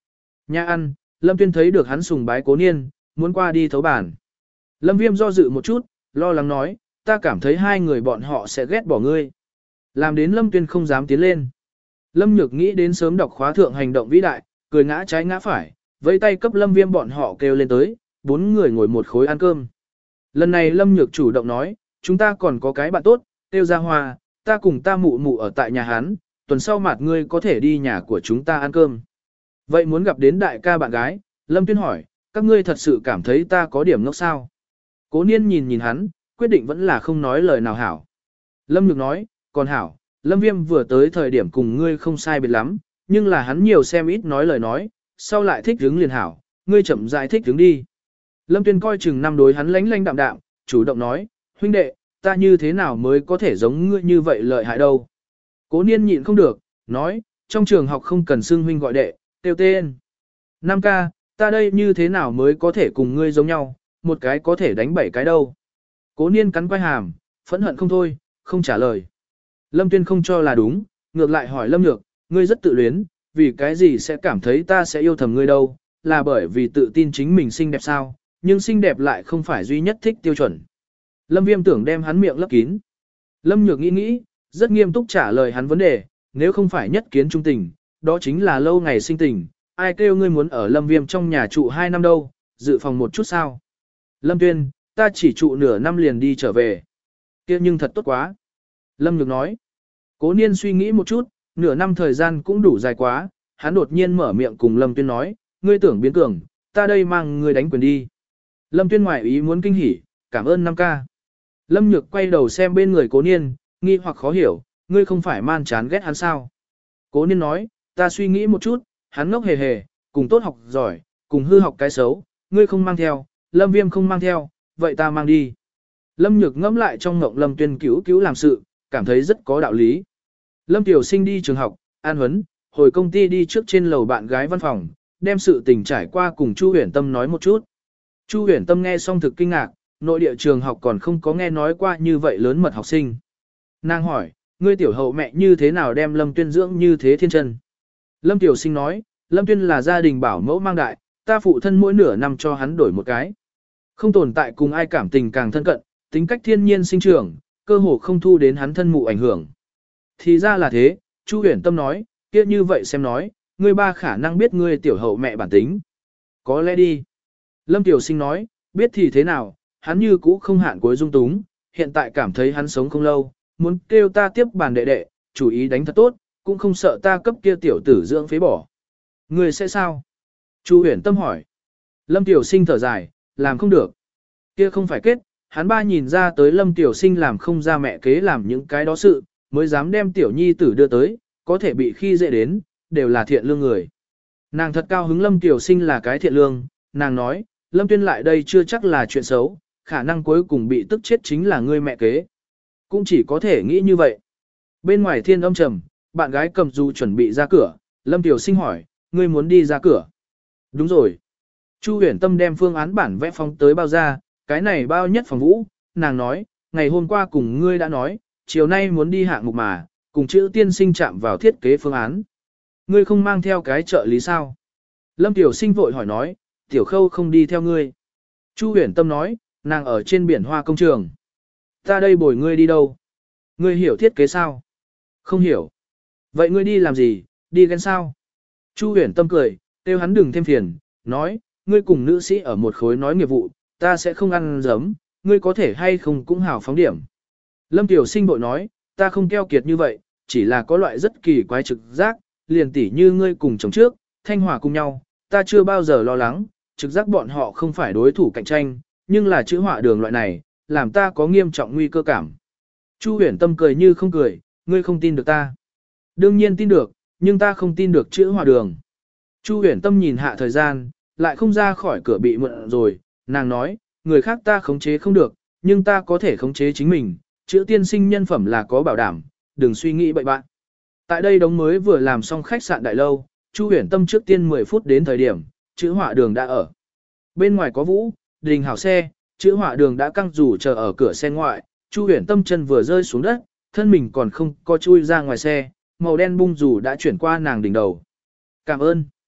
Nhà ăn, Lâm Tuyên thấy được hắn sùng bái Cố Niên, muốn qua đi thấu bản. Lâm Viêm do dự một chút, lo lắng nói, ta cảm thấy hai người bọn họ sẽ ghét bỏ ngươi. Làm đến Lâm Tuyên không dám tiến lên. Lâm Nhược nghĩ đến sớm đọc khóa thượng hành động vĩ đại, cười ngã trái ngã phải, vẫy tay cấp Lâm Viêm bọn họ kêu lên tới, 4 người ngồi một khối ăn cơm. Lần này Lâm Nhược chủ động nói, chúng ta còn có cái bạn tốt, tiêu ra hoa, ta cùng ta mụ mụ ở tại nhà hắn, tuần sau mặt ngươi có thể đi nhà của chúng ta ăn cơm. Vậy muốn gặp đến đại ca bạn gái, Lâm Tuyên hỏi, các ngươi thật sự cảm thấy ta có điểm ngốc sao? Cố Niên nhìn nhìn hắn, quyết định vẫn là không nói lời nào hảo. Lâm Nhược nói, còn hảo, Lâm Viêm vừa tới thời điểm cùng ngươi không sai biệt lắm, nhưng là hắn nhiều xem ít nói lời nói, sau lại thích hứng liền hảo, ngươi chậm rãi thích hứng đi. Lâm Tuyên coi chừng năm đối hắn lánh lánh đạm đạm, chủ động nói, huynh đệ, ta như thế nào mới có thể giống ngươi như vậy lợi hại đâu. Cố Niên nhịn không được, nói, trong trường học không cần xưng huynh gọi đệ, tiêu tên. 5K, ta đây như thế nào mới có thể cùng ngươi giống nhau, một cái có thể đánh 7 cái đâu. Cố Niên cắn quai hàm, phẫn hận không thôi, không trả lời. Lâm Tuyên không cho là đúng, ngược lại hỏi Lâm Nhược, ngươi rất tự luyến, vì cái gì sẽ cảm thấy ta sẽ yêu thầm ngươi đâu, là bởi vì tự tin chính mình xinh đẹp sao, nhưng xinh đẹp lại không phải duy nhất thích tiêu chuẩn. Lâm Viêm tưởng đem hắn miệng lấp kín. Lâm Nhược nghĩ nghĩ, rất nghiêm túc trả lời hắn vấn đề, nếu không phải nhất kiến trung tình, đó chính là lâu ngày sinh tình, ai kêu ngươi muốn ở Lâm Viêm trong nhà trụ 2 năm đâu, dự phòng một chút sao. Lâm Tuyên, ta chỉ trụ nửa năm liền đi trở về. Kia nhưng thật tốt quá. Lâm Nhược nói. Cố Niên suy nghĩ một chút, nửa năm thời gian cũng đủ dài quá, hắn đột nhiên mở miệng cùng Lâm Tuyên nói, ngươi tưởng biến cường, ta đây mang ngươi đánh quyền đi. Lâm Tuyên ngoại ý muốn kinh hỉ, cảm ơn 5K. Lâm Nhược quay đầu xem bên người Cố Niên, nghi hoặc khó hiểu, ngươi không phải man chán ghét hắn sao. Cố Niên nói, ta suy nghĩ một chút, hắn ngốc hề hề, cùng tốt học giỏi, cùng hư học cái xấu, ngươi không mang theo, Lâm Viêm không mang theo, vậy ta mang đi. Lâm Nhược ngẫm lại trong ngộng Lâm Tuyên cứu làm sự, cảm thấy rất có đạo lý. Lâm Tiểu Sinh đi trường học, an huấn, hồi công ty đi trước trên lầu bạn gái văn phòng, đem sự tình trải qua cùng Chu Huyền Tâm nói một chút. Chu Huyền Tâm nghe xong thực kinh ngạc, nội địa trường học còn không có nghe nói qua như vậy lớn mật học sinh. Nàng hỏi, ngươi tiểu hậu mẹ như thế nào đem Lâm Tuyên dưỡng như thế thiên chân? Lâm Tiểu Sinh nói, Lâm Tuyên là gia đình bảo mẫu mang đại, ta phụ thân mỗi nửa năm cho hắn đổi một cái. Không tồn tại cùng ai cảm tình càng thân cận, tính cách thiên nhiên sinh trưởng, cơ hồ không thu đến hắn thân mụ ảnh hưởng. Thì ra là thế, Chu Huyền Tâm nói, kia như vậy xem nói, ngươi ba khả năng biết ngươi tiểu hậu mẹ bản tính. Có lẽ đi. Lâm Tiểu Sinh nói, biết thì thế nào, hắn như cũ không hạn cuối dung túng, hiện tại cảm thấy hắn sống không lâu, muốn kêu ta tiếp bàn đệ đệ, chủ ý đánh thật tốt, cũng không sợ ta cấp kia tiểu tử dưỡng phế bỏ. Ngươi sẽ sao? Chu Huyền Tâm hỏi. Lâm Tiểu Sinh thở dài, làm không được. Kia không phải kết, hắn ba nhìn ra tới Lâm Tiểu Sinh làm không ra mẹ kế làm những cái đó sự, mới dám đem Tiểu Nhi tử đưa tới, có thể bị khi dễ đến, đều là thiện lương người. Nàng thật cao hứng Lâm Tiểu Sinh là cái thiện lương, nàng nói, Lâm Tuyên lại đây chưa chắc là chuyện xấu, khả năng cuối cùng bị tức chết chính là ngươi mẹ kế. Cũng chỉ có thể nghĩ như vậy. Bên ngoài thiên âm trầm, bạn gái cầm dù chuẩn bị ra cửa, Lâm Tiểu Sinh hỏi, ngươi muốn đi ra cửa? Đúng rồi. Chu Huyền Tâm đem phương án bản vẽ phóng tới bao ra, cái này bao nhất phòng vũ, nàng nói, ngày hôm qua cùng ngươi đã nói, chiều nay muốn đi hạng mục mà, cùng chữ tiên sinh chạm vào thiết kế phương án. Ngươi không mang theo cái trợ lý sao? Lâm Tiểu Sinh vội hỏi nói, Tiểu Khâu không đi theo ngươi. Chu Huyền Tâm nói, nàng ở trên biển hoa công trường. Ta đây bồi ngươi đi đâu? Ngươi hiểu thiết kế sao? Không hiểu. Vậy ngươi đi làm gì, đi ghen sao? Chu Huyền Tâm cười, kêu hắn đừng thêm phiền, nói, ngươi cùng nữ sĩ ở một khối nói nghiệp vụ, ta sẽ không ăn giấm, ngươi có thể hay không cũng hào phóng điểm. Lâm Tiểu Sinh bội nói, ta không keo kiệt như vậy, chỉ là có loại rất kỳ quái trực giác, liền tỉ như ngươi cùng chồng trước, thanh hòa cùng nhau, ta chưa bao giờ lo lắng, trực giác bọn họ không phải đối thủ cạnh tranh, nhưng là chữ họa đường loại này, làm ta có nghiêm trọng nguy cơ cảm. Chu Huyền Tâm cười như không cười, ngươi không tin được ta. Đương nhiên tin được, nhưng ta không tin được chữ họa đường. Chu Huyền Tâm nhìn hạ thời gian, lại không ra khỏi cửa bị mượn rồi, nàng nói, người khác ta khống chế không được, nhưng ta có thể khống chế chính mình, chữ tiên sinh nhân phẩm là có bảo đảm, đừng suy nghĩ bậy bạn. Tại đây đống mới vừa làm xong khách sạn đại lâu, Chu Huyền Tâm trước tiên 10 phút đến thời điểm, chữ họa đường đã ở. Bên ngoài có Vũ, Đình hảo xe, chữ họa đường đã căng dù chờ ở cửa xe ngoại, Chu Huyền Tâm chân vừa rơi xuống đất, thân mình còn không có chui ra ngoài xe, màu đen bung dù đã chuyển qua nàng đỉnh đầu. Cảm ơn.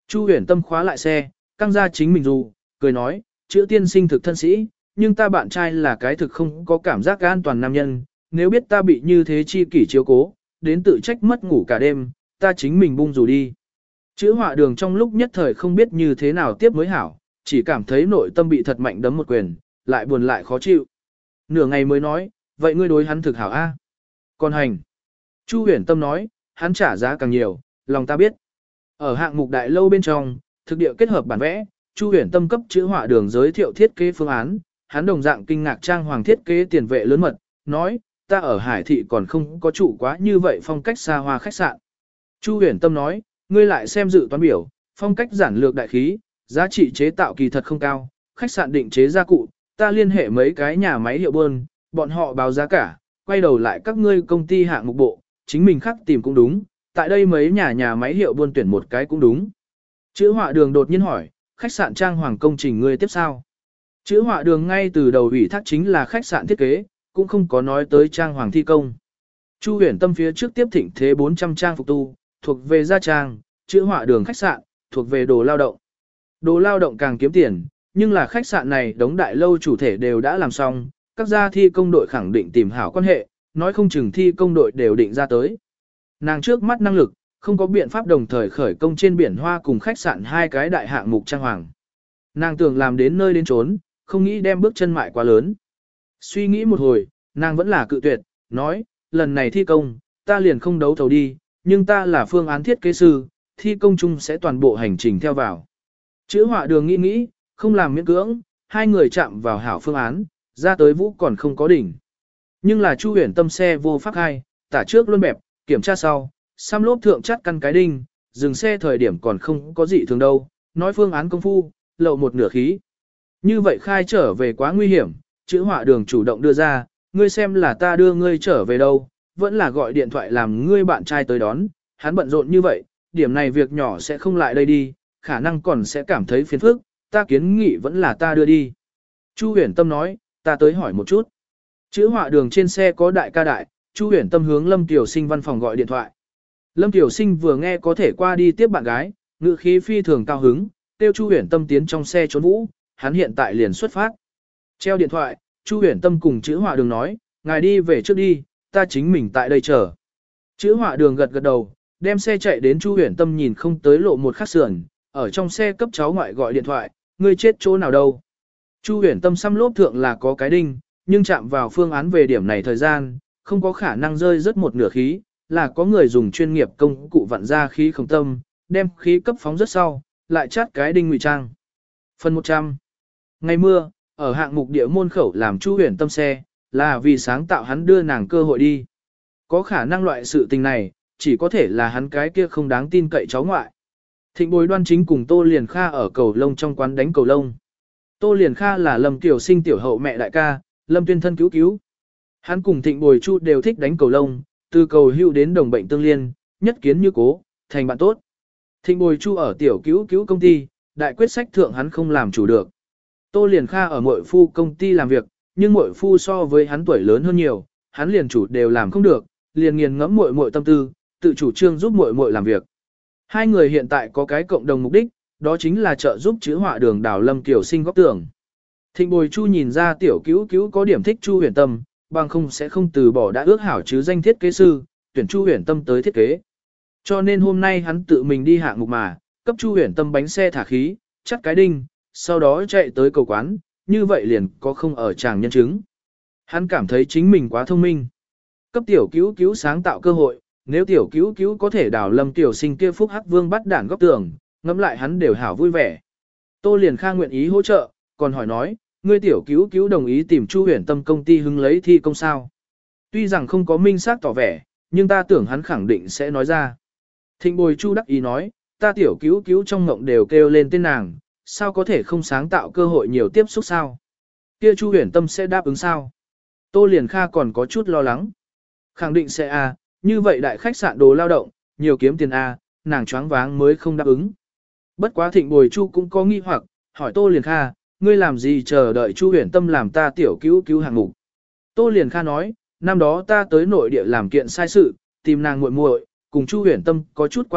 Chu Huyền Tâm khóa lại xe, căng ra chính mình dù, cười nói, chữ tiên sinh thực thân sĩ, nhưng ta bạn trai là cái thực không có cảm giác an toàn nam nhân, nếu biết ta bị như thế chi kỷ chiếu cố, đến tự trách mất ngủ cả đêm, ta chính mình bung dù đi. Chữ họa đường trong lúc nhất thời không biết như thế nào tiếp mới hảo, chỉ cảm thấy nội tâm bị thật mạnh đấm một quyền, lại buồn lại khó chịu. Nửa ngày mới nói, vậy ngươi đối hắn thực hảo a? Còn hành. Chu Huyền Tâm nói, hắn trả giá càng nhiều, lòng ta biết. Ở hạng mục đại lâu bên trong, thực địa kết hợp bản vẽ, Chu Huyền Tâm cấp chữ họa đường giới thiệu thiết kế phương án, hắn đồng dạng kinh ngạc trang hoàng thiết kế tiền vệ lớn mật, nói, ta ở Hải thị còn không có trụ quá như vậy phong cách xa hoa khách sạn. Chu Huyền Tâm nói, ngươi lại xem dự toán biểu, phong cách giản lược đại khí, giá trị chế tạo kỳ thật không cao, khách sạn định chế gia cụ, ta liên hệ mấy cái nhà máy hiệu buôn, bọn họ báo giá cả, quay đầu lại các ngươi công ty hạng mục bộ, chính mình khắc tìm cũng đúng, tại đây mấy nhà máy hiệu buôn tuyển một cái cũng đúng. Chữ họa đường đột nhiên hỏi, khách sạn trang hoàng công trình ngươi tiếp sao? Chữ họa đường ngay từ đầu ủy thác chính là khách sạn thiết kế, cũng không có nói tới trang hoàng thi công. Chu Huyền Tâm phía trước tiếp thịnh thế 400 trang phục tu, thuộc về gia trang, chữ họa đường khách sạn, thuộc về đồ lao động. Đồ lao động càng kiếm tiền, nhưng là khách sạn này đống đại lâu chủ thể đều đã làm xong, các gia thi công đội khẳng định tìm hảo quan hệ, nói không chừng thi công đội đều định ra tới. Nàng trước mắt năng lực, không có biện pháp đồng thời khởi công trên biển hoa cùng khách sạn hai cái đại hạng mục trang hoàng. Nàng tưởng làm đến nơi đến trốn, không nghĩ đem bước chân mại quá lớn. Suy nghĩ một hồi, nàng vẫn là cự tuyệt, nói, lần này thi công, ta liền không đấu thầu đi, nhưng ta là phương án thiết kế sư, thi công chung sẽ toàn bộ hành trình theo vào. Chữ họa đường nghĩ, không làm miễn cưỡng, hai người chạm vào hảo phương án, ra tới vũ còn không có đỉnh. Nhưng là Chu Huyền Tâm xe vô pháp hai, tả trước luôn bẹp, kiểm tra sau, xăm lốp thượng chắt căn cái đinh, dừng xe thời điểm còn không có gì thường đâu, nói phương án công phu, lậu một nửa khí. Như vậy khai trở về quá nguy hiểm, chữ họa đường chủ động đưa ra, ngươi xem là ta đưa ngươi trở về đâu, vẫn là gọi điện thoại làm ngươi bạn trai tới đón, hắn bận rộn như vậy, điểm này việc nhỏ sẽ không lại đây đi, khả năng còn sẽ cảm thấy phiền phức, ta kiến nghị vẫn là ta đưa đi. Chu Huyền Tâm nói, ta tới hỏi một chút. Chữ họa đường trên xe có đại ca đại, Chu Huyền Tâm hướng Lâm Tiểu Sinh văn phòng gọi điện thoại. Lâm Tiểu Sinh vừa nghe có thể qua đi tiếp bạn gái, ngữ khí phi thường cao hứng, tiêu Chu Huyền Tâm tiến trong xe trốn vũ, hắn hiện tại liền xuất phát. Treo điện thoại, Chu Huyền Tâm cùng chữ họa đường nói, ngài đi về trước đi, ta chính mình tại đây chờ. Chữ họa đường gật gật đầu, đem xe chạy đến Chu Huyền Tâm nhìn không tới lộ một khắc sườn, ở trong xe cấp cháu ngoại gọi điện thoại, ngươi chết chỗ nào đâu. Chu Huyền Tâm xăm lốp thượng là có cái đinh, nhưng chạm vào phương án về điểm này thời gian, không có khả năng rơi rất một nửa khí, là có người dùng chuyên nghiệp công cụ vặn ra khí không tâm, đem khí cấp phóng rất sau, lại chát cái đinh ngụy trang. Phần 100. Ngày mưa, ở hạng mục địa môn khẩu làm Chu Huyền Tâm xe, là vì sáng tạo hắn đưa nàng cơ hội đi. Có khả năng loại sự tình này, chỉ có thể là hắn cái kia không đáng tin cậy cháu ngoại. Thịnh Bối Đoan chính cùng Tô Liền Kha ở cầu lông trong quán đánh cầu lông. Tô Liền Kha là Lâm Kiều Sinh tiểu hậu mẹ đại ca, Lâm Tuyên thân cứu. Hắn cùng Thịnh Bồi Chu đều thích đánh cầu lông, từ cầu hữu đến đồng bệnh tương liên, nhất kiến như cố, thành bạn tốt. Thịnh Bồi Chu ở tiểu cứu công ty, đại quyết sách thượng hắn không làm chủ được. Tô Liền Kha ở Muội Phu công ty làm việc, nhưng Muội Phu so với hắn tuổi lớn hơn nhiều, hắn liền chủ đều làm không được, liền nghiền ngẫm muội tâm tư, tự chủ trương giúp muội làm việc. Hai người hiện tại có cái cộng đồng mục đích, đó chính là trợ giúp chữ họa đường đào Lâm Kiều Sinh góc tường. Thịnh Bồi Chu nhìn ra tiểu cứu có điểm thích Chu Huyền Tâm, bằng không sẽ không từ bỏ đã ước hảo chứ danh thiết kế sư, tuyển Chu Huyền Tâm tới thiết kế. Cho nên hôm nay hắn tự mình đi hạng mục mà, cấp Chu Huyền Tâm bánh xe thả khí, chắt cái đinh, sau đó chạy tới cầu quán, như vậy liền có không ở chàng nhân chứng. Hắn cảm thấy chính mình quá thông minh. Cấp tiểu cứu sáng tạo cơ hội, nếu tiểu cứu có thể đào Lâm Tiểu Sinh kia phúc hắc vương bắt đản góc tường, ngẫm lại hắn đều hảo vui vẻ. Tô Liền Kha nguyện ý hỗ trợ, còn hỏi nói, ngươi tiểu cứu đồng ý tìm Chu Huyền Tâm công ty hứng lấy thi công sao. Tuy rằng không có minh xác tỏ vẻ, nhưng ta tưởng hắn khẳng định sẽ nói ra. Thịnh Bồi Chu đắc ý nói, ta tiểu cứu trong ngộng đều kêu lên tên nàng, sao có thể không sáng tạo cơ hội nhiều tiếp xúc sao? Kia Chu Huyền Tâm sẽ đáp ứng sao? Tô Liền Kha còn có chút lo lắng. Khẳng định sẽ như vậy đại khách sạn đồ lao động, nhiều kiếm tiền nàng choáng váng mới không đáp ứng. Bất quá Thịnh Bồi Chu cũng có nghi hoặc, hỏi Tô Liền Kha, ngươi làm gì chờ đợi Chu Huyền Tâm làm ta tiểu cứu hạng mục? Tô Liền Kha nói, năm đó ta tới nội địa làm kiện sai sự, tìm nàng muội cùng Chu Huyền Tâm có chút qua lại,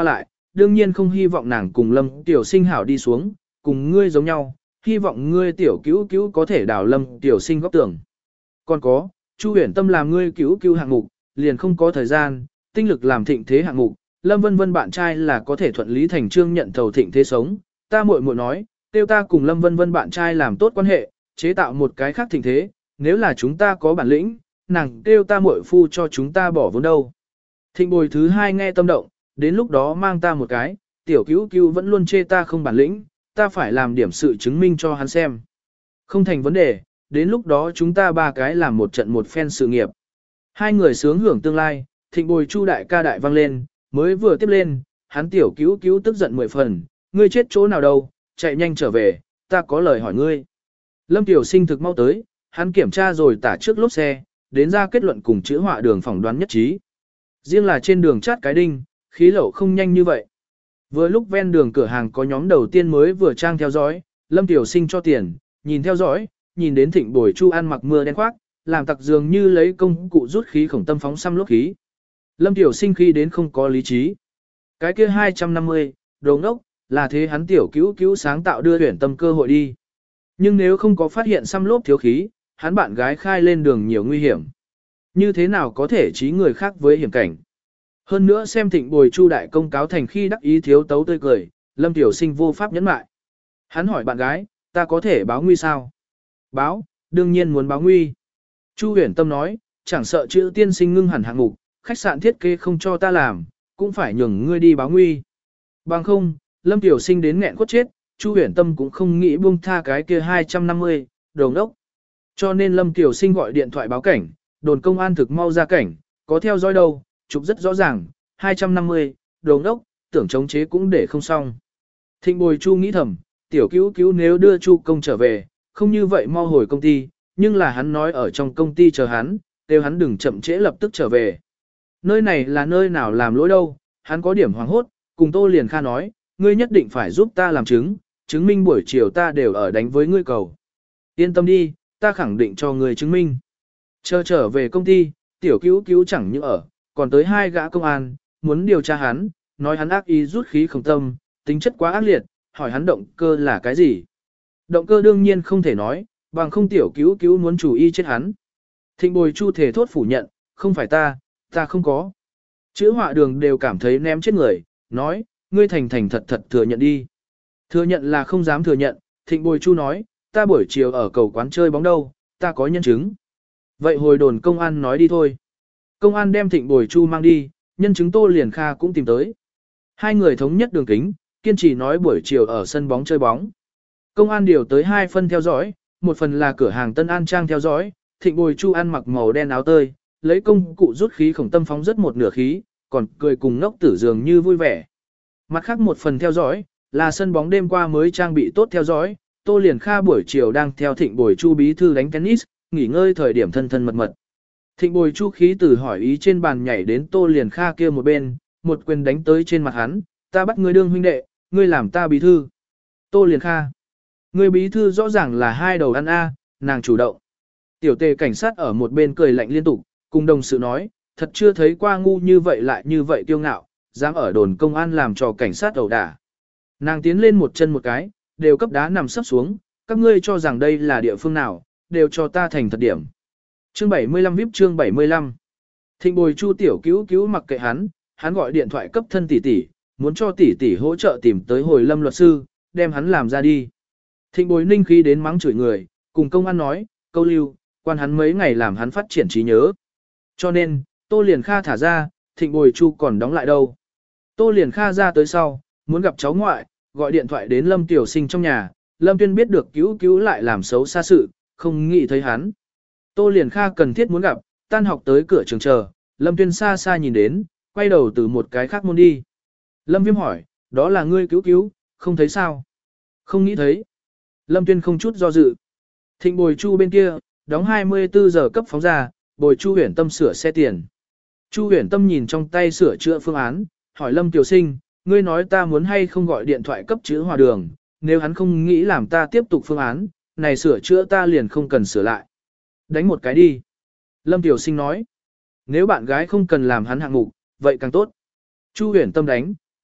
đương nhiên không hy vọng nàng cùng Lâm Tiểu Sinh hảo đi xuống, cùng ngươi giống nhau, hy vọng ngươi tiểu cứu cứu có thể đào Lâm Tiểu Sinh góc tưởng. Còn có, Chu Huyền Tâm làm ngươi cứu cứu hạng mục, liền không có thời gian, tinh lực làm thịnh thế hạng mục, Lâm Vân Vân bạn trai là có thể thuận lý thành trương nhận thầu thịnh thế sống, ta muội muội nói, tiêu ta cùng Lâm Vân Vân bạn trai làm tốt quan hệ, chế tạo một cái khác thịnh thế, nếu là chúng ta có bản lĩnh, nàng kêu ta muội phu cho chúng ta bỏ vốn đâu. Thịnh Bồi thứ hai nghe tâm động, đến lúc đó mang ta một cái, tiểu cứu cứu vẫn luôn chê ta không bản lĩnh, ta phải làm điểm sự chứng minh cho hắn xem. Không thành vấn đề, đến lúc đó chúng ta ba cái làm một trận một phen sự nghiệp. Hai người sướng hưởng tương lai, Thịnh Bồi Chu đại ca đại vang lên, mới vừa tiếp lên, hắn tiểu cứu cứu tức giận 10 phần, ngươi chết chỗ nào đâu, chạy nhanh trở về, ta có lời hỏi ngươi. Lâm Tiểu Sinh thực mau tới, hắn kiểm tra rồi tả trước lốp xe, đến ra kết luận cùng chữ họa đường phỏng đoán nhất trí. Riêng là trên đường chát cái đinh, khí lậu không nhanh như vậy. Vừa lúc ven đường cửa hàng có nhóm đầu tiên mới vừa trang theo dõi, Lâm Tiểu Sinh cho tiền, nhìn theo dõi, nhìn đến Thịnh Bồi Chu ăn mặc mưa đen khoác, làm tặc dường như lấy công cụ rút khí khổng tâm phóng xăm lốp khí. Lâm Tiểu Sinh khi đến không có lý trí. Cái kia 250, đồ ngốc, là thế hắn tiểu cứu cứu sáng tạo đưa Huyền Tâm cơ hội đi. Nhưng nếu không có phát hiện xăm lốp thiếu khí, hắn bạn gái khai lên đường nhiều nguy hiểm. Như thế nào có thể trí người khác với hiểm cảnh. Hơn nữa xem Thịnh Bồi Chu đại công cáo thành khi đắc ý thiếu tấu tươi cười, Lâm Tiểu Sinh vô pháp nhẫn mại. Hắn hỏi bạn gái, ta có thể báo nguy sao? Báo, đương nhiên muốn báo nguy. Chu Huyền Tâm nói, chẳng sợ chữ tiên sinh ngưng hẳn hạng mục, khách sạn thiết kế không cho ta làm, cũng phải nhường ngươi đi báo nguy. Bằng không, Lâm Tiểu Sinh đến nghẹn quất chết, Chu Huyền Tâm cũng không nghĩ buông tha cái kia 250, đồ ngốc. Cho nên Lâm Tiểu Sinh gọi điện thoại báo cảnh, đồn công an thực mau ra cảnh, có theo dõi đâu, chụp rất rõ ràng, 250, đồ ngốc, tưởng chống chế cũng để không xong. Thịnh Bồi Chu nghĩ thầm, tiểu cứu cứu nếu đưa Chu công trở về, không như vậy mau hồi công ty, nhưng là hắn nói ở trong công ty chờ hắn, kêu hắn đừng chậm trễ lập tức trở về. Nơi này là nơi nào làm lỗi đâu, hắn có điểm hoảng hốt, cùng Tô Liền Kha nói, ngươi nhất định phải giúp ta làm chứng minh buổi chiều ta đều ở đánh với ngươi cầu. Yên tâm đi, ta khẳng định cho ngươi chứng minh. Chờ trở về công ty, tiểu cứu cứu chẳng những ở, còn tới 2 gã công an, muốn điều tra hắn, nói hắn ác ý rút khí không tâm, tính chất quá ác liệt, hỏi hắn động cơ là cái gì. Động cơ đương nhiên không thể nói, bằng không tiểu cứu cứu muốn chủ y chết hắn. Thịnh Bồi Chu thể thốt phủ nhận, không phải ta không có. Chữ họa đường đều cảm thấy ném chết người, nói, ngươi thành thật thật thừa nhận đi. Thừa nhận là không dám thừa nhận, Thịnh Bồi Chu nói, ta buổi chiều ở cầu quán chơi bóng đâu, ta có nhân chứng. Vậy hồi đồn công an nói đi thôi. Công an đem Thịnh Bồi Chu mang đi, nhân chứng Tô Liền Kha cũng tìm tới. Hai người thống nhất đường kính, kiên trì nói buổi chiều ở sân bóng chơi bóng. Công an điều tới 2 phân theo dõi, một phần là cửa hàng Tân An Trang theo dõi, Thịnh Bồi Chu ăn mặc màu đen áo tơi, lấy công cụ rút khí khổng tâm phóng rất một nửa khí, còn cười cùng ngốc tử dường như vui vẻ. Mặt khác một phần theo dõi, là sân bóng đêm qua mới trang bị tốt theo dõi, Tô Liền Kha buổi chiều đang theo Thịnh Bồi Chu bí thư đánh tennis, nghỉ ngơi thời điểm thân thân mật mật. Thịnh Bồi Chu khí từ hỏi ý trên bàn nhảy đến Tô Liền Kha kia một bên, một quyền đánh tới trên mặt hắn, ta bắt ngươi đương huynh đệ, ngươi làm ta bí thư. Tô Liền Kha, ngươi bí thư rõ ràng là 2 đầu ăn a, nàng chủ động. Tiểu Tề cảnh sát ở một bên cười lạnh liên tục, cùng đồng sự nói, thật chưa thấy qua ngu như vậy lại như vậy kiêu ngạo, dám ở đồn công an làm cho cảnh sát ẩu đả. Nàng tiến lên một chân một cái, đều cấp đá nằm sấp xuống, các ngươi cho rằng đây là địa phương nào, đều cho ta thành thật điểm. Chương 75 VIP chương 75. Thịnh Bồi Chu tiểu cứu cứu mặc kệ hắn gọi điện thoại cấp thân tỷ tỷ, muốn cho tỷ tỷ hỗ trợ tìm tới hồi Lâm luật sư, đem hắn làm ra đi. Thịnh Bồi Ninh khí đến mắng chửi người, cùng công an nói, câu lưu, quan hắn mấy ngày làm hắn phát triển trí nhớ. Cho nên, Tô Liền Kha thả ra, Thịnh Bồi Chu còn đóng lại đâu. Tô Liền Kha ra tới sau, muốn gặp cháu ngoại, gọi điện thoại đến Lâm Tiểu Sinh trong nhà, Lâm Tuyên biết được cứu cứu lại làm xấu xa sự, không nghĩ thấy hắn. Tô Liền Kha cần thiết muốn gặp, tan học tới cửa trường chờ, Lâm Tuyên xa xa nhìn đến, quay đầu từ một cái khác môn đi. Lâm Viêm hỏi, đó là ngươi cứu cứu, không thấy sao? Không nghĩ thấy. Lâm Tuyên không chút do dự. Thịnh Bồi Chu bên kia, đóng 24 giờ cấp phóng ra, Bồi Chu Huyền Tâm sửa xe tiền. Chu Huyền Tâm nhìn trong tay sửa chữa phương án, hỏi Lâm Tiểu Sinh, ngươi nói ta muốn hay không gọi điện thoại cấp chữ hòa đường, nếu hắn không nghĩ làm ta tiếp tục phương án, này sửa chữa ta liền không cần sửa lại. Đánh một cái đi. Lâm Tiểu Sinh nói, nếu bạn gái không cần làm hắn hạng mục, vậy càng tốt. Chu Huyền Tâm đánh,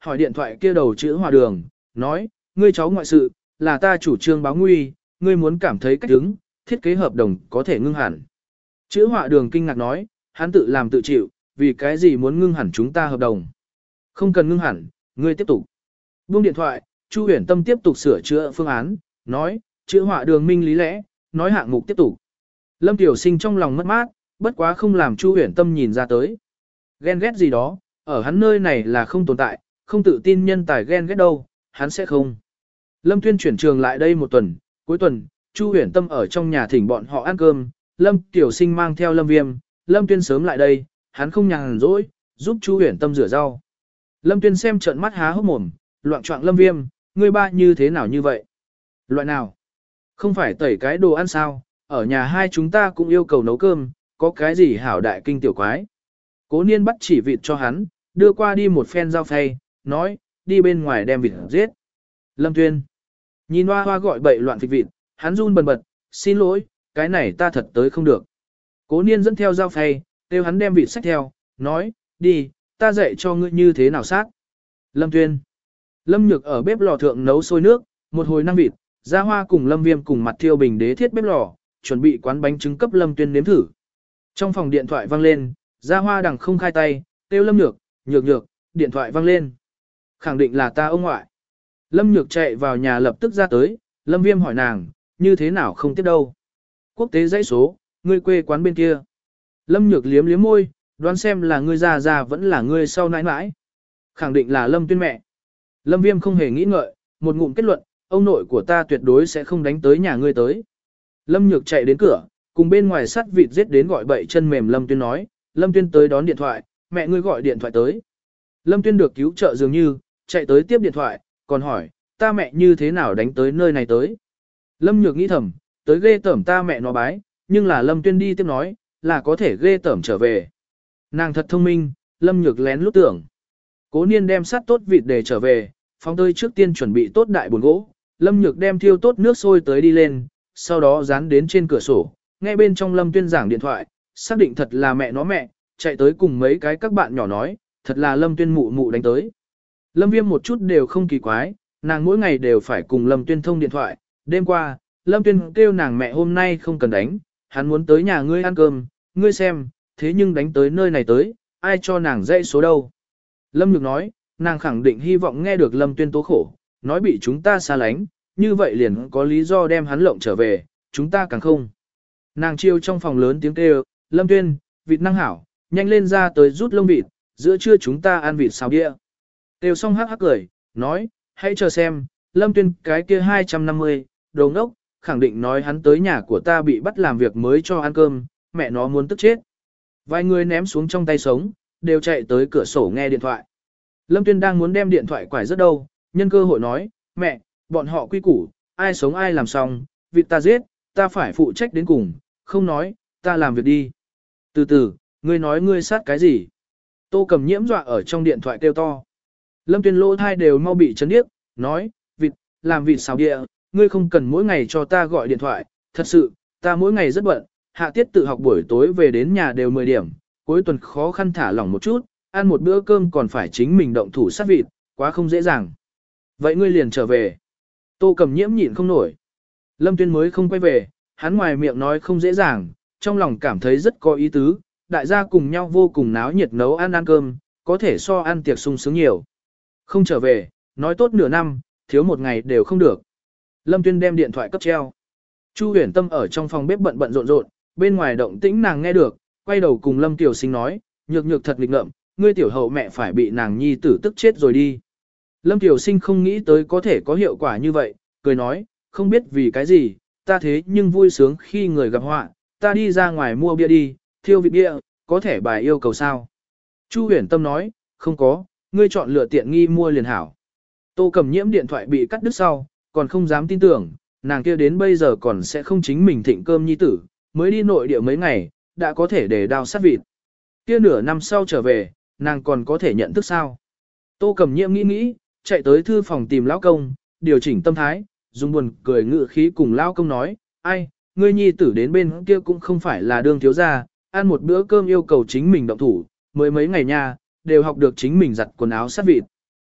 hỏi điện thoại kia đầu chữ Hòa Đường, nói, ngươi cháu ngoại sự, là ta chủ trương báo nguy, ngươi muốn cảm thấy cách đứng, thiết kế hợp đồng có thể ngưng hẳn. Chữ Hòa Đường kinh ngạc nói, hắn tự làm tự chịu, vì cái gì muốn ngưng hẳn chúng ta hợp đồng. Không cần ngưng hẳn, ngươi tiếp tục. Buông điện thoại, Chu Huyền Tâm tiếp tục sửa chữa phương án, nói, chữ Hòa Đường minh lý lẽ, nói hạng mục tiếp tục. Lâm Tiểu Sinh trong lòng mất mát, bất quá không làm Chu Huyền Tâm nhìn ra tới. Ghen ghét gì đó, ở hắn nơi này là không tồn tại, không tự tin nhân tài ghen ghét đâu, hắn sẽ không. Lâm Tuyên chuyển trường lại đây một tuần, cuối tuần, Chu Huyền Tâm ở trong nhà thỉnh bọn họ ăn cơm, Lâm Tiểu Sinh mang theo Lâm Viêm, Lâm Tuyên sớm lại đây, hắn không nhàn rỗi, giúp Chu Huyền Tâm rửa rau. Lâm Tuyên xem trợn mắt há hốc mồm, loạn trọng Lâm Viêm, ngươi ba như thế nào như vậy? Loại nào? Không phải tẩy cái đồ ăn sao, ở nhà hai chúng ta cũng yêu cầu nấu cơm, có cái gì hảo đại kinh tiểu quái. Cố Niên bắt chỉ vịt cho hắn, đưa qua đi một phen dao phay, nói, đi bên ngoài đem vịt giết. Lâm Tuyên nhìn hoa hoa gọi bậy loạn phịch vịt, hắn run bần bật, xin lỗi, cái này ta thật tới không được. Cố Niên dẫn theo dao phay, kêu hắn đem vịt xách theo, nói, đi, ta dạy cho ngươi như thế nào sát. Lâm Tuyên Lâm Nhược ở bếp lò thượng nấu sôi nước, một hồi năng vịt, Gia Hoa cùng Lâm Viêm cùng mặt thiêu bình đế thiết bếp lò, chuẩn bị quán bánh trứng cấp Lâm Tuyên nếm thử. Trong phòng điện thoại vang lên, Gia Hoa đằng không khai tay, kêu Lâm Nhược, nhược, điện thoại vang lên. Khẳng định là ta ông ngoại. Lâm Nhược chạy vào nhà lập tức ra tới, Lâm Viêm hỏi nàng, như thế nào không tiếp đâu. Quốc tế dãy số, ngươi quê quán bên kia. Lâm Nhược liếm liếm môi, đoán xem là ngươi già vẫn là ngươi sau nãi nãi. Khẳng định là Lâm Tuyên mẹ. Lâm Viêm không hề nghĩ ngợi, một ngụm kết luận, ông nội của ta tuyệt đối sẽ không đánh tới nhà ngươi tới. Lâm Nhược chạy đến cửa, cùng bên ngoài sắt vịt giết đến gọi bậy chân mềm Lâm Tuyên nói, Lâm Tuyên tới đón điện thoại, mẹ ngươi gọi điện thoại tới. Lâm Tuyên được cứu trợ dường như, chạy tới tiếp điện thoại, còn hỏi, ta mẹ như thế nào đánh tới nơi này tới. Lâm Nhược nghĩ thầm, tới ghê tởm ta mẹ nó bái, nhưng là Lâm Tuyên đi tiếp nói, là có thể ghê tởm trở về. Nàng thật thông minh, Lâm Nhược lén lút tưởng. Cố Niên đem sắt tốt vịt để trở về, phóng tơi trước tiên chuẩn bị tốt đại bồn gỗ, Lâm Nhược đem thiêu tốt nước sôi tới đi lên, sau đó dán đến trên cửa sổ, nghe bên trong Lâm Tuyên giảng điện thoại, xác định thật là mẹ nó mẹ, chạy tới cùng mấy cái các bạn nhỏ nói, thật là Lâm Tuyên mụ mụ đánh tới. Lâm Viêm một chút đều không kỳ quái, nàng mỗi ngày đều phải cùng Lâm Tuyên thông điện thoại, đêm qua, Lâm Tuyên kêu nàng mẹ hôm nay không cần đánh, hắn muốn tới nhà ngươi ăn cơm, ngươi xem, thế nhưng đánh tới nơi này tới, ai cho nàng dãy số đâu. Lâm Nhược nói, nàng khẳng định hy vọng nghe được Lâm Tuyên tố khổ, nói bị chúng ta xa lánh, như vậy liền có lý do đem hắn lộng trở về, chúng ta càng không. Nàng chiêu trong phòng lớn tiếng kêu, Lâm Tuyên, vịt năng hảo, nhanh lên ra tới rút lông vịt, giữa trưa chúng ta ăn vịt xào đĩa. Kêu xong hắc hắc cười, nói, hãy chờ xem, Lâm Tuyên cái kia 250, đồ ngốc, khẳng định nói hắn tới nhà của ta bị bắt làm việc mới cho ăn cơm, mẹ nó muốn tức chết. Vài người ném xuống trong tay sống, đều chạy tới cửa sổ nghe điện thoại. Lâm Tuyên đang muốn đem điện thoại quải rất đâu, nhân cơ hội nói, mẹ, bọn họ quy củ, ai sống ai làm xong, vịt ta giết, ta phải phụ trách đến cùng, không nói, ta làm việc đi. Từ từ, ngươi nói ngươi sát cái gì? Tô Cầm Nhiễm dọa ở trong điện thoại kêu to. Lâm Tuyên lỗ thai đều mau bị chấn điếc, nói, vịt, làm vịt xào địa, ngươi không cần mỗi ngày cho ta gọi điện thoại, thật sự, ta mỗi ngày rất bận, hạ tiết tự học buổi tối về đến nhà đều 10 điểm, cuối tuần khó khăn thả lỏng một chút, ăn một bữa cơm còn phải chính mình động thủ sát vịt, quá không dễ dàng. Vậy ngươi liền trở về. Tô Cầm Nhiễm nhịn không nổi. Lâm Tuyên mới không quay về, hắn ngoài miệng nói không dễ dàng, trong lòng cảm thấy rất có ý tứ, đại gia cùng nhau vô cùng náo nhiệt nấu ăn cơm, có thể so ăn tiệc sung sướng nhiều. Không trở về, nói tốt nửa năm, thiếu một ngày đều không được. Lâm Tuyên đem điện thoại cấp treo. Chu Huyền Tâm ở trong phòng bếp bận rộn rộn, bên ngoài động tĩnh nàng nghe được, quay đầu cùng Lâm Tiểu Sinh nói, nhược thật nghịch ngợm, ngươi tiểu hậu mẹ phải bị nàng nhi tử tức chết rồi đi. Lâm Tiểu Sinh không nghĩ tới có thể có hiệu quả như vậy, cười nói, không biết vì cái gì, ta thế nhưng vui sướng khi người gặp họa, ta đi ra ngoài mua bia đi, thiêu vịt bia, có thể bài yêu cầu sao. Chu Huyền Tâm nói, không có, ngươi chọn lựa tiện nghi mua liền hảo. Tô Cầm Nhiễm điện thoại bị cắt đứt sau, còn không dám tin tưởng, nàng kia đến bây giờ còn sẽ không chính mình thịnh cơm nhi tử, mới đi nội địa mấy ngày, đã có thể để đao sát vịt. Kia nửa năm sau trở về, nàng còn có thể nhận thức sao. Tô Cầm Nhiễm nghĩ, chạy tới thư phòng tìm lão công, điều chỉnh tâm thái, dùng buồn cười ngự khí cùng lão công nói, ai, ngươi nhi tử đến bên kia cũng không phải là đương thiếu gia, ăn một bữa cơm yêu cầu chính mình động thủ, mới mấy ngày nha, đều học được chính mình giặt quần áo sát vịt.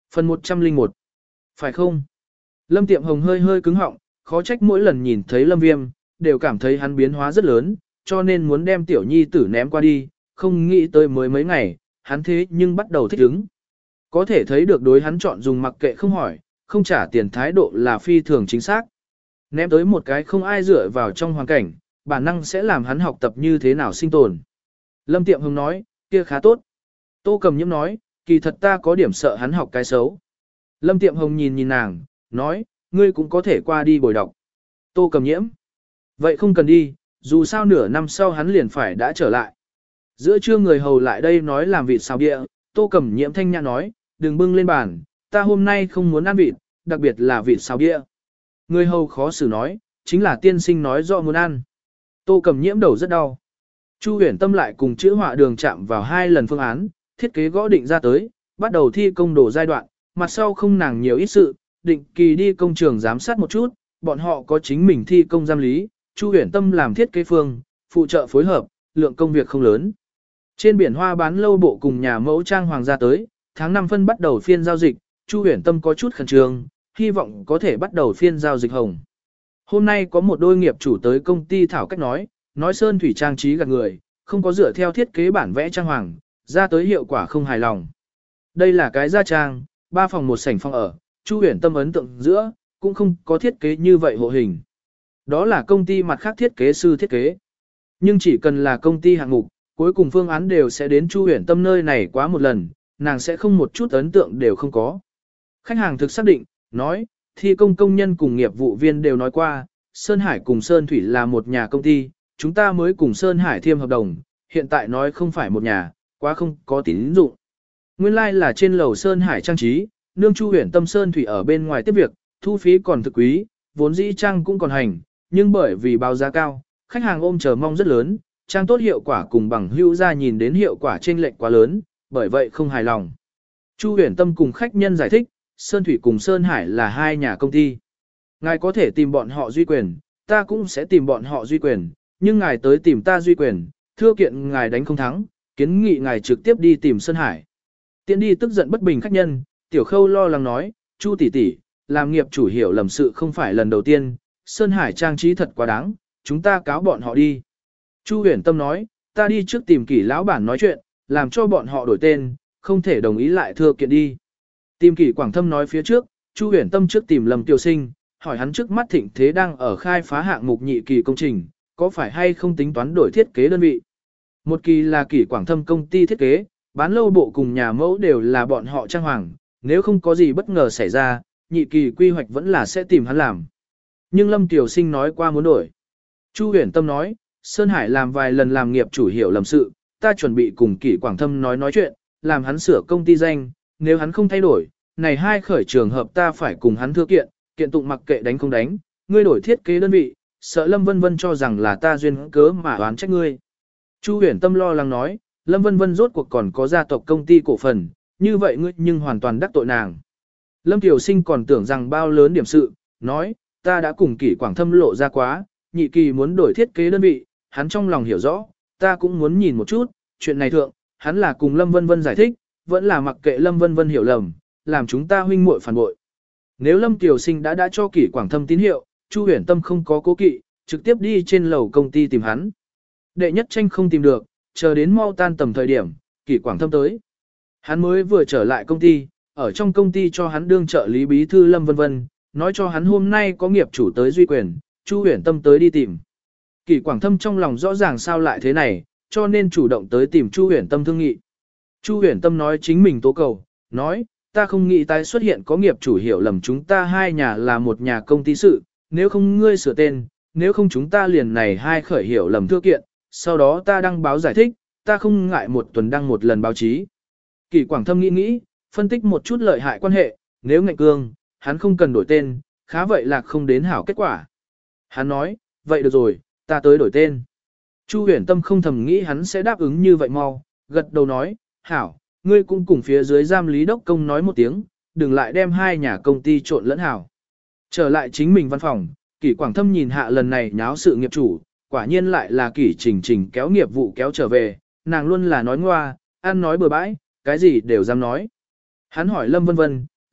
Phần 101. Phải không? Lâm Tiệm Hồng hơi hơi cứng họng, khó trách mỗi lần nhìn thấy Lâm Viêm, đều cảm thấy hắn biến hóa rất lớn, cho nên muốn đem tiểu nhi tử ném qua đi, không nghĩ tới mới mấy ngày, hắn thế nhưng bắt đầu thích ứng. Có thể thấy được đối hắn chọn dùng mặc kệ không hỏi, không trả tiền thái độ là phi thường chính xác. Ném tới một cái không ai dựa vào trong hoàn cảnh, bản năng sẽ làm hắn học tập như thế nào sinh tồn. Lâm Tiệm Hồng nói, kia khá tốt. Tô Cầm Nhiễm nói, kỳ thật ta có điểm sợ hắn học cái xấu. Lâm Tiệm Hồng nhìn nhìn nàng, nói, ngươi cũng có thể qua đi bồi đọc. Tô Cầm Nhiễm. Vậy không cần đi, dù sao nửa năm sau hắn liền phải đã trở lại. Giữa trưa người hầu lại đây nói làm vịt xào địa, Tô Cầm Nhiễm thanh nhã nói, đừng bưng lên bàn, ta hôm nay không muốn ăn vịt, đặc biệt là vịt xào địa. Người hầu khó xử nói, chính là tiên sinh nói rõ muốn ăn. Tô Cầm Nhiễm đầu rất đau. Chu Huyền Tâm lại cùng chữ họa đường chạm vào 2 lần phương án, thiết kế gõ định ra tới, bắt đầu thi công đồ giai đoạn, mặt sau không nàng nhiều ít sự, định kỳ đi công trường giám sát một chút, bọn họ có chính mình thi công giám lý, Chu Huyền Tâm làm thiết kế phương, phụ trợ phối hợp, lượng công việc không lớn. Trên biển hoa bán lâu bộ cùng nhà mẫu trang hoàng gia tới, tháng 5 phân bắt đầu phiên giao dịch, Chu Huyền Tâm có chút khẩn trương, hy vọng có thể bắt đầu phiên giao dịch hồng. Hôm nay có một đôi nghiệp chủ tới công ty thảo cách nói sơn thủy trang trí gạt người, không có dựa theo thiết kế bản vẽ trang hoàng, ra tới hiệu quả không hài lòng. Đây là cái gia trang, 3 phòng 1 sảnh phòng ở, Chu Huyền Tâm ấn tượng giữa, cũng không có thiết kế như vậy hộ hình. Đó là công ty mặt khác thiết kế sư thiết kế. Nhưng chỉ cần là công ty hạng mục, cuối cùng phương án đều sẽ đến Chu Huyền Tâm nơi này quá một lần, nàng sẽ không một chút ấn tượng đều không có. Khách hàng thực xác định, nói, thi công công nhân cùng nghiệp vụ viên đều nói qua, Sơn Hải cùng Sơn Thủy là một nhà công ty, chúng ta mới cùng Sơn Hải thiêm hợp đồng, hiện tại nói không phải một nhà, quá không có tín dụng. Nguyên lai like là trên lầu Sơn Hải trang trí, nương Chu Huyền Tâm Sơn Thủy ở bên ngoài tiếp việc, thu phí còn thực quý, vốn dĩ trang cũng còn hành, nhưng bởi vì báo giá cao, khách hàng ôm chờ mong rất lớn, trang tốt hiệu quả cùng bằng hữu ra nhìn đến hiệu quả chênh lệch quá lớn, bởi vậy không hài lòng. Chu Huyền Tâm cùng khách nhân giải thích, Sơn Thủy cùng Sơn Hải là 2 nhà công ty. Ngài có thể tìm bọn họ duy quyền, ta cũng sẽ tìm bọn họ duy quyền, nhưng ngài tới tìm ta duy quyền, thưa kiện ngài đánh không thắng, kiến nghị ngài trực tiếp đi tìm Sơn Hải. Tiện đi tức giận bất bình khách nhân, Tiểu Khâu lo lắng nói, Chu tỷ tỷ, làm nghiệp chủ hiểu lầm sự không phải lần đầu tiên, Sơn Hải trang trí thật quá đáng, chúng ta cáo bọn họ đi. Chu Huyền Tâm nói, ta đi trước tìm Kỷ lão bản nói chuyện, làm cho bọn họ đổi tên, không thể đồng ý lại thưa kiện đi. Tìm Kỷ Quảng Thâm nói phía trước, Chu Huyền Tâm trước tìm Lâm Tiêu Sinh, hỏi hắn trước mắt Thịnh Thế đang ở khai phá hạng mục nhị kỳ công trình, có phải hay không tính toán đổi thiết kế đơn vị. Một kỳ là Kỷ Quảng Thâm công ty thiết kế, bán lâu bộ cùng nhà mẫu đều là bọn họ trang hoàng, nếu không có gì bất ngờ xảy ra, nhị kỳ quy hoạch vẫn là sẽ tìm hắn làm. Nhưng Lâm Tiểu Sinh nói qua muốn đổi. Chu Huyền Tâm nói, Sơn Hải làm vài lần làm nghiệp chủ hiểu lầm sự, ta chuẩn bị cùng Kỷ Quảng Thâm nói chuyện, làm hắn sửa công ty danh, nếu hắn không thay đổi, này 2 khởi trường hợp ta phải cùng hắn thưa kiện, kiện tụng mặc kệ đánh không đánh, ngươi đổi thiết kế đơn vị, sợ Lâm Vân Vân cho rằng là ta duyên cớ mà oán trách ngươi. Chu Huyền Tâm lo lắng nói, Lâm Vân Vân rốt cuộc còn có gia tộc công ty cổ phần, như vậy ngươi nhưng hoàn toàn đắc tội nàng. Lâm Tiểu Sinh còn tưởng rằng bao lớn điểm sự, nói, ta đã cùng Kỷ Quảng Thâm lộ ra quá, nhị kỳ muốn đổi thiết kế đơn vị, hắn trong lòng hiểu rõ, ta cũng muốn nhìn một chút, chuyện này thượng, hắn là cùng Lâm Vân Vân giải thích, vẫn là mặc kệ Lâm Vân Vân hiểu lầm, làm chúng ta huynh muội phản bội. Nếu Lâm Tiểu Sinh đã cho Kỷ Quảng Thâm tín hiệu, Chu Huyền Tâm không có cố kỵ, trực tiếp đi trên lầu công ty tìm hắn. Đệ nhất tranh không tìm được, chờ đến mau tan tầm thời điểm, Kỷ Quảng Thâm tới. Hắn mới vừa trở lại công ty, ở trong công ty cho hắn đương trợ lý bí thư Lâm Vân Vân, nói cho hắn hôm nay có nghiệp chủ tới duy quyền, Chu Huyền Tâm tới đi tìm. Kỷ Quảng Thâm trong lòng rõ ràng sao lại thế này, cho nên chủ động tới tìm Chu Huyền Tâm thương nghị. Chu Huyền Tâm nói chính mình tố cầu, nói, ta không nghĩ tái xuất hiện có nghiệp chủ hiểu lầm chúng ta 2 nhà là một nhà công ty sự, nếu không ngươi sửa tên, nếu không chúng ta liền này 2 khởi hiểu lầm thưa kiện, sau đó ta đăng báo giải thích, ta không ngại 1 tuần đăng 1 lần báo chí. Kỷ Quảng Thâm nghĩ, phân tích một chút lợi hại quan hệ, nếu ngạnh cương, hắn không cần đổi tên, khá vậy là không đến hảo kết quả. Hắn nói, vậy được rồi, ta tới đổi tên. Chu Huyền Tâm không thầm nghĩ hắn sẽ đáp ứng như vậy mau, gật đầu nói, hảo, ngươi cũng cùng phía dưới giam lý đốc công nói một tiếng, đừng lại đem 2 nhà công ty trộn lẫn hảo. Trở lại chính mình văn phòng, Kỷ Quảng Thâm nhìn hạ lần này nháo sự nghiệp chủ, quả nhiên lại là Kỷ Trình Trình kéo nghiệp vụ kéo trở về, nàng luôn là nói ngoa, ăn nói bừa bãi, cái gì đều dám nói. Hắn hỏi Lâm Vân Vân,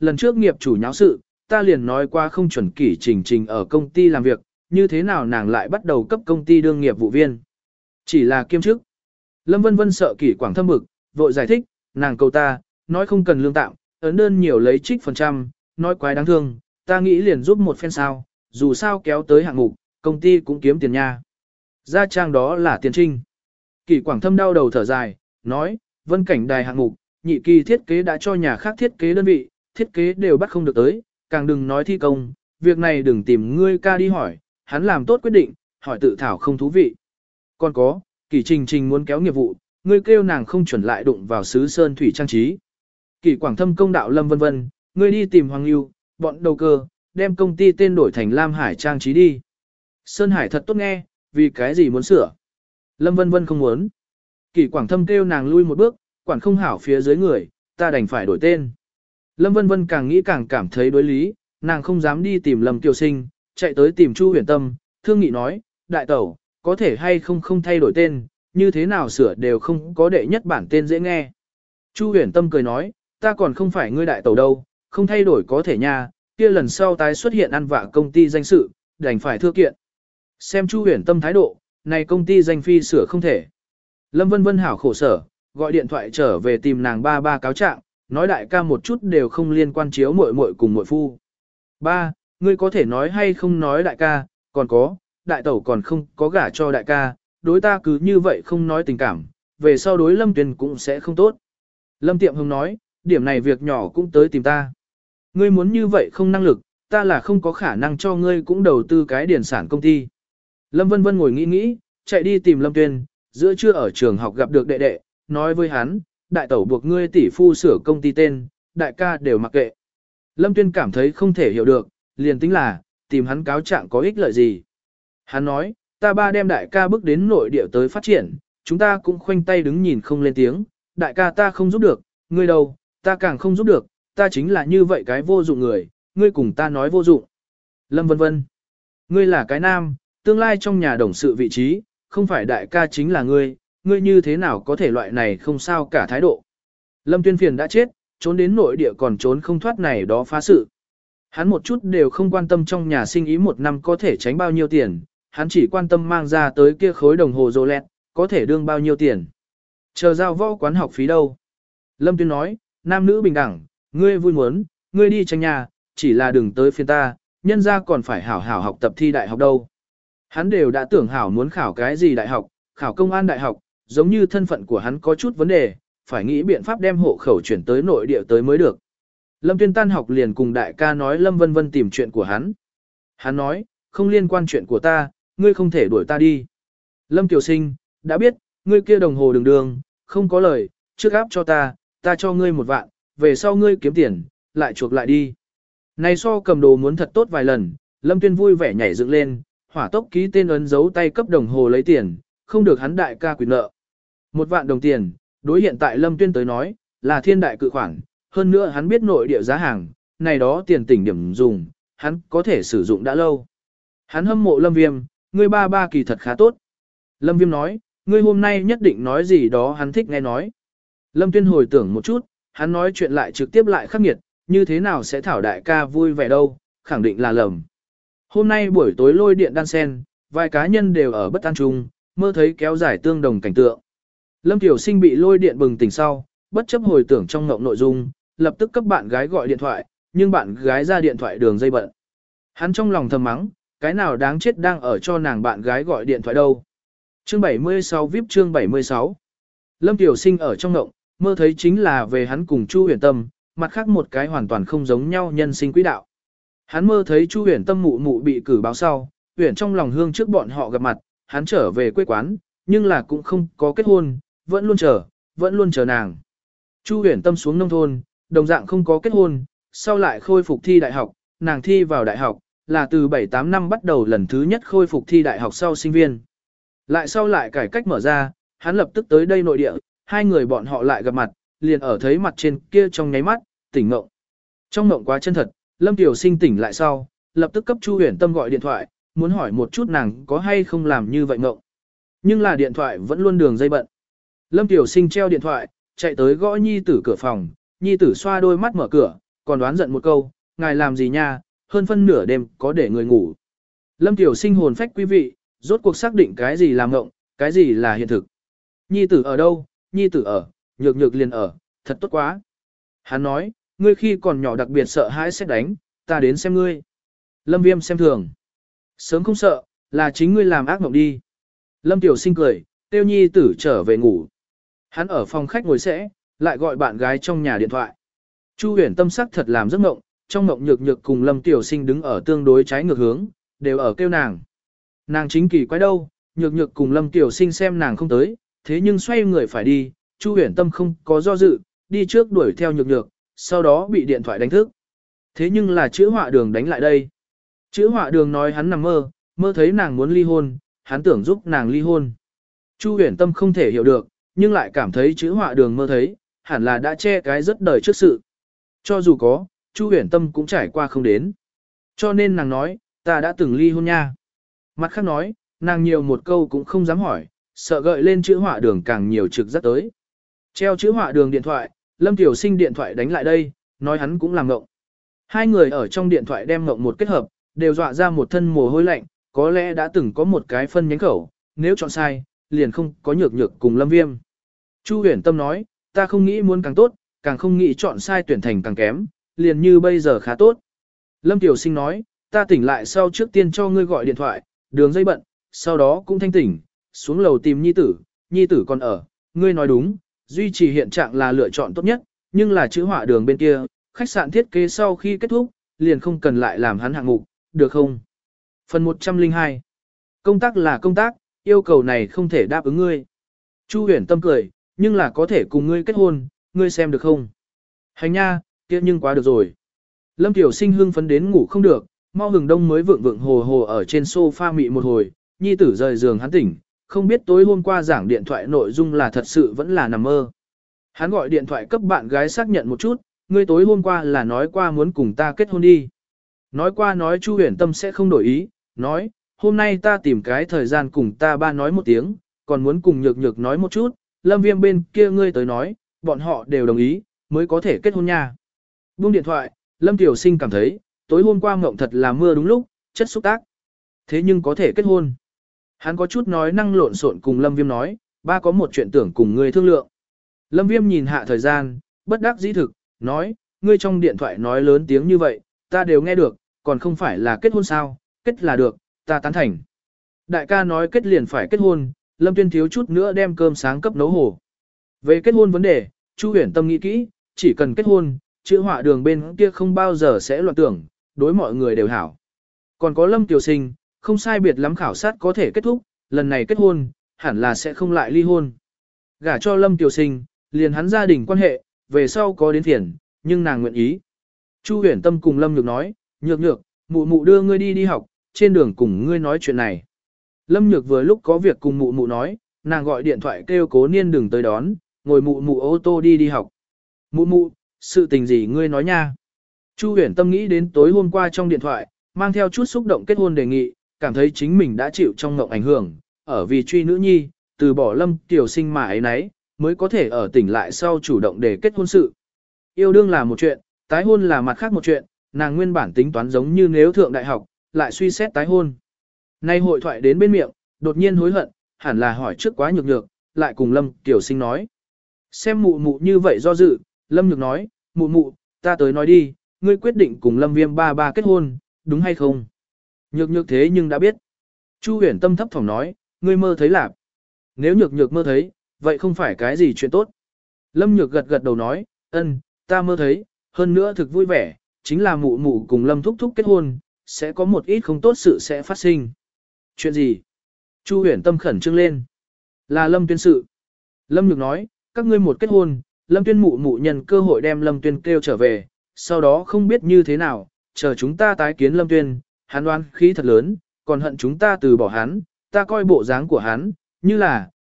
lần trước nghiệp chủ nháo sự, ta liền nói qua không chuẩn Kỷ Trình Trình ở công ty làm việc, như thế nào nàng lại bắt đầu cấp công ty đương nghiệp vụ viên. Chỉ là kiêm chức. Lâm Vân Vân sợ Kỷ Quảng Thâm bực, vội giải thích, nàng cầu ta, nói không cần lương tạm, ấn đơn nhiều lấy trích phần trăm, nói quái đáng thương, ta nghĩ liền giúp một phen sao, dù sao kéo tới hạng mục, công ty cũng kiếm tiền nha. Gia trang đó là tiền trinh. Kỷ Quảng Thâm đau đầu thở dài, nói, Vân Cảnh Đài hạng mục, nhị kỳ thiết kế đã cho nhà khác thiết kế đơn vị, thiết kế đều bắt không được tới, càng đừng nói thi công, việc này đừng tìm ngươi ca đi hỏi, hắn làm tốt quyết định, hỏi tự thảo không thú vị. Còn có, Kỷ Trình Trình muốn kéo nghiệp vụ, ngươi kêu nàng không chuẩn lại đụng vào sứ sơn thủy trang trí. Kỷ Quảng Thâm công đạo Lâm Vân Vân, ngươi đi tìm Hoàng Lưu, bọn đầu cơ, đem công ty tên đổi thành Lam Hải trang trí đi. Sơn Hải thật tốt nghe, vì cái gì muốn sửa. Lâm Vân Vân không muốn. Kỷ Quảng Thâm kêu nàng lui một bước, quản không hảo phía dưới người, ta đành phải đổi tên. Lâm Vân Vân càng nghĩ càng cảm thấy đối lý, nàng không dám đi tìm Lâm Kiều Sinh, chạy tới tìm Chu Huyền Tâm, thương nghị nói, đại tẩu, có thể hay không thay đổi tên, như thế nào sửa đều không có đệ nhất bản tên dễ nghe. Chu Huyền Tâm cười nói, ta còn không phải ngươi đại tẩu đâu, không thay đổi có thể nha, kia lần sau tái xuất hiện ăn vạ công ty danh sự, đành phải thưa kiện. Xem Chu Huyền Tâm thái độ, này công ty danh phi sửa không thể. Lâm Vân Vân hảo khổ sở, gọi điện thoại trở về tìm nàng ba cáo trạng, nói đại ca một chút đều không liên quan chiếu muội muội cùng muội phu. Ba, ngươi có thể nói hay không nói đại ca, còn có, đại tẩu còn không có gả cho đại ca, đối ta cứ như vậy không nói tình cảm, về sau đối Lâm Tuyền cũng sẽ không tốt. Lâm Tiệm Hồng nói, điểm này việc nhỏ cũng tới tìm ta. Ngươi muốn như vậy không năng lực, ta là không có khả năng cho ngươi cũng đầu tư cái điển sản công ty. Lâm Vân Vân ngồi nghĩ, chạy đi tìm Lâm Tuyền, giữa trưa ở trường học gặp được đệ đệ, nói với hắn, đại tẩu buộc ngươi tỷ phu sửa công ty tên, đại ca đều mặc kệ. Lâm Tuyên cảm thấy không thể hiểu được, liền tính là, tìm hắn cáo trạng có ích lợi gì. Hắn nói, ta ba đem đại ca bước đến nội địa tới phát triển, chúng ta cũng khoanh tay đứng nhìn không lên tiếng, đại ca ta không giúp được, ngươi đâu, ta càng không giúp được, ta chính là như vậy cái vô dụng người, ngươi cùng ta nói vô dụng. Lâm Vân Vân, ngươi là cái nam, tương lai trong nhà đồng sự vị trí, không phải đại ca chính là ngươi như thế nào có thể loại này không sao cả thái độ. Lâm Tuyên phiền đã chết, trốn đến nội địa còn trốn không thoát này đó phá sự. Hắn một chút đều không quan tâm trong nhà sinh ý một năm có thể tránh bao nhiêu tiền, hắn chỉ quan tâm mang ra tới kia khối đồng hồ Rolex, có thể đương bao nhiêu tiền. Chờ giao võ quán học phí đâu. Lâm Tuyên nói, nam nữ bình đẳng, ngươi vui muốn, ngươi đi tranh nhà, chỉ là đừng tới phiên ta, nhân ra còn phải hảo hảo học tập thi đại học đâu. Hắn đều đã tưởng hảo muốn khảo cái gì đại học, khảo công an đại học, giống như thân phận của hắn có chút vấn đề, phải nghĩ biện pháp đem hộ khẩu chuyển tới nội địa tới mới được. Lâm Tuyên tan học liền cùng đại ca nói Lâm Vân Vân tìm chuyện của hắn. Hắn nói, không liên quan chuyện của ta, ngươi không thể đuổi ta đi. Lâm Tiểu Sinh, đã biết, ngươi kia đồng hồ đường đường, không có lời, trước áp cho ta cho ngươi 1 vạn, về sau ngươi kiếm tiền, lại chuộc lại đi. Này so cầm đồ muốn thật tốt vài lần, Lâm Tuyên vui vẻ nhảy dựng lên, hỏa tốc ký tên ấn dấu tay cấp đồng hồ lấy tiền, không được hắn đại ca quyền nợ. 1 vạn đồng tiền, đối hiện tại Lâm Tuyên tới nói, là thiên đại cự khoản, hơn nữa hắn biết nội địa giá hàng, này đó tiền tỉnh điểm dùng, hắn có thể sử dụng đã lâu. Hắn hâm mộ Lâm Viêm, ngươi ba kỳ thật khá tốt. Lâm Viêm nói, ngươi hôm nay nhất định nói gì đó hắn thích nghe nói. Lâm Tuyên hồi tưởng một chút, hắn nói chuyện lại trực tiếp lại khắc nghiệt, như thế nào sẽ thảo đại ca vui vẻ đâu, khẳng định là lầm. Hôm nay buổi tối lôi điện đan sen, vài cá nhân đều ở bất an chung, mơ thấy kéo dài tương đồng cảnh tượng. Lâm Tiểu Sinh bị lôi điện bừng tỉnh sau, bất chấp hồi tưởng trong ngộng nội dung, lập tức cấp bạn gái gọi điện thoại, nhưng bạn gái ra điện thoại đường dây bận. Hắn trong lòng thầm mắng, cái nào đáng chết đang ở cho nàng bạn gái gọi điện thoại đâu. Chương 76 VIP chương 76. Lâm Tiểu Sinh ở trong ngộng, mơ thấy chính là về hắn cùng Chu Huyền Tâm, mặt khác một cái hoàn toàn không giống nhau nhân sinh quỹ đạo. Hắn mơ thấy Chu Huyền Tâm mụ mụ bị cử báo sau, Huyền trong lòng hương trước bọn họ gặp mặt, hắn trở về quê quán, nhưng là cũng không có kết hôn, vẫn luôn chờ nàng. Chu Huyền Tâm xuống nông thôn, đồng dạng không có kết hôn, sau lại khôi phục thi đại học, nàng thi vào đại học, là từ 7-8 năm bắt đầu lần thứ nhất khôi phục thi đại học sau sinh viên. Lại sau lại cải cách mở ra, hắn lập tức tới đây nội địa, hai người bọn họ lại gặp mặt, liền ở thấy mặt trên kia trong nháy mắt, tỉnh ngộng. Trong ngộng quá chân thật, Lâm Tiểu Sinh tỉnh lại sau, lập tức cấp Chu Huyền Tâm gọi điện thoại, muốn hỏi một chút nàng có hay không làm như vậy ngộng. Nhưng là điện thoại vẫn luôn đường dây bận. Lâm Tiểu Sinh treo điện thoại, chạy tới gõ nhi tử cửa phòng, nhi tử xoa đôi mắt mở cửa, còn đoán giận một câu, ngài làm gì nha, hơn phân nửa đêm có để người ngủ. Lâm Tiểu Sinh hồn phách quý vị, rốt cuộc xác định cái gì là ngộng, cái gì là hiện thực. Nhi tử ở đâu, nhi tử ở, nhược nhược liền ở, thật tốt quá. Hắn nói, ngươi khi còn nhỏ đặc biệt sợ hãi sẽ đánh, ta đến xem ngươi. Lâm Viêm xem thường. Sớm không sợ, là chính ngươi làm ác mộng đi. Lâm Tiểu Sinh cười, tiêu nhi tử trở về ngủ. Hắn ở phòng khách ngồi sẽ, lại gọi bạn gái trong nhà điện thoại. Chu Huyền Tâm sắc thật làm giấc mộng, trong mộng nhược nhược cùng Lâm Tiểu Sinh đứng ở tương đối trái ngược hướng, đều ở kêu nàng. Nàng chính kỳ quái đâu, nhược nhược cùng Lâm Tiểu Sinh xem nàng không tới, thế nhưng xoay người phải đi, Chu Huyền Tâm không có do dự, đi trước đuổi theo nhược nhược, sau đó bị điện thoại đánh thức. Thế nhưng là chữ họa đường đánh lại đây. Chữ họa đường nói hắn nằm mơ, mơ thấy nàng muốn ly hôn, hắn tưởng giúp nàng ly hôn. Chu Huyền Tâm không thể hiểu được, nhưng lại cảm thấy chữ họa đường mơ thấy, hẳn là đã che cái rất đời trước sự. Cho dù có, Chu Huyền Tâm cũng trải qua không đến. Cho nên nàng nói, ta đã từng ly hôn nha. Mặt khác nói, nàng nhiều một câu cũng không dám hỏi, sợ gợi lên chữ họa đường càng nhiều trực giác tới. Treo chữ họa đường điện thoại, Lâm Tiểu Sinh điện thoại đánh lại đây, nói hắn cũng làm ngộng. Hai người ở trong điện thoại đem ngộng một kết hợp, đều dọa ra một thân mồ hôi lạnh, có lẽ đã từng có một cái phân nhánh khẩu, nếu chọn sai, liền không có nhược nhược cùng Lâm Viêm. Chu Huyền Tâm nói, ta không nghĩ muốn càng tốt, càng không nghĩ chọn sai tuyển thành càng kém, liền như bây giờ khá tốt. Lâm Tiểu Sinh nói, ta tỉnh lại sau trước tiên cho ngươi gọi điện thoại, đường dây bận, sau đó cũng thanh tỉnh, xuống lầu tìm nhi tử còn ở, ngươi nói đúng, duy trì hiện trạng là lựa chọn tốt nhất, nhưng là chữ họa đường bên kia, khách sạn thiết kế sau khi kết thúc, liền không cần lại làm hắn hạng mục, được không? Phần 102. Công tác là công tác, yêu cầu này không thể đáp ứng ngươi. Chu Huyền Tâm cười, nhưng là có thể cùng ngươi kết hôn, ngươi xem được không? Hành nha, kia nhưng quá được rồi. Lâm Tiểu Sinh hưng phấn đến ngủ không được, mau hừng đông mới vượng vượng hồ hồ ở trên sofa mị một hồi, nhi tử rời giường hắn tỉnh, không biết tối hôm qua giảng điện thoại nội dung là thật sự vẫn là nằm mơ. Hắn gọi điện thoại cấp bạn gái xác nhận một chút, ngươi tối hôm qua là nói qua muốn cùng ta kết hôn đi. Nói qua nói Chu Huyền Tâm sẽ không đổi ý, nói, hôm nay ta tìm cái thời gian cùng ta ba nói một tiếng, còn muốn cùng nhược nhược nói một chút, Lâm Viêm bên kia ngươi tới nói, bọn họ đều đồng ý, mới có thể kết hôn nha. Buông điện thoại, Lâm Tiểu Sinh cảm thấy, tối hôm qua mộng thật là mưa đúng lúc, chất xúc tác. Thế nhưng có thể kết hôn. Hắn có chút nói năng lộn xộn cùng Lâm Viêm nói, ba có một chuyện tưởng cùng ngươi thương lượng. Lâm Viêm nhìn hạ thời gian, bất đắc dĩ thực, nói, ngươi trong điện thoại nói lớn tiếng như vậy, ta đều nghe được, còn không phải là kết hôn sao, kết là được, ta tán thành. Đại ca nói kết liền phải kết hôn, Lâm Tuyên thiếu chút nữa đem cơm sáng cấp nấu hổ. Về kết hôn vấn đề, Chu Huyền Tâm nghĩ kỹ, chỉ cần kết hôn, chữ họa đường bên kia không bao giờ sẽ loạn tưởng, đối mọi người đều hảo. Còn có Lâm Tiểu Sinh, không sai biệt lắm khảo sát có thể kết thúc, lần này kết hôn, hẳn là sẽ không lại ly hôn. Gả cho Lâm Tiểu Sinh, liền hắn gia đình quan hệ, về sau có đến phiền, nhưng nàng nguyện ý. Chu Huyền Tâm cùng Lâm Nhược nói, nhược, mụ mụ đưa ngươi đi học, trên đường cùng ngươi nói chuyện này. Lâm Nhược vừa lúc có việc cùng mụ mụ nói, nàng gọi điện thoại kêu Cố Niên đừng tới đón, ngồi mụ mụ ô tô đi học. Mụ, sự tình gì ngươi nói nha? Chu Huyền Tâm nghĩ đến tối hôm qua trong điện thoại, mang theo chút xúc động kết hôn đề nghị, cảm thấy chính mình đã chịu trong ngộng ảnh hưởng, ở vì truy nữ nhi, từ bỏ Lâm Tiểu Sinh mà ấy nấy, mới có thể ở tỉnh lại sau chủ động để kết hôn sự. Yêu đương là một chuyện, tái hôn là mặt khác một chuyện, nàng nguyên bản tính toán giống như nếu thượng đại học, lại suy xét tái hôn. Nay hội thoại đến bên miệng, đột nhiên hối hận, hẳn là hỏi trước quá nhược, lại cùng Lâm Tiểu Sinh nói. Xem mụ mụ như vậy do dự, Lâm Nhược nói, mụ, ta tới nói đi, ngươi quyết định cùng Lâm Viêm ba kết hôn, đúng hay không? Nhược thế nhưng đã biết. Chu Huyền Tâm thấp thỏm nói, ngươi mơ thấy lạp. Nếu nhược mơ thấy, vậy không phải cái gì chuyện tốt. Lâm Nhược gật đầu nói, ta mơ thấy, hơn nữa thực vui vẻ, chính là mụ mụ cùng Lâm thúc kết hôn, sẽ có một ít không tốt sự sẽ phát sinh. Chuyện gì? Chu Huyền Tâm khẩn trương lên. Là Lâm Tuyên sự. Lâm Nhược nói, các ngươi một kết hôn, Lâm Tuyên mụ nhân cơ hội đem Lâm Tuyên kêu trở về, sau đó không biết như thế nào, chờ chúng ta tái kiến Lâm Tuyên, hắn đoán khí thật lớn, còn hận chúng ta từ bỏ hắn, ta coi bộ dáng của hắn, như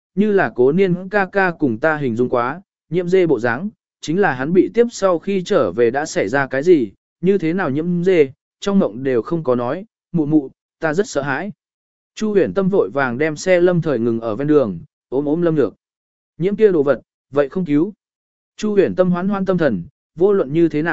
là Cố Niên ca ca cùng ta hình dung quá, nhiễm dê bộ dáng, chính là hắn bị tiếp sau khi trở về đã xảy ra cái gì, như thế nào nhiễm dê, trong mộng đều không có nói, mụ, ta rất sợ hãi. Chu Huyền Tâm vội vàng đem xe Lâm Thời ngừng ở ven đường, ôm Lâm Nhược. Nhiễm kia đồ vật, vậy không cứu. Chu Huyền Tâm hoán tâm thần, vô luận như thế nào,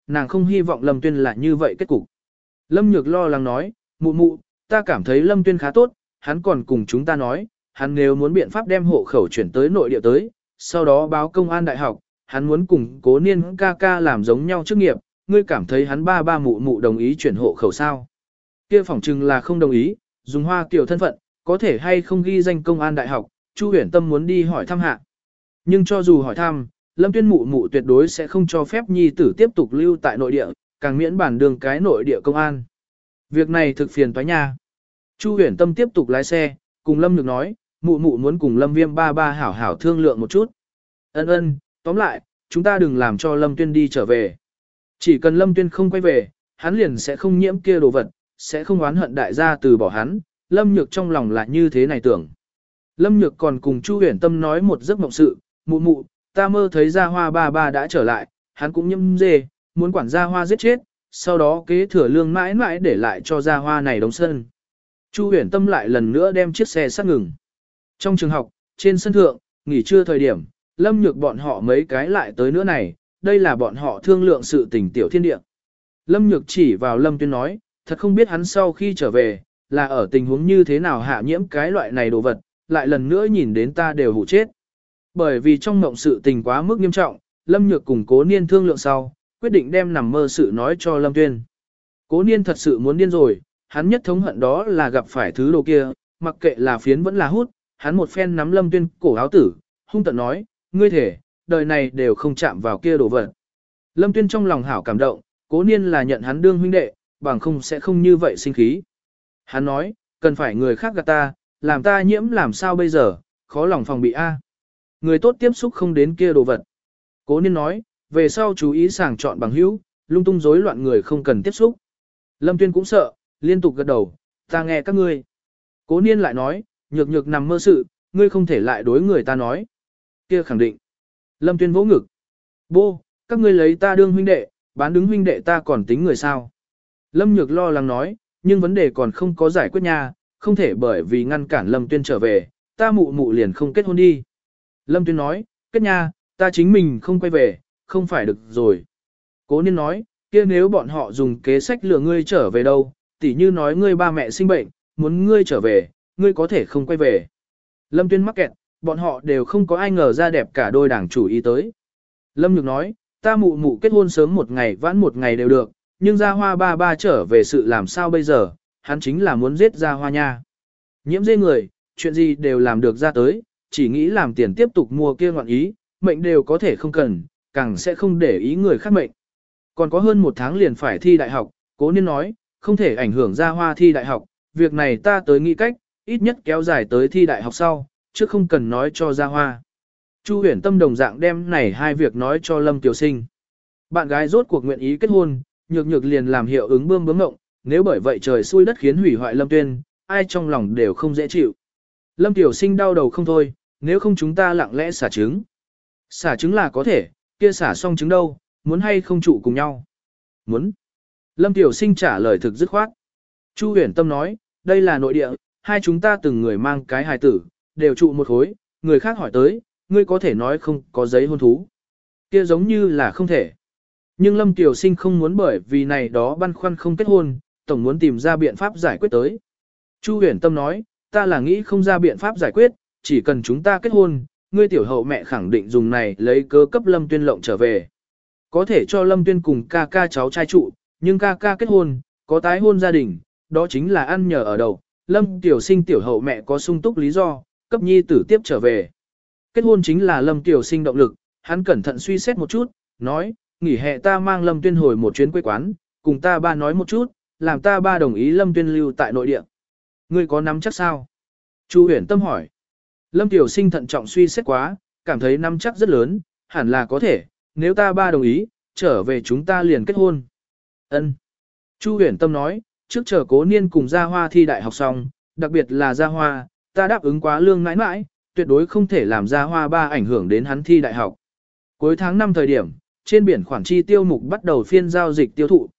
nàng không hy vọng Lâm Tuyên là như vậy kết cục. Lâm Nhược lo lắng nói, mụ mụ, ta cảm thấy Lâm Tuyên khá tốt, hắn còn cùng chúng ta nói, hắn nếu muốn biện pháp đem hộ khẩu chuyển tới nội địa tới, sau đó báo công an đại học, hắn muốn cùng Cố Niên ca ca làm giống nhau chức nghiệp, ngươi cảm thấy hắn ba ba mụ mụ đồng ý chuyển hộ khẩu sao? Kia phỏng chừng là không đồng ý, dùng Hoa Kiều thân phận, có thể hay không ghi danh công an đại học, Chu Huyền Tâm muốn đi hỏi thăm hạ. Nhưng cho dù hỏi thăm, Lâm Tuyên mụ mụ tuyệt đối sẽ không cho phép nhi tử tiếp tục lưu tại nội địa, càng miễn bản đường cái nội địa công an. Việc này thực phiền toái nha. Chu Huyền Tâm tiếp tục lái xe, cùng Lâm Nhược nói, mụ mụ muốn cùng Lâm Viêm ba ba hảo hảo thương lượng một chút. Ân, tóm lại, chúng ta đừng làm cho Lâm Tuyên đi trở về. Chỉ cần Lâm Tuyên không quay về, hắn liền sẽ không nhiễm kia đồ vật, sẽ không oán hận đại gia từ bỏ hắn. Lâm Nhược trong lòng là như thế này tưởng. Lâm Nhược còn cùng Chu Huyền Tâm nói một giấc mộng sự, mụ mụ, ta mơ thấy Gia Hoa ba ba đã trở lại, hắn cũng nhiễm dê, muốn quản Gia Hoa giết chết, sau đó kế thừa lương mãi mãi để lại cho Gia Hoa này đóng sân. Chu Huyền Tâm lại lần nữa đem chiếc xe sát ngừng. Trong trường học, trên sân thượng, nghỉ trưa thời điểm, Lâm Nhược bọn họ mấy cái lại tới nữa này, đây là bọn họ thương lượng sự tình tiểu thiên địa. Lâm Nhược chỉ vào Lâm Tuyên nói, thật không biết hắn sau khi trở về, là ở tình huống như thế nào hạ nhiễm cái loại này đồ vật, lại lần nữa nhìn đến ta đều hụ chết. Bởi vì trong mộng sự tình quá mức nghiêm trọng, Lâm Nhược cùng Cố Niên thương lượng sau, quyết định đem nằm mơ sự nói cho Lâm Tuyên. Cố Niên thật sự muốn điên rồi, hắn nhất thống hận đó là gặp phải thứ đồ kia, mặc kệ là phiến vẫn là hút, hắn một phen nắm Lâm Tuyên cổ áo tử, hung tận nói, ngươi thể, đời này đều không chạm vào kia đồ vật. Lâm Tuyên trong lòng hảo cảm động, Cố Niên là nhận hắn đương huynh đệ, bằng không sẽ không như vậy sinh khí. Hắn nói, cần phải người khác gạt ta, làm ta nhiễm làm sao bây giờ, khó lòng phòng bị a. Người tốt tiếp xúc không đến kia đồ vật. Cố Niên nói, về sau chú ý sàng chọn bằng hữu, lung tung rối loạn người không cần tiếp xúc. Lâm Tuyên cũng sợ, liên tục gật đầu, ta nghe các ngươi. Cố Niên lại nói, nhược nhược nằm mơ sự, ngươi không thể lại đối người ta nói. Kia khẳng định. Lâm Tuyên vỗ ngực. Bô, các ngươi lấy ta đương huynh đệ, bán đứng huynh đệ ta còn tính người sao. Lâm Nhược lo lắng nói, nhưng vấn đề còn không có giải quyết nha, không thể bởi vì ngăn cản Lâm Tuyên trở về, ta mụ mụ liền không kết hôn đi. Lâm Tuyên nói, kết nha, ta chính mình không quay về, không phải được rồi. Cố Niên nói, kia nếu bọn họ dùng kế sách lừa ngươi trở về đâu, tỉ như nói ngươi ba mẹ sinh bệnh, muốn ngươi trở về, ngươi có thể không quay về. Lâm Tuyên mắc kẹt, bọn họ đều không có ai ngờ ra đẹp cả đôi đảng chủ ý tới. Lâm Nhược nói, ta mụ mụ kết hôn sớm một ngày vãn một ngày đều được, nhưng Gia Hoa ba ba trở về sự làm sao bây giờ, hắn chính là muốn giết Gia Hoa nha. Nhiễm dê người, chuyện gì đều làm được ra tới, chỉ nghĩ làm tiền tiếp tục mua kia ngoạn ý, mệnh đều có thể không cần, càng sẽ không để ý người khác mệnh. Còn có hơn một tháng liền phải thi đại học, Cố Niên nói, không thể ảnh hưởng Gia Hoa thi đại học, việc này ta tới nghĩ cách, ít nhất kéo dài tới thi đại học sau, chứ không cần nói cho Gia Hoa. Chu Huyền Tâm đồng dạng đem này hai việc nói cho Lâm Tiểu Sinh. Bạn gái rốt cuộc nguyện ý kết hôn, nhược nhược liền làm hiệu ứng bươm bướm ngộng, nếu bởi vậy trời xui đất khiến hủy hoại Lâm Tuyên, ai trong lòng đều không dễ chịu. Lâm Tiểu Sinh đau đầu không thôi, nếu không chúng ta lặng lẽ xả trứng. Xả trứng là có thể, kia xả xong trứng đâu, muốn hay không trụ cùng nhau? Muốn. Lâm Tiểu Sinh trả lời thực dứt khoát. Chu Huyền Tâm nói, đây là nội địa, hai chúng ta từng người mang cái hài tử, đều trụ một khối, người khác hỏi tới, ngươi có thể nói không có giấy hôn thú. Kia giống như là không thể. Nhưng Lâm Tiểu Sinh không muốn bởi vì này đó băn khoăn không kết hôn, tổng muốn tìm ra biện pháp giải quyết tới. Chu Huyền Tâm nói, ta là nghĩ không ra biện pháp giải quyết, chỉ cần chúng ta kết hôn, ngươi tiểu hậu mẹ khẳng định dùng này lấy cớ cấp Lâm Tuyên lộng trở về. Có thể cho Lâm Tuyên cùng ca ca cháu trai trụ, nhưng ca ca kết hôn, có tái hôn gia đình, đó chính là ăn nhờ ở đầu. Lâm Tiểu Sinh tiểu hậu mẹ có sung túc lý do, cấp nhi tử tiếp trở về. Kết hôn chính là Lâm Tiểu Sinh động lực, hắn cẩn thận suy xét một chút, nói, nghỉ hè ta mang Lâm Tuyên hồi một chuyến quê quán, cùng ta ba nói một chút, làm ta ba đồng ý Lâm Tuyên lưu tại nội địa. Ngươi có nắm chắc sao? Chu Huyền Tâm hỏi. Lâm Tiểu Sinh thận trọng suy xét quá, cảm thấy nắm chắc rất lớn, hẳn là có thể, nếu ta ba đồng ý, trở về chúng ta liền kết hôn. Ân. Chu Huyền Tâm nói, trước chờ Cố Niên cùng Gia Hoa thi đại học xong, đặc biệt là Gia Hoa, ta đáp ứng quá lương mãi mãi, tuyệt đối không thể làm Gia Hoa ba ảnh hưởng đến hắn thi đại học. Cuối tháng 5 thời điểm, trên biển khoản chi tiêu mục bắt đầu phiên giao dịch tiêu thụ,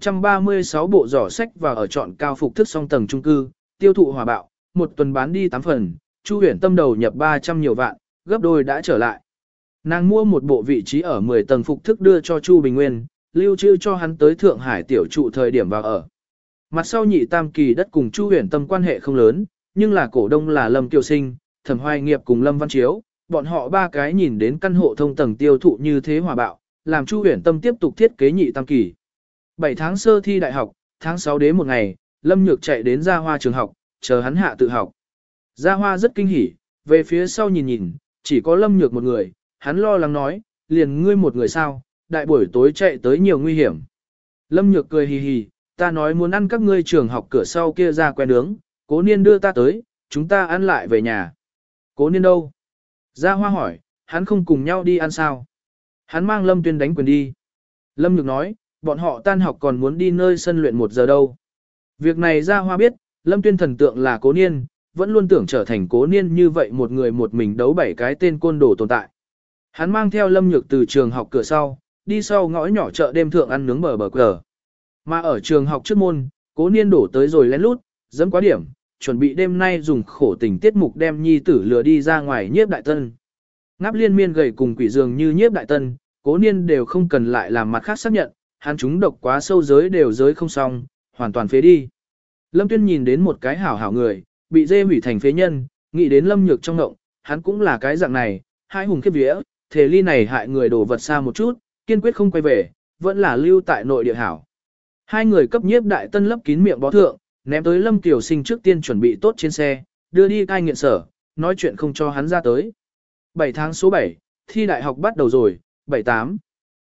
136 bộ giỏ sách và ở chọn cao phục thức song tầng chung cư, tiêu thụ hòa bạo, một tuần bán đi 8 phần, Chu Huyền Tâm đầu nhập 300 nhiều vạn, gấp đôi đã trở lại. Nàng mua một bộ vị trí ở 10 tầng phục thức đưa cho Chu Bình Nguyên, lưu trữ cho hắn tới Thượng Hải tiểu trụ thời điểm vào ở. Mặt sau nhị tam kỳ đất cùng Chu Huyền Tâm quan hệ không lớn, nhưng là cổ đông là Lâm Kiều Sinh, Thẩm Hoài Nghiệp cùng Lâm Văn Chiếu, bọn họ ba cái nhìn đến căn hộ thông tầng tiêu thụ như thế hòa bạo, làm Chu Huyền Tâm tiếp tục thiết kế nhị tam kỳ. 7 tháng sơ thi đại học, tháng 6 đến một ngày, Lâm Nhược chạy đến Gia Hoa trường học, chờ hắn hạ tự học. Gia Hoa rất kinh hỉ, về phía sau nhìn nhìn, chỉ có Lâm Nhược một người, hắn lo lắng nói, liền ngươi một người sao, đại buổi tối chạy tới nhiều nguy hiểm. Lâm Nhược cười hì hì, ta nói muốn ăn các ngươi trường học cửa sau kia ra que nướng, Cố Niên đưa ta tới, chúng ta ăn lại về nhà. Cố Niên đâu? Gia Hoa hỏi, hắn không cùng nhau đi ăn sao? Hắn mang Lâm Tuyên đánh quyền đi. Lâm Nhược nói, bọn họ tan học còn muốn đi nơi sân luyện 1 giờ đâu. Việc này Gia Hoa biết, Lâm Tuyên thần tượng là Cố Niên, vẫn luôn tưởng trở thành Cố Niên như vậy một người một mình đấu 7 cái tên côn đồ tồn tại. Hắn mang theo Lâm Nhược từ trường học cửa sau, đi sau ngõ nhỏ chợ đêm thượng ăn nướng bờ cờ. Mà ở trường học trước môn, Cố Niên đổ tới rồi lén lút, dẫm quá điểm, chuẩn bị đêm nay dùng khổ tình tiết mục đem nhi tử lừa đi ra ngoài Nhiếp Đại Tân. Ngáp liên miên gầy cùng quỷ dường như Nhiếp Đại Tân, Cố Niên đều không cần lại làm mặt khác xác nhận, hắn chúng độc quá sâu giới đều giới không xong, hoàn toàn phế đi. Lâm Tuyên nhìn đến một cái hảo hảo người, bị dê hủy thành phế nhân, nghĩ đến Lâm Nhược trong ngộng, hắn cũng là cái dạng này, hai hùng khiếp vía, thể ly này hại người đổ vật xa một chút, kiên quyết không quay về, vẫn là lưu tại nội địa hảo. Hai người cấp Nhiếp Đại Tân lấp kín miệng bó thượng, ném tới Lâm Tiểu Sinh trước tiên chuẩn bị tốt trên xe, đưa đi cai nghiện sở, nói chuyện không cho hắn ra tới. 7 tháng số 7, thi đại học bắt đầu rồi, 78.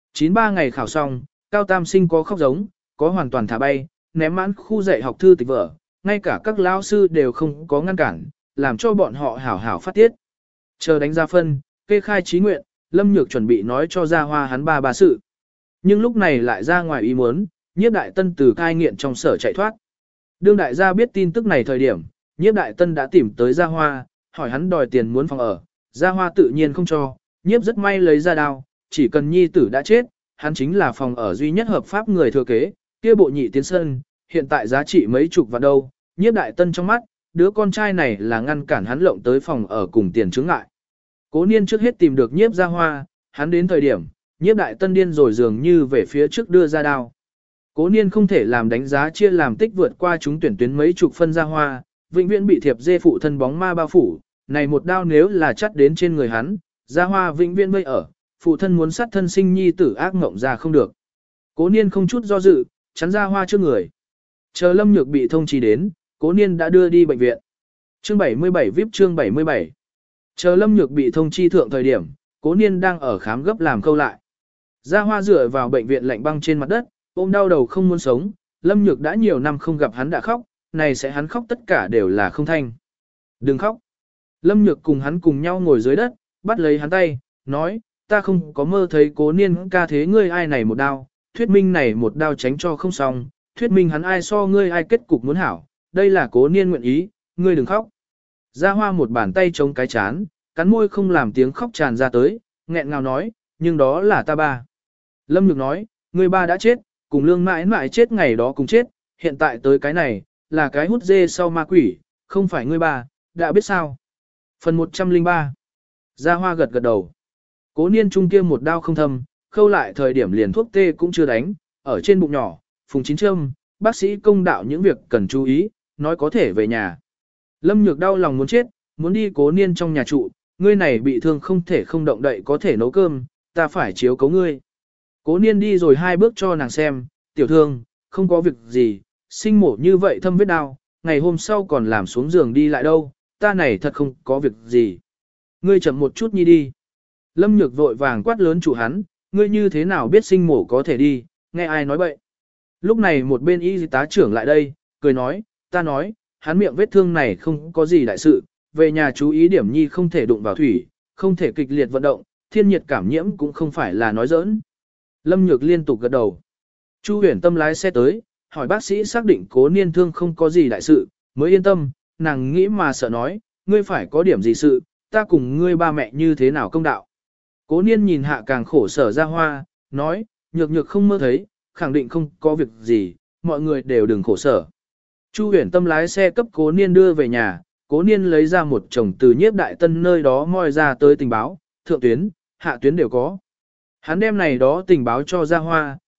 93 ngày khảo xong, Cao Tam Sinh có khóc giống, có hoàn toàn thả bay, ném mãn khu dạy học thư tịch vở, ngay cả các lão sư đều không có ngăn cản, làm cho bọn họ hảo hảo phát tiết. Chờ đánh ra phân, kê khai trí nguyện, Lâm Nhược chuẩn bị nói cho Gia Hoa hắn ba sự. Nhưng lúc này lại ra ngoài ý muốn, Nhiếp Đại Tân từ cai nghiện trong sở chạy thoát. Đương đại gia biết tin tức này thời điểm, Nhiếp Đại Tân đã tìm tới Gia Hoa, hỏi hắn đòi tiền muốn phòng ở. Gia Hoa tự nhiên không cho, Nhiếp rất may lấy ra đao, chỉ cần nhi tử đã chết, hắn chính là phòng ở duy nhất hợp pháp người thừa kế, kia bộ nhị tiến sân, hiện tại giá trị mấy chục vạn đâu. Nhiếp Đại Tân trong mắt, đứa con trai này là ngăn cản hắn lộng tới phòng ở cùng tiền chướng ngại. Cố Niên trước hết tìm được Nhiếp Gia Hoa, hắn đến thời điểm, Nhiếp Đại Tân điên rồi dường như về phía trước đưa ra đao. Cố Niên không thể làm đánh giá chia làm tích vượt qua chúng tuyển tuyến mấy chục phân Gia Hoa, vĩnh viễn bị thiệp dê phụ thân bóng ma bao phủ, này một đao nếu là chắt đến trên người hắn, Gia Hoa vĩnh viễn vây ở, phụ thân muốn sát thân sinh nhi tử ác mộng ra không được. Cố Niên không chút do dự, chắn Gia Hoa trước người. Chờ Lâm Nhược bị thông trì đến, Cố Niên đã đưa đi bệnh viện. Chương 77 VIP chương 77. Chờ Lâm Nhược bị thông chi thượng thời điểm, Cố Niên đang ở khám gấp làm khâu lại. Gia Hoa dựa vào bệnh viện lạnh băng trên mặt đất, ôm đau đầu không muốn sống, Lâm Nhược đã nhiều năm không gặp hắn đã khóc, này sẽ hắn khóc tất cả đều là không thanh. Đừng khóc. Lâm Nhược cùng hắn cùng nhau ngồi dưới đất, bắt lấy hắn tay, nói, ta không có mơ thấy Cố Niên ca thế ngươi ai này một đao, thuyết minh này một đao tránh cho không xong, thuyết minh hắn ai so ngươi ai kết cục muốn hảo, đây là Cố Niên nguyện ý, ngươi đừng khóc. Gia Hoa một bàn tay chống cái chán, cắn môi không làm tiếng khóc tràn ra tới, nghẹn ngào nói, nhưng đó là ta ba. Lâm Nhược nói, ngươi ba đã chết, cùng Lương mãi mãi chết ngày đó cùng chết, hiện tại tới cái này, là cái hút dê sau ma quỷ, không phải ngươi ba, đã biết sao. Phần 103. Gia Hoa gật gật đầu. Cố Niên trung kia một đao không thâm, khâu lại thời điểm liền thuốc tê cũng chưa đánh, ở trên bụng nhỏ, phùng 9 châm, bác sĩ công đạo những việc cần chú ý, nói có thể về nhà. Lâm Nhược đau lòng muốn chết, muốn đi Cố Niên trong nhà trụ, ngươi này bị thương không thể không động đậy có thể nấu cơm, ta phải chiếu cố ngươi. Cố Niên đi rồi 2 bước cho nàng xem, tiểu thương, không có việc gì, sinh mổ như vậy thâm vết đau, ngày hôm sau còn làm xuống giường đi lại đâu, ta này thật không có việc gì. Ngươi chậm một chút nhi đi. Lâm Nhược vội vàng quát lớn chủ hắn, ngươi như thế nào biết sinh mổ có thể đi, nghe ai nói bậy. Lúc này một bên y tá trưởng lại đây, cười nói, ta nói, hắn miệng vết thương này không có gì đại sự, về nhà chú ý điểm nhi không thể đụng vào thủy, không thể kịch liệt vận động, thiên nhiệt cảm nhiễm cũng không phải là nói giỡn. Lâm Nhược liên tục gật đầu. Chu Huyền Tâm lái xe tới, hỏi bác sĩ xác định Cố Niên thương không có gì đại sự, mới yên tâm, nàng nghĩ mà sợ nói, ngươi phải có điểm gì sự, ta cùng ngươi ba mẹ như thế nào công đạo. Cố Niên nhìn hạ càng khổ sở Gia Hoa, nói, Nhược Nhược không mơ thấy, khẳng định không có việc gì, mọi người đều đừng khổ sở. Chu Huyền Tâm lái xe cấp Cố Niên đưa về nhà, Cố Niên lấy ra một chồng từ Nhiếp Đại Tân nơi đó moi ra tới tình báo, thượng tuyến, hạ tuyến đều có. Hắn đem này đó tình báo cho Gia Hoa,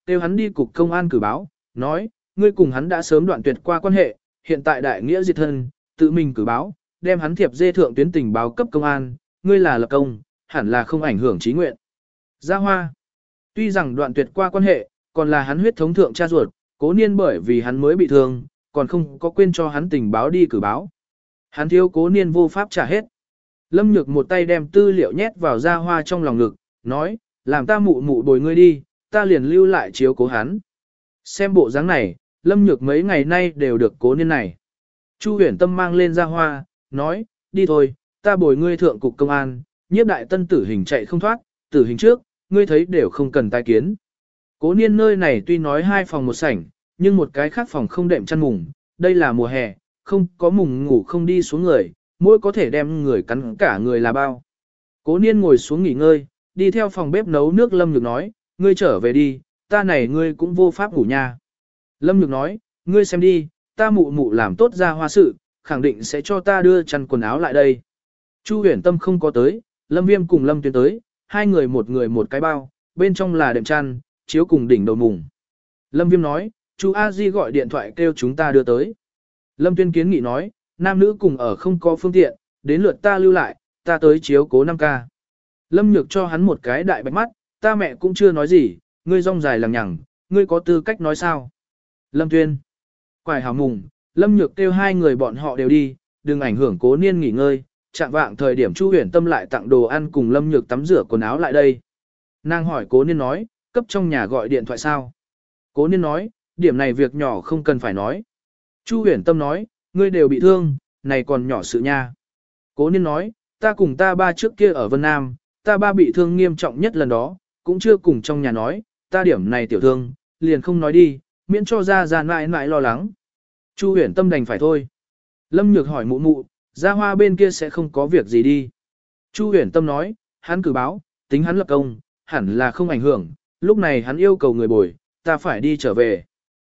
kêu hắn đi cục công an cử báo, nói, ngươi cùng hắn đã sớm đoạn tuyệt qua quan hệ, hiện tại đại nghĩa diệt thân, tự mình cử báo, đem hắn thiệp dê thượng tuyến tình báo cấp công an, ngươi là lập công, hẳn là không ảnh hưởng chí nguyện. Gia Hoa, tuy rằng đoạn tuyệt qua quan hệ, còn là hắn huyết thống thượng cha ruột, Cố Niên bởi vì hắn mới bị thương, còn không có quên cho hắn tình báo đi cử báo. Hắn thiếu Cố Niên vô pháp trả hết. Lâm Nhược một tay đem tư liệu nhét vào Gia Hoa trong lòng ngực, nói, làm ta mụ mụ bồi ngươi đi, ta liền lưu lại chiếu cố hắn. Xem bộ dáng này, Lâm Nhược mấy ngày nay đều được Cố Niên này. Chu Huyền Tâm mang lên Gia Hoa, nói, đi thôi, ta bồi ngươi thượng cục công an, nhiếp đại tân tử hình chạy không thoát, tử hình trước, ngươi thấy đều không cần tai kiến. Cố Niên nơi này tuy nói 2 phòng 1 sảnh, nhưng một cái khác phòng không đệm chăn mùng, đây là mùa hè, không có mùng ngủ không đi xuống người, mỗi có thể đem người cắn cả người là bao. Cố Niên ngồi xuống nghỉ ngơi, đi theo phòng bếp nấu nước. Lâm Nhược nói, ngươi trở về đi, ta này ngươi cũng vô pháp ngủ nha. Lâm Nhược nói, ngươi xem đi, ta mụ mụ làm tốt Gia Hoa sự, khẳng định sẽ cho ta đưa chăn quần áo lại đây. Chu Huyền Tâm không có tới, Lâm Viêm cùng Lâm Tuyên tới, hai người một cái bao, bên trong là đệm chăn, chiếu cùng đỉnh đầu mùng. Lâm Viêm nói, chú A Di gọi điện thoại kêu chúng ta đưa tới. Lâm Tuyên kiến nghị nói, nam nữ cùng ở không có phương tiện, đến lượt ta lưu lại, ta tới chiếu cố 5 ca. Lâm Nhược cho hắn một cái đại bạch mắt, ta mẹ cũng chưa nói gì, ngươi rong dài lằng nhằng, ngươi có tư cách nói sao? Lâm Tuyên, quải hào mùng, Lâm Nhược kêu hai người bọn họ đều đi, đừng ảnh hưởng Cố Niên nghỉ ngơi. Chạm vạng thời điểm Chu Huyền Tâm lại tặng đồ ăn cùng Lâm Nhược tắm rửa quần áo lại đây. Nàng hỏi Cố Niên nói, cấp trong nhà gọi điện thoại sao? Cố Niên nói, điểm này việc nhỏ không cần phải nói. Chu Huyền Tâm nói, ngươi đều bị thương, này còn nhỏ sự nha. Cố Niên nói, ta cùng ta ba trước kia ở Vân Nam, ta ba bị thương nghiêm trọng nhất lần đó, cũng chưa cùng trong nhà nói, ta điểm này tiểu thương, liền không nói đi, miễn cho ra mãi mãi lo lắng. Chu Huyền Tâm đành phải thôi. Lâm Nhược hỏi mụ mụ, Gia Hoa bên kia sẽ không có việc gì đi. Chu Huyền Tâm nói, hắn cử báo, tính hắn lập công, hẳn là không ảnh hưởng, lúc này hắn yêu cầu người bồi, ta phải đi trở về.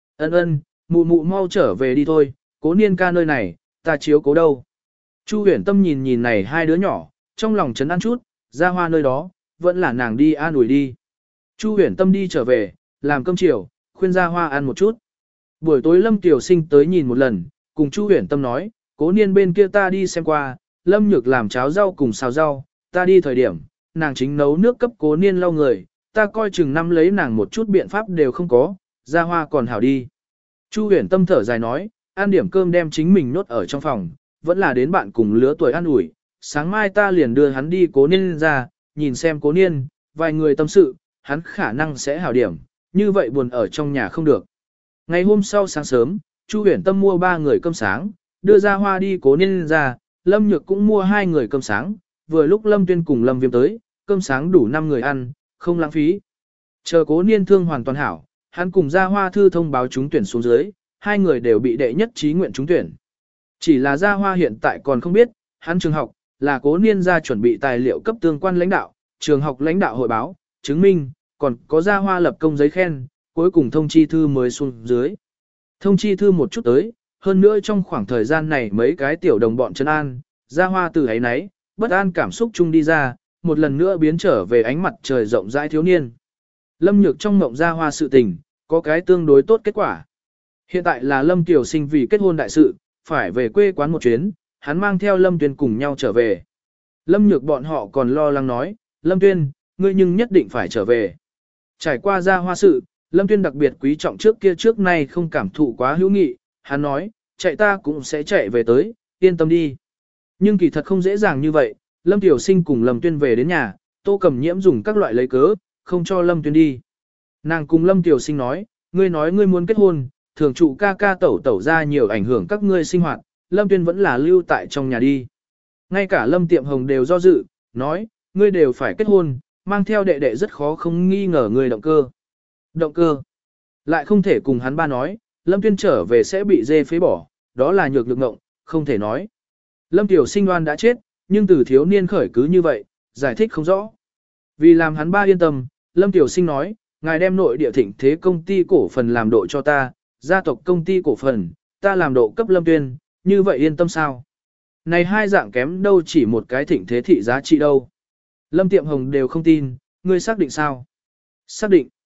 Ân, mụ mụ mau trở về đi thôi, Cố Niên ca nơi này, ta chiếu cố đâu. Chu Huyền Tâm nhìn nhìn này hai đứa nhỏ, trong lòng chấn an chút, Gia Hoa nơi đó, vẫn là nàng đi an ủi đi. Chu Huyền Tâm đi trở về, làm cơm chiều, khuyên Gia Hoa ăn một chút. Buổi tối Lâm Tiểu Sinh tới nhìn một lần, cùng Chu Huyền Tâm nói, Cố Niên bên kia ta đi xem qua, Lâm Nhược làm cháo rau cùng xào rau, ta đi thời điểm, nàng chính nấu nước cấp Cố Niên lau người, ta coi chừng năm lấy nàng một chút biện pháp đều không có, Gia Hoa còn hảo đi. Chu Huyền Tâm thở dài nói, ăn điểm cơm đem chính mình nốt ở trong phòng, vẫn là đến bạn cùng lứa tuổi ăn ủi, sáng mai ta liền đưa hắn đi Cố Niên ra, nhìn xem Cố Niên, vài người tâm sự, hắn khả năng sẽ hảo điểm, như vậy buồn ở trong nhà không được. Ngày hôm sau sáng sớm, Chu Huyền Tâm mua 3 người cơm sáng, đưa Gia Hoa đi Cố Niên ra, Lâm Nhược cũng mua 2 người cơm sáng, vừa lúc Lâm Tuyên cùng Lâm Viêm tới, cơm sáng đủ 5 người ăn, không lãng phí. Chờ Cố Niên thương hoàn toàn hảo, hắn cùng Gia Hoa thư thông báo trúng tuyển xuống dưới, 2 người đều bị đệ nhất chí nguyện trúng tuyển. Chỉ là Gia Hoa hiện tại còn không biết, hắn trường học là Cố Niên ra chuẩn bị tài liệu cấp tương quan lãnh đạo, trường học lãnh đạo hội báo, chứng minh, còn có Gia Hoa lập công giấy khen, cuối cùng thông chi thư mới xuống dưới. Thông chi thư một chút tới, hơn nữa trong khoảng thời gian này mấy cái tiểu đồng bọn trấn an, Gia Hoa từ ấy nấy, bất an cảm xúc chung đi ra, một lần nữa biến trở về ánh mặt trời rộng rãi thiếu niên. Lâm Nhược trong mộng Gia Hoa sự tình, có cái tương đối tốt kết quả. Hiện tại là Lâm Tiểu Sinh vì kết hôn đại sự, phải về quê quán một chuyến, hắn mang theo Lâm Tuyên cùng nhau trở về. Lâm Nhược bọn họ còn lo lắng nói, Lâm Tuyên, ngươi nhưng nhất định phải trở về. Trải qua Gia Hoa sự, Lâm Tuyên đặc biệt quý trọng trước nay không cảm thụ quá hữu nghị, hắn nói, chạy ta cũng sẽ chạy về tới, yên tâm đi. Nhưng kỳ thật không dễ dàng như vậy, Lâm Tiểu Sinh cùng Lâm Tuyên về đến nhà, Tô Cẩm Nhiễm dùng các loại lấy cớ, không cho Lâm Tuyên đi. Nàng cùng Lâm Tiểu Sinh nói ngươi muốn kết hôn, thường trụ ca ca tẩu tẩu ra nhiều ảnh hưởng các ngươi sinh hoạt, Lâm Tuyên vẫn là lưu tại trong nhà đi. Ngay cả Lâm Tiệm Hồng đều do dự, nói, ngươi đều phải kết hôn, mang theo đệ đệ rất khó không nghi ngờ ngươi động cơ. Động cơ. Lại không thể cùng hắn ba nói, Lâm Tuyên trở về sẽ bị dê phế bỏ, đó là nhược lực ngộng, không thể nói. Lâm Tiểu Sinh đoan đã chết, nhưng từ thiếu niên khởi cứ như vậy, giải thích không rõ. Vì làm hắn ba yên tâm, Lâm Tiểu Sinh nói, ngài đem nội địa thịnh thế công ty cổ phần làm độ cho ta, gia tộc công ty cổ phần, ta làm độ cấp Lâm Tuyên, như vậy yên tâm sao? Này hai dạng kém đâu chỉ một cái thịnh thế thị giá trị đâu. Lâm Tiệm Hồng đều không tin, ngươi xác định sao? Xác định.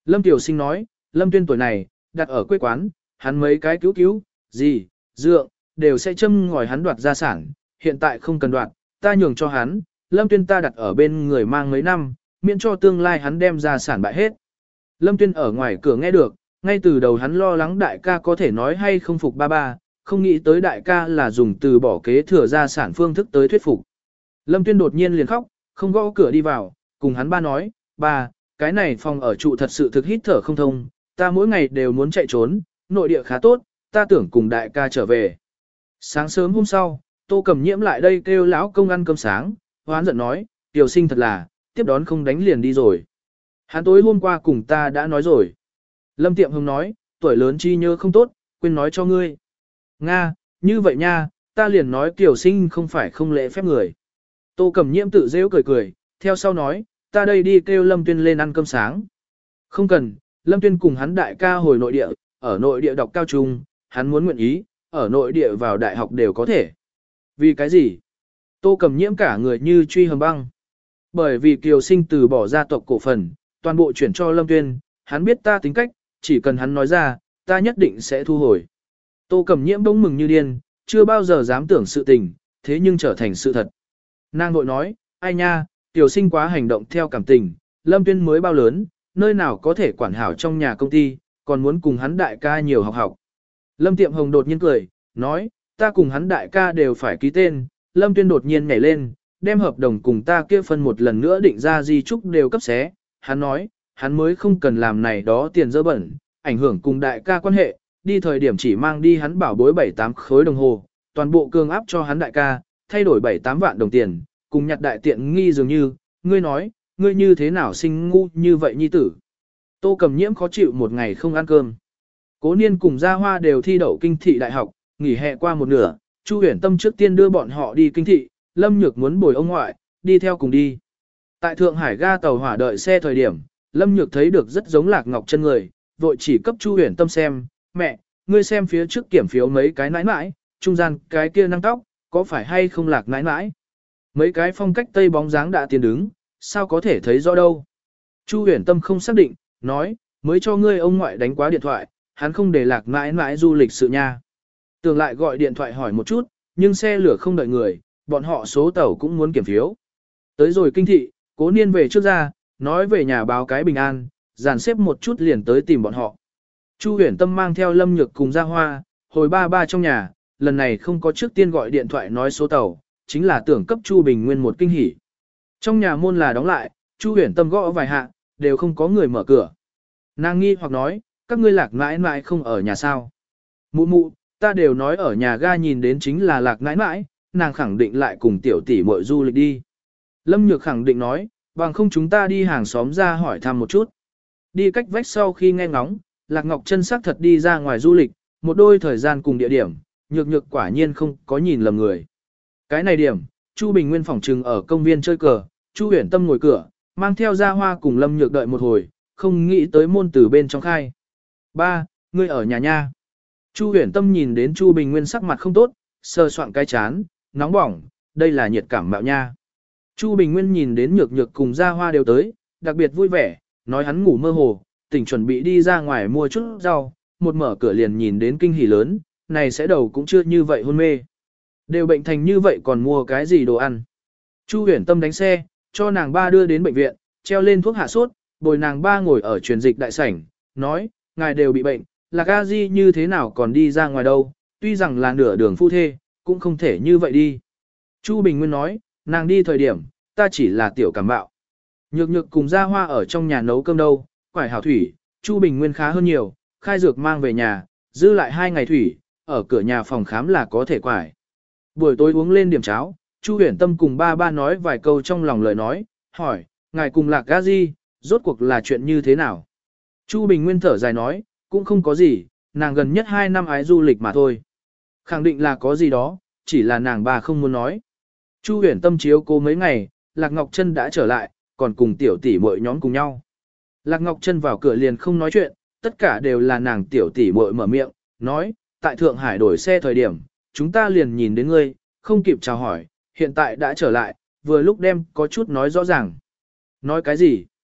Lâm Tiểu Sinh nói, Lâm Tuyên tuổi này, đặt ở quê quán, hắn mấy cái cứu, gì, dượng, đều sẽ châm ngòi hắn đoạt gia sản, hiện tại không cần đoạt, ta nhường cho hắn, Lâm Tuyên ta đặt ở bên người mang mấy năm, miễn cho tương lai hắn đem gia sản bại hết. Lâm Tuyên ở ngoài cửa nghe được, ngay từ đầu hắn lo lắng đại ca có thể nói hay không phục ba ba, không nghĩ tới đại ca là dùng từ bỏ kế thừa gia sản phương thức tới thuyết phục. Lâm Tuyên đột nhiên liền khóc, không gõ cửa đi vào, cùng hắn ba nói, ba, cái này phòng ở trụ thật sự thực hít thở không thông, ta mỗi ngày đều muốn chạy trốn, nội địa khá tốt, ta tưởng cùng đại ca trở về. Sáng sớm hôm sau, Tô Cẩm Nhiễm lại đây kêu lão công ăn cơm sáng, hoán giận nói, Tiểu Sinh thật là, tiếp đón không đánh liền đi rồi. Hắn tối hôm qua cùng ta đã nói rồi. Lâm Tiệm Hồng nói, tuổi lớn chi nhớ không tốt, quên nói cho ngươi. Nga, như vậy nha, ta liền nói Tiểu Sinh không phải không lễ phép người. Tô Cẩm Nhiễm tự rêu cười cười, theo sau nói, ta đây đi kêu Lâm Tuyên lên ăn cơm sáng. Không cần, Lâm Tuyên cùng hắn đại ca hồi nội địa, ở nội địa đọc cao trung, hắn muốn nguyện ý, ở nội địa vào đại học đều có thể. Vì cái gì? Tô Cẩm Nhiễm cả người như truy hầm băng. Bởi vì Kiều Sinh từ bỏ gia tộc cổ phần, toàn bộ chuyển cho Lâm Tuyên, hắn biết ta tính cách, chỉ cần hắn nói ra, ta nhất định sẽ thu hồi. Tô Cẩm Nhiễm bỗng mừng như điên, chưa bao giờ dám tưởng sự tình, thế nhưng trở thành sự thật. Nàng vội nói, ai nha, Kiều Sinh quá hành động theo cảm tình, Lâm Tuyên mới bao lớn, nơi nào có thể quản hảo trong nhà công ty, còn muốn cùng hắn đại ca nhiều học học. Lâm Tiệm Hồng đột nhiên cười, nói, ta cùng hắn đại ca đều phải ký tên, Lâm Tuyên đột nhiên nhảy lên, đem hợp đồng cùng ta kia phân một lần nữa định ra di trúc đều cấp xé. Hắn nói, hắn mới không cần làm này đó tiền dơ bẩn, ảnh hưởng cùng đại ca quan hệ, đi thời điểm chỉ mang đi hắn bảo bối 7-8 khối đồng hồ, toàn bộ cương áp cho hắn đại ca, thay đổi 7-8 vạn đồng tiền, cùng nhặt đại tiện nghi dường như, ngươi nói, ngươi như thế nào sinh ngu như vậy nhi tử. Tô Cẩm Nhiễm khó chịu một ngày không ăn cơm. Cố Niên cùng Gia Hoa đều thi đậu kinh thị đại học, nghỉ hè qua một nửa, Chu Huyền Tâm trước tiên đưa bọn họ đi kinh thị, Lâm Nhược muốn bồi ông ngoại, đi theo cùng đi. Tại Thượng Hải ga tàu hỏa đợi xe thời điểm, Lâm Nhược thấy được rất giống Lạc Ngọc Chân người, vội chỉ cấp Chu Huyền Tâm xem, mẹ, ngươi xem phía trước kiểm phiếu mấy cái nãi nãi, trung gian cái kia năng tóc, có phải hay không Lạc nãi nãi? Mấy cái phong cách tây bóng dáng đã tiến đứng, sao có thể thấy rõ đâu? Chu Huyền Tâm không xác định, nói, mới cho ngươi ông ngoại đánh quá điện thoại, hắn không để Lạc nãi nãi du lịch sự nha. Tưởng lại gọi điện thoại hỏi một chút, nhưng xe lửa không đợi người, bọn họ số tàu cũng muốn kiểm phiếu. Tới rồi kinh thị, Cố Niên về trước ra, nói về nhà báo cái bình an, dàn xếp một chút liền tới tìm bọn họ. Chu Huyền Tâm mang theo Lâm Nhược cùng Gia Hoa, hồi ba trong nhà, lần này không có trước tiên gọi điện thoại nói số tàu, chính là tưởng cấp Chu Bình Nguyên một kinh hỉ. Trong nhà môn là đóng lại, Chu Huyền Tâm gõ vài hạ, đều không có người mở cửa. Nàng nghi hoặc nói, các ngươi Lạc nãi nãi không ở nhà sao? Mụ mụ, ta đều nói ở nhà ga nhìn đến chính là Lạc nãi nãi, nàng khẳng định lại cùng tiểu tỷ muội du lịch đi. Lâm Nhược khẳng định nói, bằng không chúng ta đi hàng xóm ra hỏi thăm một chút. Đi cách vách sau khi nghe ngóng, Lạc Ngọc Chân xác thật đi ra ngoài du lịch, một đôi thời gian cùng địa điểm, Nhược quả nhiên không có nhìn lầm người. Cái này điểm, Chu Bình Nguyên phỏng trừng ở công viên chơi cờ, Chu Huyền Tâm ngồi cửa, mang theo Gia Hoa cùng Lâm Nhược đợi một hồi, không nghĩ tới môn từ bên trong khai. Ba, ngươi ở nhà nha. Chu Huyền Tâm nhìn đến Chu Bình Nguyên sắc mặt không tốt, sờ soạn cái chán, nóng bỏng, đây là nhiệt cảm mạo nha. Chu Bình Nguyên nhìn đến Nhược cùng Gia Hoa đều tới, đặc biệt vui vẻ, nói hắn ngủ mơ hồ, tỉnh chuẩn bị đi ra ngoài mua chút rau, một mở cửa liền nhìn đến kinh hỉ lớn, này sẽ đầu cũng chưa như vậy hôn mê. Đều bệnh thành như vậy còn mua cái gì đồ ăn. Chu Huyền Tâm đánh xe, cho nàng ba đưa đến bệnh viện, treo lên thuốc hạ sốt, bồi nàng ba ngồi ở truyền dịch đại sảnh, nói, ngài đều bị bệnh, Lạc A Di như thế nào còn đi ra ngoài đâu, tuy rằng là nửa đường phu thê, cũng không thể như vậy đi. Chu Bình Nguyên nói, nàng đi thời điểm, ta chỉ là tiểu cảm bạo. Nhược cùng Gia Hoa ở trong nhà nấu cơm đâu, quải hảo thủy, Chu Bình Nguyên khá hơn nhiều, khai dược mang về nhà, giữ lại 2 ngày thủy, ở cửa nhà phòng khám là có thể quải. Buổi tối uống lên điểm cháo, Chu Huyền Tâm cùng ba nói vài câu trong lòng lời nói, hỏi, ngài cùng Lạc A Di, rốt cuộc là chuyện như thế nào? Chu Bình Nguyên thở dài nói, cũng không có gì, nàng gần nhất 2 năm ái du lịch mà thôi. Khẳng định là có gì đó, chỉ là nàng bà không muốn nói. Chu Huyền Tâm chiếu cố mấy ngày, Lạc Ngọc Chân đã trở lại, còn cùng tiểu tỷ muội nhóm cùng nhau. Lạc Ngọc Chân vào cửa liền không nói chuyện, tất cả đều là nàng tiểu tỷ muội mở miệng, nói, tại Thượng Hải đổi xe thời điểm, chúng ta liền nhìn đến ngươi, không kịp chào hỏi, hiện tại đã trở lại, vừa lúc đem có chút nói rõ ràng. Nói cái gì?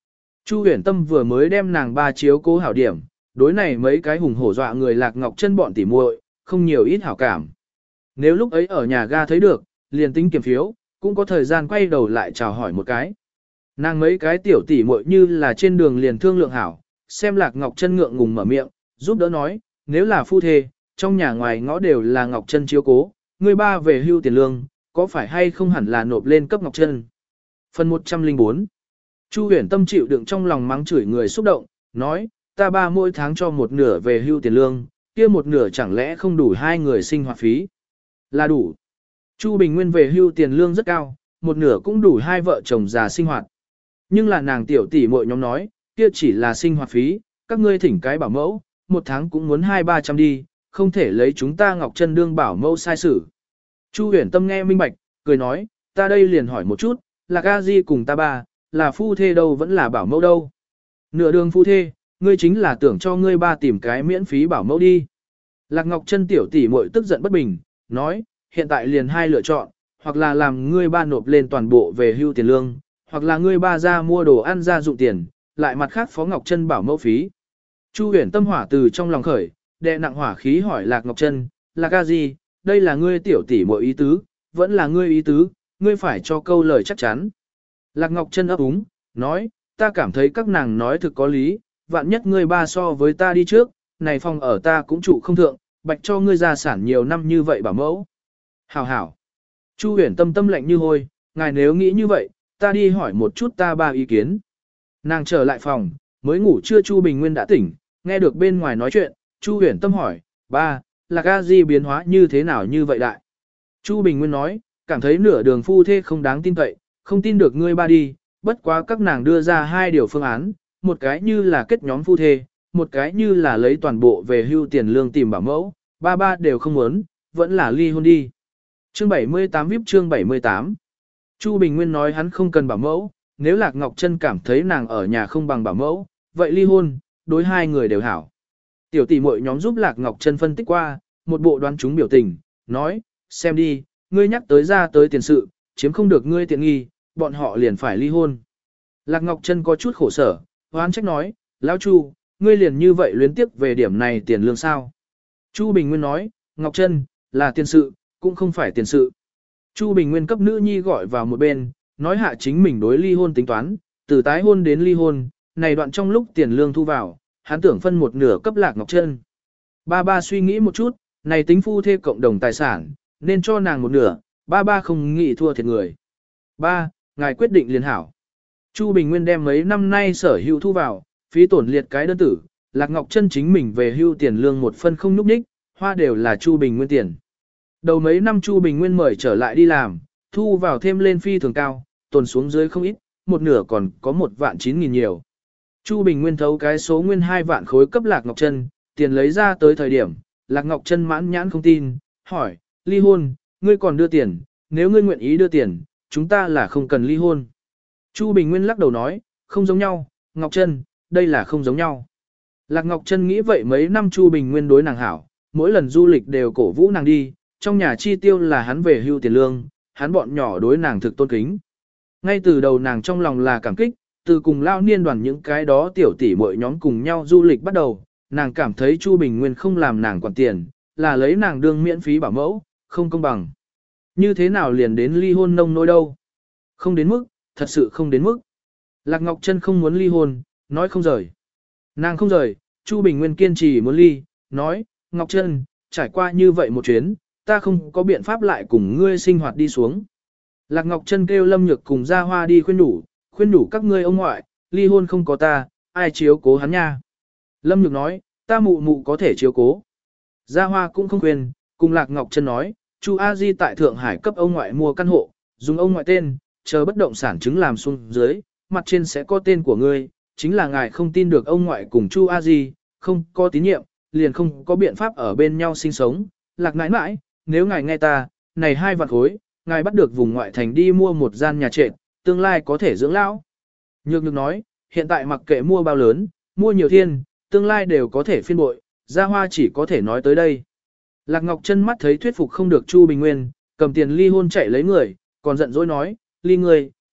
Chu Huyền Tâm vừa mới đem nàng ba chiếu cố hảo điểm, đối này mấy cái hùng hổ dọa người Lạc Ngọc Chân bọn tỉ muội, không nhiều ít hảo cảm. Nếu lúc ấy ở nhà ga thấy được, liền tính kiểm phiếu, cũng có thời gian quay đầu lại chào hỏi một cái. Nàng mấy cái tiểu tỉ muội như là trên đường liền thương lượng hảo, xem Lạc Ngọc Chân ngượng ngùng mở miệng, giúp đỡ nói, nếu là phu thê, trong nhà ngoài ngõ đều là Ngọc Chân chiếu cố, người ba về hưu tiền lương, có phải hay không hẳn là nộp lên cấp Ngọc Chân. Phần 104. Chu Huyền Tâm chịu đựng trong lòng mắng chửi người xúc động, nói, ta ba mỗi tháng cho một nửa về hưu tiền lương, kia một nửa chẳng lẽ không đủ hai người sinh hoạt phí. Là đủ. Chu Bình Nguyên về hưu tiền lương rất cao, một nửa cũng đủ hai vợ chồng già sinh hoạt. Nhưng là nàng tiểu tỷ muội nhóm nói, kia chỉ là sinh hoạt phí, các ngươi thỉnh cái bảo mẫu, một tháng cũng muốn 200-300 đi, không thể lấy chúng ta Ngọc Chân đương bảo mẫu sai sử. Chu Huyền Tâm nghe minh bạch, cười nói, ta đây liền hỏi một chút, là A Di cùng ta ba, là phu thê đâu vẫn là bảo mẫu đâu. Nửa đường phu thê, ngươi chính là tưởng cho ngươi ba tìm cái miễn phí bảo mẫu đi. Lạc Ngọc Chân tiểu tỷ muội tức giận bất bình, nói, hiện tại liền hai lựa chọn, hoặc là làm ngươi ba nộp lên toàn bộ về hưu tiền lương, hoặc là ngươi ba ra mua đồ ăn ra dụng tiền, lại mặt khác Phó Ngọc Chân bảo mẫu phí. Chu Huyền Tâm hỏa từ trong lòng khởi, đè nặng hỏa khí hỏi Lạc Ngọc Chân, Lạc A Di, đây là ngươi tiểu tỷ muội ý tứ, vẫn là ngươi ý tứ, ngươi phải cho câu lời chắc chắn. Lạc Ngọc Chân ấp úng, nói, ta cảm thấy các nàng nói thực có lý, vạn nhất ngươi ba so với ta đi trước, này phòng ở ta cũng trụ không thượng, bạch cho ngươi gia sản nhiều năm như vậy bảo mẫu. Hảo hảo. Chu Huyền Tâm tâm lạnh như hôi, ngài nếu nghĩ như vậy, ta đi hỏi một chút ta ba ý kiến. Nàng trở lại phòng, mới ngủ trưa Chu Bình Nguyên đã tỉnh, nghe được bên ngoài nói chuyện, Chu Huyền Tâm hỏi, ba, Lạc A Di biến hóa như thế nào như vậy đại? Chu Bình Nguyên nói, cảm thấy nửa đường phu thê không đáng tin cậy, không tin được ngươi ba đi, bất quá các nàng đưa ra hai điều phương án, một cái như là kết nhóm phu thê, một cái như là lấy toàn bộ về hưu tiền lương tìm bảo mẫu, ba đều không muốn, vẫn là ly hôn đi. Chương 78 VIP chương 78. Chu Bình Nguyên nói hắn không cần bảo mẫu, nếu Lạc Ngọc Chân cảm thấy nàng ở nhà không bằng bảo mẫu, vậy ly hôn, đối hai người đều hảo. Tiểu tỷ muội nhóm giúp Lạc Ngọc Chân phân tích qua, một bộ đoán chúng biểu tình, nói, xem đi, ngươi nhắc tới ra tới tiền sự, chiếm không được ngươi tiện nghi, bọn họ liền phải ly hôn. Lạc Ngọc Chân có chút khổ sở, hoán trách nói, lão Chu, ngươi liền như vậy luyến tiếc về điểm này tiền lương sao? Chu Bình Nguyên nói, Ngọc Chân, là tiền sự, cũng không phải tiền sự. Chu Bình Nguyên cấp nữ nhi gọi vào một bên, nói hạ chính mình đối ly hôn tính toán, từ tái hôn đến ly hôn, này đoạn trong lúc tiền lương thu vào, hắn tưởng phân một nửa cấp Lạc Ngọc Chân. Ba suy nghĩ một chút, này tính phu thê cộng đồng tài sản, nên cho nàng một nửa, ba không nghĩ thua thiệt người. Ba, ngài quyết định liền hảo. Chu Bình Nguyên đem mấy năm nay sở hữu thu vào, phí tổn liệt cái đơn tử, Lạc Ngọc Chân chính mình về hưu tiền lương một phân không nhúc nhích, hoa đều là Chu Bình Nguyên tiền. Đầu mấy năm Chu Bình Nguyên mời trở lại đi làm, thu vào thêm lên phi thường cao, tồn xuống dưới không ít, một nửa còn có 1.900.000 nhiều. Chu Bình Nguyên thấu cái số nguyên 2 vạn khối cấp Lạc Ngọc Chân, tiền lấy ra tới thời điểm, Lạc Ngọc Chân mãn nhãn không tin, hỏi, ly hôn, ngươi còn đưa tiền, nếu ngươi nguyện ý đưa tiền, chúng ta là không cần ly hôn. Chu Bình Nguyên lắc đầu nói, không giống nhau, Ngọc Chân, đây là không giống nhau. Lạc Ngọc Chân nghĩ vậy mấy năm Chu Bình Nguyên đối nàng hảo, mỗi lần du lịch đều cổ vũ nàng đi, trong nhà chi tiêu là hắn về hưu tiền lương, hắn bọn nhỏ đối nàng thực tôn kính. Ngay từ đầu nàng trong lòng là cảm kích, từ cùng lao niên đoàn những cái đó tiểu tỷ muội nhóm cùng nhau du lịch bắt đầu, nàng cảm thấy Chu Bình Nguyên không làm nàng quản tiền, là lấy nàng đương miễn phí bảo mẫu, không công bằng. Như thế nào liền đến ly hôn nông nỗi đâu? Không đến mức, thật sự không đến mức. Lạc Ngọc Chân không muốn ly hôn, nói không rời. Nàng không rời, Chu Bình Nguyên kiên trì muốn ly, nói, Ngọc Chân, trải qua như vậy một chuyến, ta không có biện pháp lại cùng ngươi sinh hoạt đi xuống. Lạc Ngọc Chân kêu Lâm Nhược cùng Gia Hoa đi khuyên nhủ các ngươi ông ngoại, ly hôn không có ta, ai chiếu cố hắn nha. Lâm Nhược nói, ta mụ có thể chiếu cố. Gia Hoa cũng không khuyên, cùng Lạc Ngọc Chân nói, Chu A Di tại Thượng Hải cấp ông ngoại mua căn hộ, dùng ông ngoại tên, chờ bất động sản chứng làm xuống dưới, mặt trên sẽ có tên của ngươi, chính là ngài không tin được ông ngoại cùng Chu A Di, không có tín nhiệm, liền không có biện pháp ở bên nhau sinh sống. Lạc nãi nãi, nếu ngài nghe ta, này 2 vạn khối, ngài bắt được vùng ngoại thành đi mua một gian nhà trệt, tương lai có thể dưỡng lão. Nhược Nhược nói, hiện tại mặc kệ mua bao lớn, mua nhiều thiên, tương lai đều có thể phiên bội, Gia Hoa chỉ có thể nói tới đây. Lạc Ngọc Chân mắt thấy thuyết phục không được Chu Bình Nguyên, cầm tiền ly hôn chạy lấy người, còn giận dỗi nói, ly ngươi,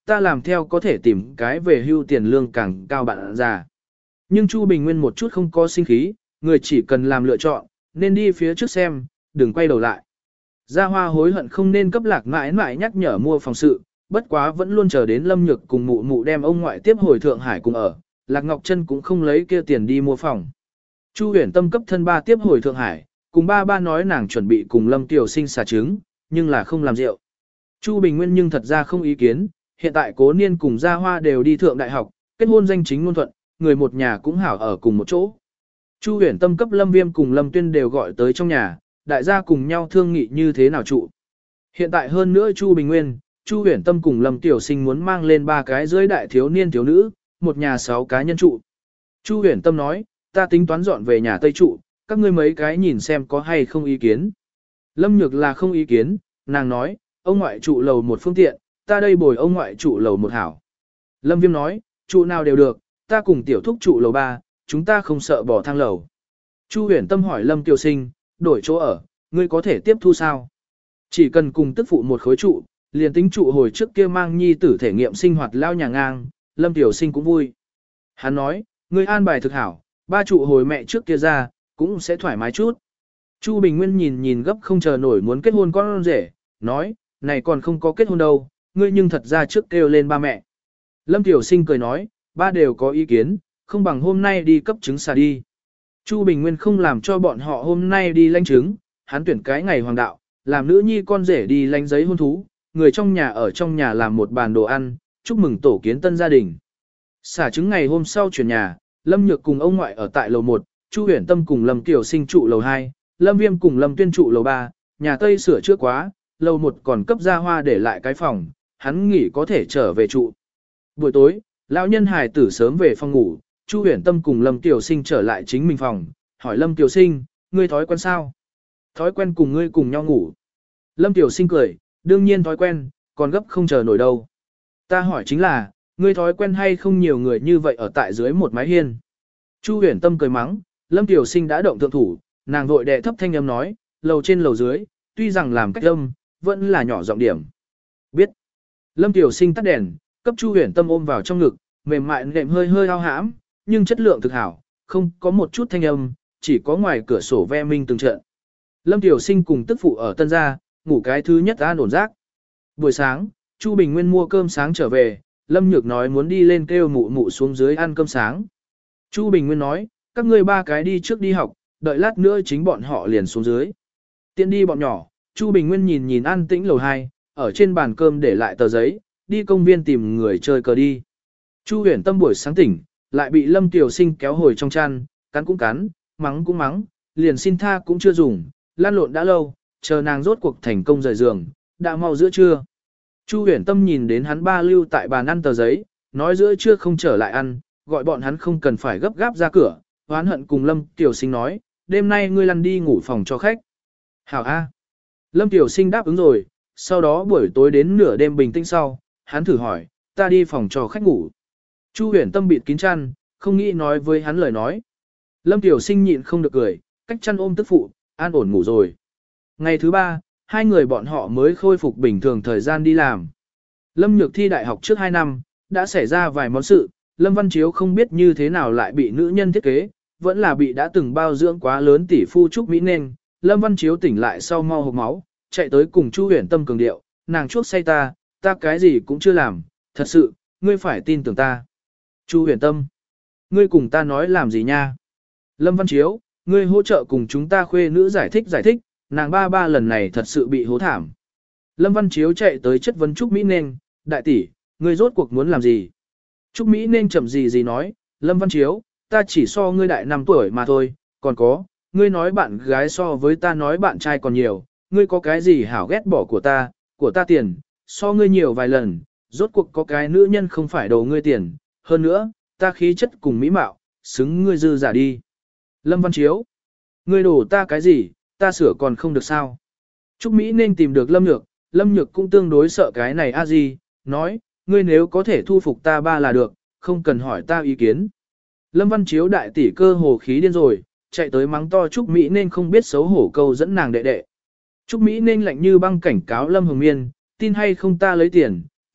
ta làm theo có thể tìm cái về hưu tiền lương càng cao bạn già. Nhưng Chu Bình Nguyên một chút không có sinh khí, người chỉ cần làm lựa chọn, nên đi phía trước xem, đừng quay đầu lại. Gia Hoa hối hận không nên cấp Lạc mãi mãi nhắc nhở mua phòng sự, bất quá vẫn luôn chờ đến Lâm Nhược cùng mụ mụ đem ông ngoại tiếp hồi Thượng Hải cùng ở, Lạc Ngọc Trân cũng không lấy kia tiền đi mua phòng. Chu Huyền Tâm cấp thân ba tiếp hồi Thượng Hải, cùng ba nói nàng chuẩn bị cùng Lâm Tiểu Sinh xả trứng, nhưng là không làm rượu. Chu Bình Nguyên nhưng thật ra không ý kiến, hiện tại Cố Niên cùng Gia Hoa đều đi thượng đại học, kết hôn danh chính ngôn thuận, người một nhà cũng hảo ở cùng một chỗ. Chu Huyền Tâm cấp Lâm Viêm cùng Lâm Tuyên đều gọi tới trong nhà, đại gia cùng nhau thương nghị như thế nào trụ. Hiện tại hơn nữa Chu Bình Nguyên, Chu Huyền Tâm cùng Lâm Tiểu Sinh muốn mang lên 3 cái dưới đại thiếu niên thiếu nữ, một nhà 6 cá nhân trụ. Chu Huyền Tâm nói, ta tính toán dọn về nhà Tây trụ, các ngươi mấy cái nhìn xem có hay không ý kiến. Lâm Nhược là không ý kiến, nàng nói, ông ngoại trụ lầu một phương tiện, ta đây bồi ông ngoại trụ lầu một hảo. Lâm Viêm nói, trụ nào đều được, ta cùng tiểu thúc trụ lầu 3, chúng ta không sợ bỏ thang lầu. Chu Huyền Tâm hỏi Lâm Tiểu Sinh, đổi chỗ ở, ngươi có thể tiếp thu sao? Chỉ cần cùng tức phụ một khối trụ, liền tính trụ hồi trước kia mang nhi tử thể nghiệm sinh hoạt lao nhà ngang, Lâm Tiểu Sinh cũng vui. Hắn nói, ngươi an bài thực hảo, ba trụ hồi mẹ trước kia ra, cũng sẽ thoải mái chút. Chu Bình Nguyên nhìn gấp không chờ nổi muốn kết hôn con rể, nói, này còn không có kết hôn đâu, ngươi nhưng thật ra trước kêu lên ba mẹ. Lâm Tiểu Sinh cười nói, ba đều có ý kiến, không bằng hôm nay đi cấp trứng xà đi. Chu Bình Nguyên không làm cho bọn họ hôm nay đi lãnh trứng, hắn tuyển cái ngày hoàng đạo, làm nữ nhi con rể đi lãnh giấy hôn thú, người trong nhà ở trong nhà làm một bàn đồ ăn, chúc mừng tổ kiến tân gia đình. Xả trứng ngày hôm sau chuyển nhà, Lâm Nhược cùng ông ngoại ở tại lầu 1, Chu Huyền Tâm cùng Lâm Kiều Sinh trụ lầu 2, Lâm Viêm cùng Lâm Tuyên trụ lầu 3, nhà Tây sửa chữa quá, lầu 1 còn cấp Gia Hoa để lại cái phòng, hắn nghỉ có thể trở về trụ. Buổi tối, lão nhân hài tử sớm về phòng ngủ, Chu Huyền Tâm cùng Lâm Kiều Sinh trở lại chính mình phòng, hỏi Lâm Kiều Sinh, ngươi thói quen sao? Thói quen cùng ngươi cùng nhau ngủ. Lâm Kiều Sinh cười, đương nhiên thói quen, còn gấp không chờ nổi đâu. Ta hỏi chính là, ngươi thói quen hay không nhiều người như vậy ở tại dưới một mái hiên? Chu Huyền Tâm cười mắng, Lâm Kiều Sinh đã động thượng thủ, nàng vội đệ thấp thanh âm nói, lầu trên lầu dưới, tuy rằng làm cách âm, vẫn là nhỏ giọng điểm. Biết. Lâm Kiều Sinh tắt đèn, cấp Chu Huyền Tâm ôm vào trong ngực, mềm mại nệm hơi hơi ao hãm, nhưng chất lượng thực hảo, không có một chút thanh âm, chỉ có ngoài cửa sổ ve minh từng trận. Lâm Tiểu Sinh cùng tức phụ ở tân gia, ngủ cái thứ nhất an ổn giấc. Buổi sáng, Chu Bình Nguyên mua cơm sáng trở về, Lâm Nhược nói muốn đi lên kêu mụ mụ xuống dưới ăn cơm sáng. Chu Bình Nguyên nói, các ngươi 3 cái đi trước đi học, đợi lát nữa chính bọn họ liền xuống dưới. Tiện đi bọn nhỏ, Chu Bình Nguyên nhìn an tĩnh lầu 2, ở trên bàn cơm để lại tờ giấy, đi công viên tìm người chơi cờ đi. Chu Huyền Tâm buổi sáng tỉnh, lại bị Lâm Tiểu Sinh kéo hồi trong chăn, cắn cũng cắn, mắng cũng mắng, liền xin tha cũng chưa dùng, lan lộn đã lâu, chờ nàng rốt cuộc thành công rời giường, đã mau giữa trưa. Chu Huyền Tâm nhìn đến hắn ba lưu tại bàn ăn tờ giấy, nói giữa trưa không trở lại ăn, gọi bọn hắn không cần phải gấp gáp ra cửa, oán hận cùng Lâm Tiểu Sinh nói, đêm nay ngươi lăn đi ngủ phòng cho khách. Hảo A. Lâm Tiểu Sinh đáp ứng rồi, sau đó buổi tối đến nửa đêm bình tĩnh sau, hắn thử hỏi, ta đi phòng cho khách ngủ. Chu Huyền Tâm bịt kín chăn, không nghĩ nói với hắn lời nói. Lâm Tiểu Sinh nhịn không được cười, cách chăn ôm tức phụ, an ổn ngủ rồi. Ngày thứ 3, hai người bọn họ mới khôi phục bình thường thời gian đi làm. Lâm Nhược thi đại học trước 2 năm, đã xảy ra vài món sự, Lâm Văn Chiếu không biết như thế nào lại bị nữ nhân thiết kế, vẫn là bị đã từng bao dưỡng quá lớn tỷ phu Trúc Mỹ nên. Lâm Văn Chiếu tỉnh lại sau mau hộc máu, chạy tới cùng Chu Huyền Tâm cường điệu, nàng chuốc say ta cái gì cũng chưa làm, thật sự, ngươi phải tin tưởng ta. Chu Huyền Tâm, ngươi cùng ta nói làm gì nha? Lâm Văn Chiếu, ngươi hỗ trợ cùng chúng ta khuê nữ giải thích, nàng ba lần này thật sự bị hố thảm. Lâm Văn Chiếu chạy tới chất vấn Trúc Mỹ Nên, đại tỷ, ngươi rốt cuộc muốn làm gì? Trúc Mỹ Nên chậm gì nói, Lâm Văn Chiếu, ta chỉ so ngươi đại 5 tuổi mà thôi, còn có, ngươi nói bạn gái so với ta nói bạn trai còn nhiều, ngươi có cái gì hảo ghét bỏ của ta tiền, so ngươi nhiều vài lần, rốt cuộc có cái nữ nhân không phải đồ ngươi tiền, hơn nữa, ta khí chất cùng mỹ mạo, xứng ngươi dư giả đi. Lâm Văn Chiếu, ngươi đổ ta cái gì, ta sửa còn không được sao. Trúc Mỹ nên tìm được Lâm Nhược cũng tương đối sợ cái này a gì, nói, ngươi nếu có thể thu phục ta ba là được, không cần hỏi ta ý kiến. Lâm Văn Chiếu đại tỷ cơ hồ khí điên rồi, chạy tới mắng to Trúc Mỹ nên không biết xấu hổ câu dẫn nàng đệ đệ. Trúc Mỹ nên lạnh như băng cảnh cáo Lâm Hồng Miên, tin hay không ta lấy tiền,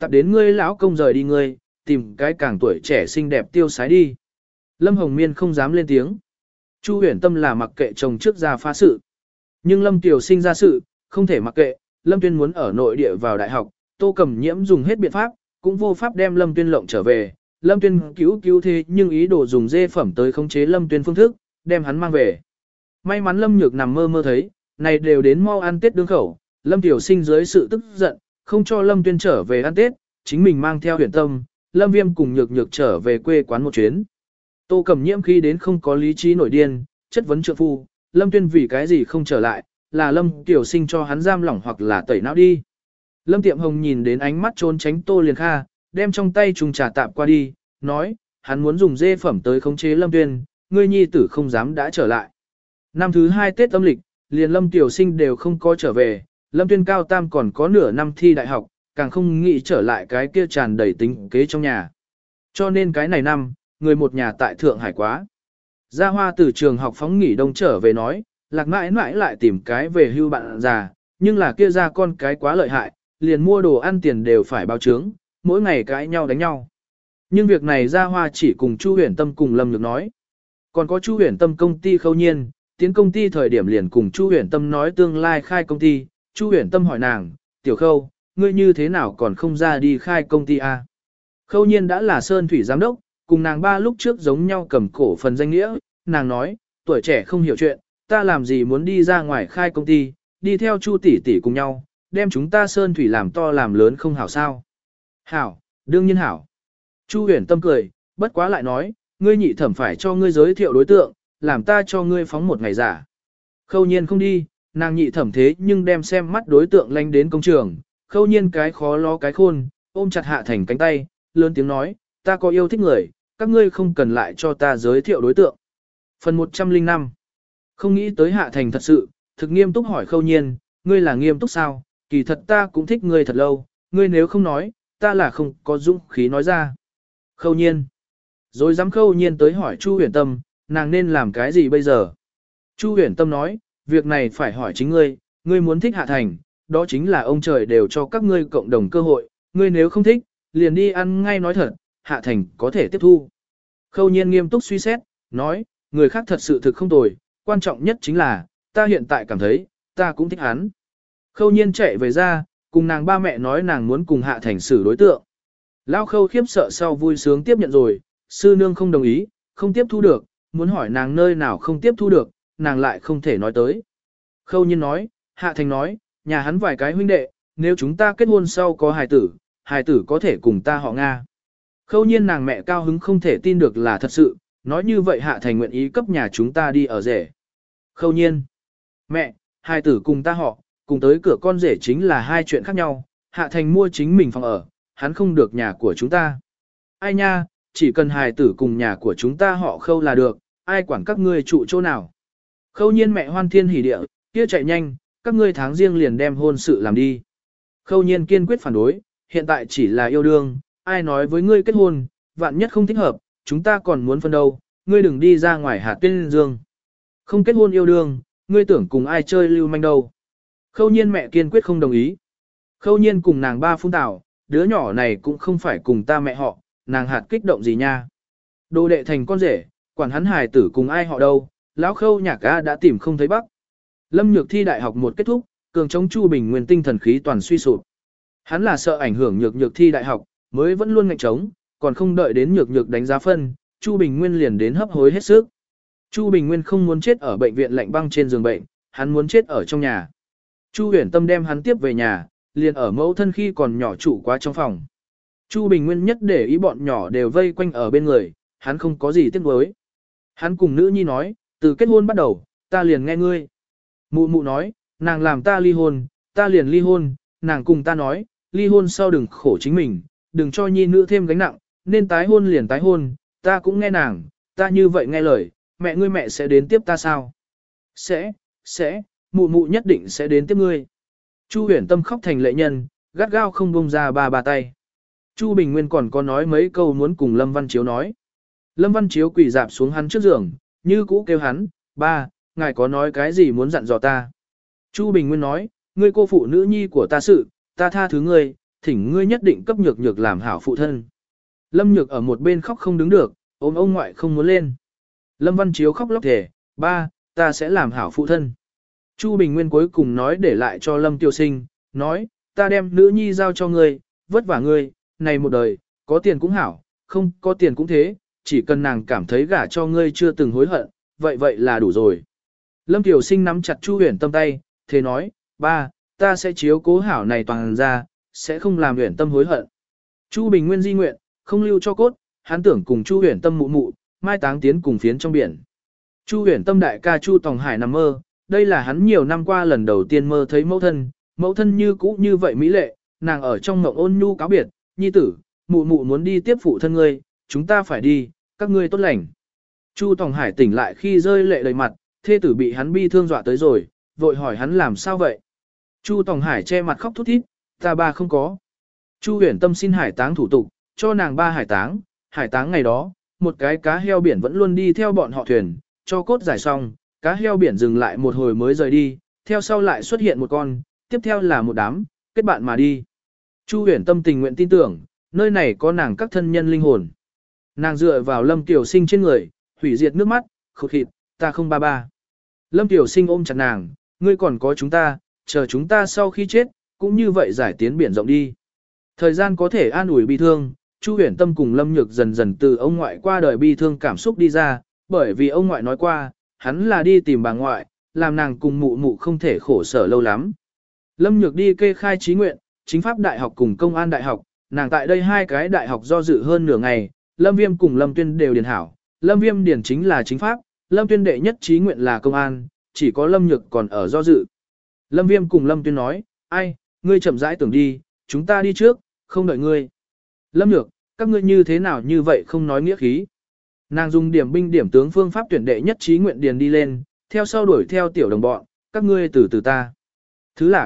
tập đến ngươi lão công rời đi ngươi, tìm cái càng tuổi trẻ xinh đẹp tiêu sái đi. Lâm Hồng Miên không dám lên tiếng. Chu Huyền Tâm là mặc kệ chồng trước ra phá sự. Nhưng Lâm Tiểu Sinh ra sự, không thể mặc kệ, Lâm Tuyên muốn ở nội địa vào đại học, Tô Cẩm Nhiễm dùng hết biện pháp, cũng vô pháp đem Lâm Tuyên lộng trở về. Lâm Tuyên cứu thế nhưng ý đồ dùng dê phẩm tới khống chế Lâm Tuyên phương thức, đem hắn mang về. May mắn Lâm Nhược nằm mơ mơ thấy, này đều đến mau ăn Tết đương khẩu, Lâm Tiểu Sinh dưới sự tức giận, không cho Lâm Tuyên trở về ăn Tết, chính mình mang theo Huyền Tâm, Lâm Viêm cùng Nhược Nhược trở về quê quán một chuyến. Tô Cẩm Nhiễm khi đến không có lý trí nổi điên, chất vấn trượng phu, Lâm Tuyên vì cái gì không trở lại, là Lâm Tiểu Sinh cho hắn giam lỏng hoặc là tẩy não đi. Lâm Tiệm Hồng nhìn đến ánh mắt trốn tránh Tô Liền Kha, đem trong tay trùng trà tạm qua đi, nói, hắn muốn dùng dê phẩm tới khống chế Lâm Tuyên, ngươi nhi tử không dám đã trở lại. Năm thứ 2 Tết âm lịch, liền Lâm Tiểu Sinh đều không có trở về, Lâm Tuyên cao tam còn có nửa năm thi đại học, càng không nghĩ trở lại cái kia tràn đầy tính kế trong nhà. Cho nên cái này năm, người một nhà tại Thượng Hải quá. Gia Hoa từ trường học phóng nghỉ đông trở về nói, Lạc mãi mãi lại tìm cái về hưu bạn già, nhưng là kia ra con cái quá lợi hại, liền mua đồ ăn tiền đều phải báo chướng, mỗi ngày cãi nhau đánh nhau. Nhưng việc này Gia Hoa chỉ cùng Chu Huyền Tâm cùng Lâm Nhược nói. Còn có Chu Huyền Tâm công ty Khâu Nhiên, tiến công ty thời điểm liền cùng Chu Huyền Tâm nói tương lai khai công ty, Chu Huyền Tâm hỏi nàng, tiểu Khâu, ngươi như thế nào còn không ra đi khai công ty a? Khâu Nhiên đã là Sơn Thủy Giám đốc, cùng nàng ba lúc trước giống nhau cầm cổ phần danh nghĩa, nàng nói, tuổi trẻ không hiểu chuyện, ta làm gì muốn đi ra ngoài khai công ty, đi theo Chu tỷ tỷ cùng nhau, đem chúng ta Sơn Thủy làm to làm lớn không hảo sao. Hảo, đương nhiên hảo. Chu Huyền Tâm cười, bất quá lại nói, ngươi nhị thẩm phải cho ngươi giới thiệu đối tượng, làm ta cho ngươi phóng một ngày giả. Khâu Nhiên không đi, nàng nhị thẩm thế nhưng đem xem mắt đối tượng lanh đến công trường, Khâu Nhiên cái khó lo cái khôn, ôm chặt Hạ Thành cánh tay, lớn tiếng nói, ta có yêu thích người, các ngươi không cần lại cho ta giới thiệu đối tượng. Phần 105. Không nghĩ tới Hạ Thành thật sự, thực nghiêm túc hỏi Khâu Nhiên, ngươi là nghiêm túc sao, kỳ thật ta cũng thích ngươi thật lâu, ngươi nếu không nói, ta là không có dũng khí nói ra. Khâu Nhiên. Rồi dám Khâu Nhiên tới hỏi Chu Huyền Tâm, nàng nên làm cái gì bây giờ? Chu Huyền Tâm nói, việc này phải hỏi chính ngươi, ngươi muốn thích Hạ Thành, đó chính là ông trời đều cho các ngươi cộng đồng cơ hội, ngươi nếu không thích, liền đi ăn ngay nói thật, Hạ Thành có thể tiếp thu. Khâu Nhiên nghiêm túc suy xét, nói, người khác thật sự thực không tồi, quan trọng nhất chính là, ta hiện tại cảm thấy, ta cũng thích hắn. Khâu Nhiên chạy về ra, cùng nàng ba mẹ nói nàng muốn cùng Hạ Thành xử đối tượng. Lão Khâu khiếp sợ sau vui sướng tiếp nhận rồi, sư nương không đồng ý, không tiếp thu được, muốn hỏi nàng nơi nào không tiếp thu được, nàng lại không thể nói tới. Khâu Nhiên nói, Hạ Thành nói, nhà hắn vài cái huynh đệ, nếu chúng ta kết hôn sau có hài tử có thể cùng ta họ Nga. Khâu Nhiên nàng mẹ cao hứng không thể tin được là thật sự, nói như vậy Hạ Thành nguyện ý cấp nhà chúng ta đi ở rể. Khâu Nhiên, mẹ, hài tử cùng ta họ, cùng tới cửa con rể chính là hai chuyện khác nhau, Hạ Thành mua chính mình phòng ở, hắn không được nhà của chúng ta. Ai nha, chỉ cần hài tử cùng nhà của chúng ta họ Khâu là được, ai quản các ngươi trụ chỗ nào. Khâu Nhiên mẹ hoan thiên hỉ địa, kia chạy nhanh, các ngươi tháng riêng liền đem hôn sự làm đi. Khâu Nhiên kiên quyết phản đối, hiện tại chỉ là yêu đương, ai nói với ngươi kết hôn, vạn nhất không thích hợp, chúng ta còn muốn phân đâu, ngươi đừng đi ra ngoài hạt tuyên dương. Không kết hôn yêu đương, ngươi tưởng cùng ai chơi lưu manh đâu. Khâu Nhiên mẹ kiên quyết không đồng ý. Khâu Nhiên cùng nàng ba phun tảo, đứa nhỏ này cũng không phải cùng ta mẹ họ, nàng hạt kích động gì nha. Đồ đệ thành con rể, quản hắn hài tử cùng ai họ đâu, lão Khâu Nhạc A đã tìm không thấy bắc. Lâm Nhược thi đại học một kết thúc, cường chống Chu Bình Nguyên tinh thần khí toàn suy sụp. Hắn là sợ ảnh hưởng Nhược thi đại học, mới vẫn luôn ngạnh chống, còn không đợi đến Nhược đánh giá phân, Chu Bình Nguyên liền đến hấp hối hết sức. Chu Bình Nguyên không muốn chết ở bệnh viện lạnh băng trên giường bệnh, hắn muốn chết ở trong nhà. Chu Huyền Tâm đem hắn tiếp về nhà, liền ở mẫu thân khi còn nhỏ trụ quá trong phòng. Chu Bình Nguyên nhất để ý bọn nhỏ đều vây quanh ở bên người, hắn không có gì tiếc nuối. Hắn cùng nữ nhi nói, từ kết hôn bắt đầu, ta liền nghe ngươi. Mụ mụ nói, nàng làm ta ly hôn, ta liền ly hôn, nàng cùng ta nói, ly hôn sau đừng khổ chính mình, đừng cho nhi nữ thêm gánh nặng, nên tái hôn liền tái hôn, ta cũng nghe nàng, ta như vậy nghe lời, mẹ ngươi mẹ sẽ đến tiếp ta sao? Sẽ, mụ mụ nhất định sẽ đến tiếp ngươi. Chu Huyền Tâm khóc thành lệ nhân, gắt gao không buông ra ba tay. Chu Bình Nguyên còn có nói mấy câu muốn cùng Lâm Văn Chiếu nói. Lâm Văn Chiếu quỳ dạp xuống hắn trước giường, như cũ kêu hắn, ba, ngài có nói cái gì muốn dặn dò ta. Chu Bình Nguyên nói, ngươi cô phụ nữ nhi của ta sự, ta tha thứ ngươi, thỉnh ngươi nhất định cấp nhược nhược làm hảo phụ thân. Lâm Nhược ở một bên khóc không đứng được, ôm ông ngoại không muốn lên. Lâm Văn Chiếu khóc lóc thề, ba, ta sẽ làm hảo phụ thân. Chu Bình Nguyên cuối cùng nói để lại cho Lâm Tiêu Sinh, nói, ta đem nữ nhi giao cho ngươi, vất vả ngươi, này một đời, có tiền cũng hảo, không có tiền cũng thế, chỉ cần nàng cảm thấy gả cho ngươi chưa từng hối hận, vậy là đủ rồi. Lâm Tiểu Sinh nắm chặt Chu Huyền Tâm tay, thế nói, ba, ta sẽ chiếu cố hảo này toàn ra, sẽ không làm Huyền Tâm hối hận. Chu Bình Nguyên di nguyện, không lưu cho cốt, hắn tưởng cùng Chu Huyền Tâm mụ mụ, mai táng tiến cùng phiến trong biển. Chu Huyền Tâm đại ca Chu Tòng Hải nằm mơ, đây là hắn nhiều năm qua lần đầu tiên mơ thấy mẫu thân như cũ như vậy mỹ lệ, nàng ở trong mộng ôn nhu cáo biệt, nhi tử, mụ mụ muốn đi tiếp phụ thân ngươi, chúng ta phải đi, các ngươi tốt lành. Chu Tòng Hải tỉnh lại khi rơi lệ đầy mặt, thê tử bị hắn bi thương dọa tới rồi, vội hỏi hắn làm sao vậy. Chu Tòng Hải che mặt khóc thút thít, ta ba không có. Chu Huyền Tâm xin hải táng thủ tục, cho nàng ba hải táng ngày đó, một cái cá heo biển vẫn luôn đi theo bọn họ thuyền, cho cốt giải xong, cá heo biển dừng lại một hồi mới rời đi, theo sau lại xuất hiện một con, tiếp theo là một đám, kết bạn mà đi. Chu Huyền Tâm tình nguyện tin tưởng, nơi này có nàng các thân nhân linh hồn. Nàng dựa vào Lâm Tiểu Sinh trên người, hủy diệt nước mắt, khụt khịt, ta không ba. Lâm Tiểu Sinh ôm chặt nàng, ngươi còn có chúng ta, chờ chúng ta sau khi chết, cũng như vậy giải tiến biển rộng đi. Thời gian có thể an ủi bi thương, Chu Huyền Tâm cùng Lâm Nhược dần dần từ ông ngoại qua đời bi thương cảm xúc đi ra, bởi vì ông ngoại nói qua, hắn là đi tìm bà ngoại, làm nàng cùng mụ mụ không thể khổ sở lâu lắm. Lâm Nhược đi kê khai trí nguyện, chính pháp đại học cùng công an đại học, nàng tại đây hai cái đại học do dự hơn nửa ngày, Lâm Viêm cùng Lâm Tuyên đều điền hảo. Lâm Viêm điền chính là chính pháp, Lâm Tuyên đệ nhất trí nguyện là công an, chỉ có Lâm Nhược còn ở do dự. Lâm Viêm cùng Lâm Tuyên nói, ai, ngươi chậm rãi tưởng đi, chúng ta đi trước, không đợi ngươi. Lâm Nhược, các ngươi như thế nào như vậy không nói nghĩa khí. Nàng dùng điểm binh điểm tướng phương pháp tuyển đệ nhất trí nguyện điền đi lên, theo sau đuổi theo tiểu đồng bọn, các ngươi từ từ ta. Thứ lạc.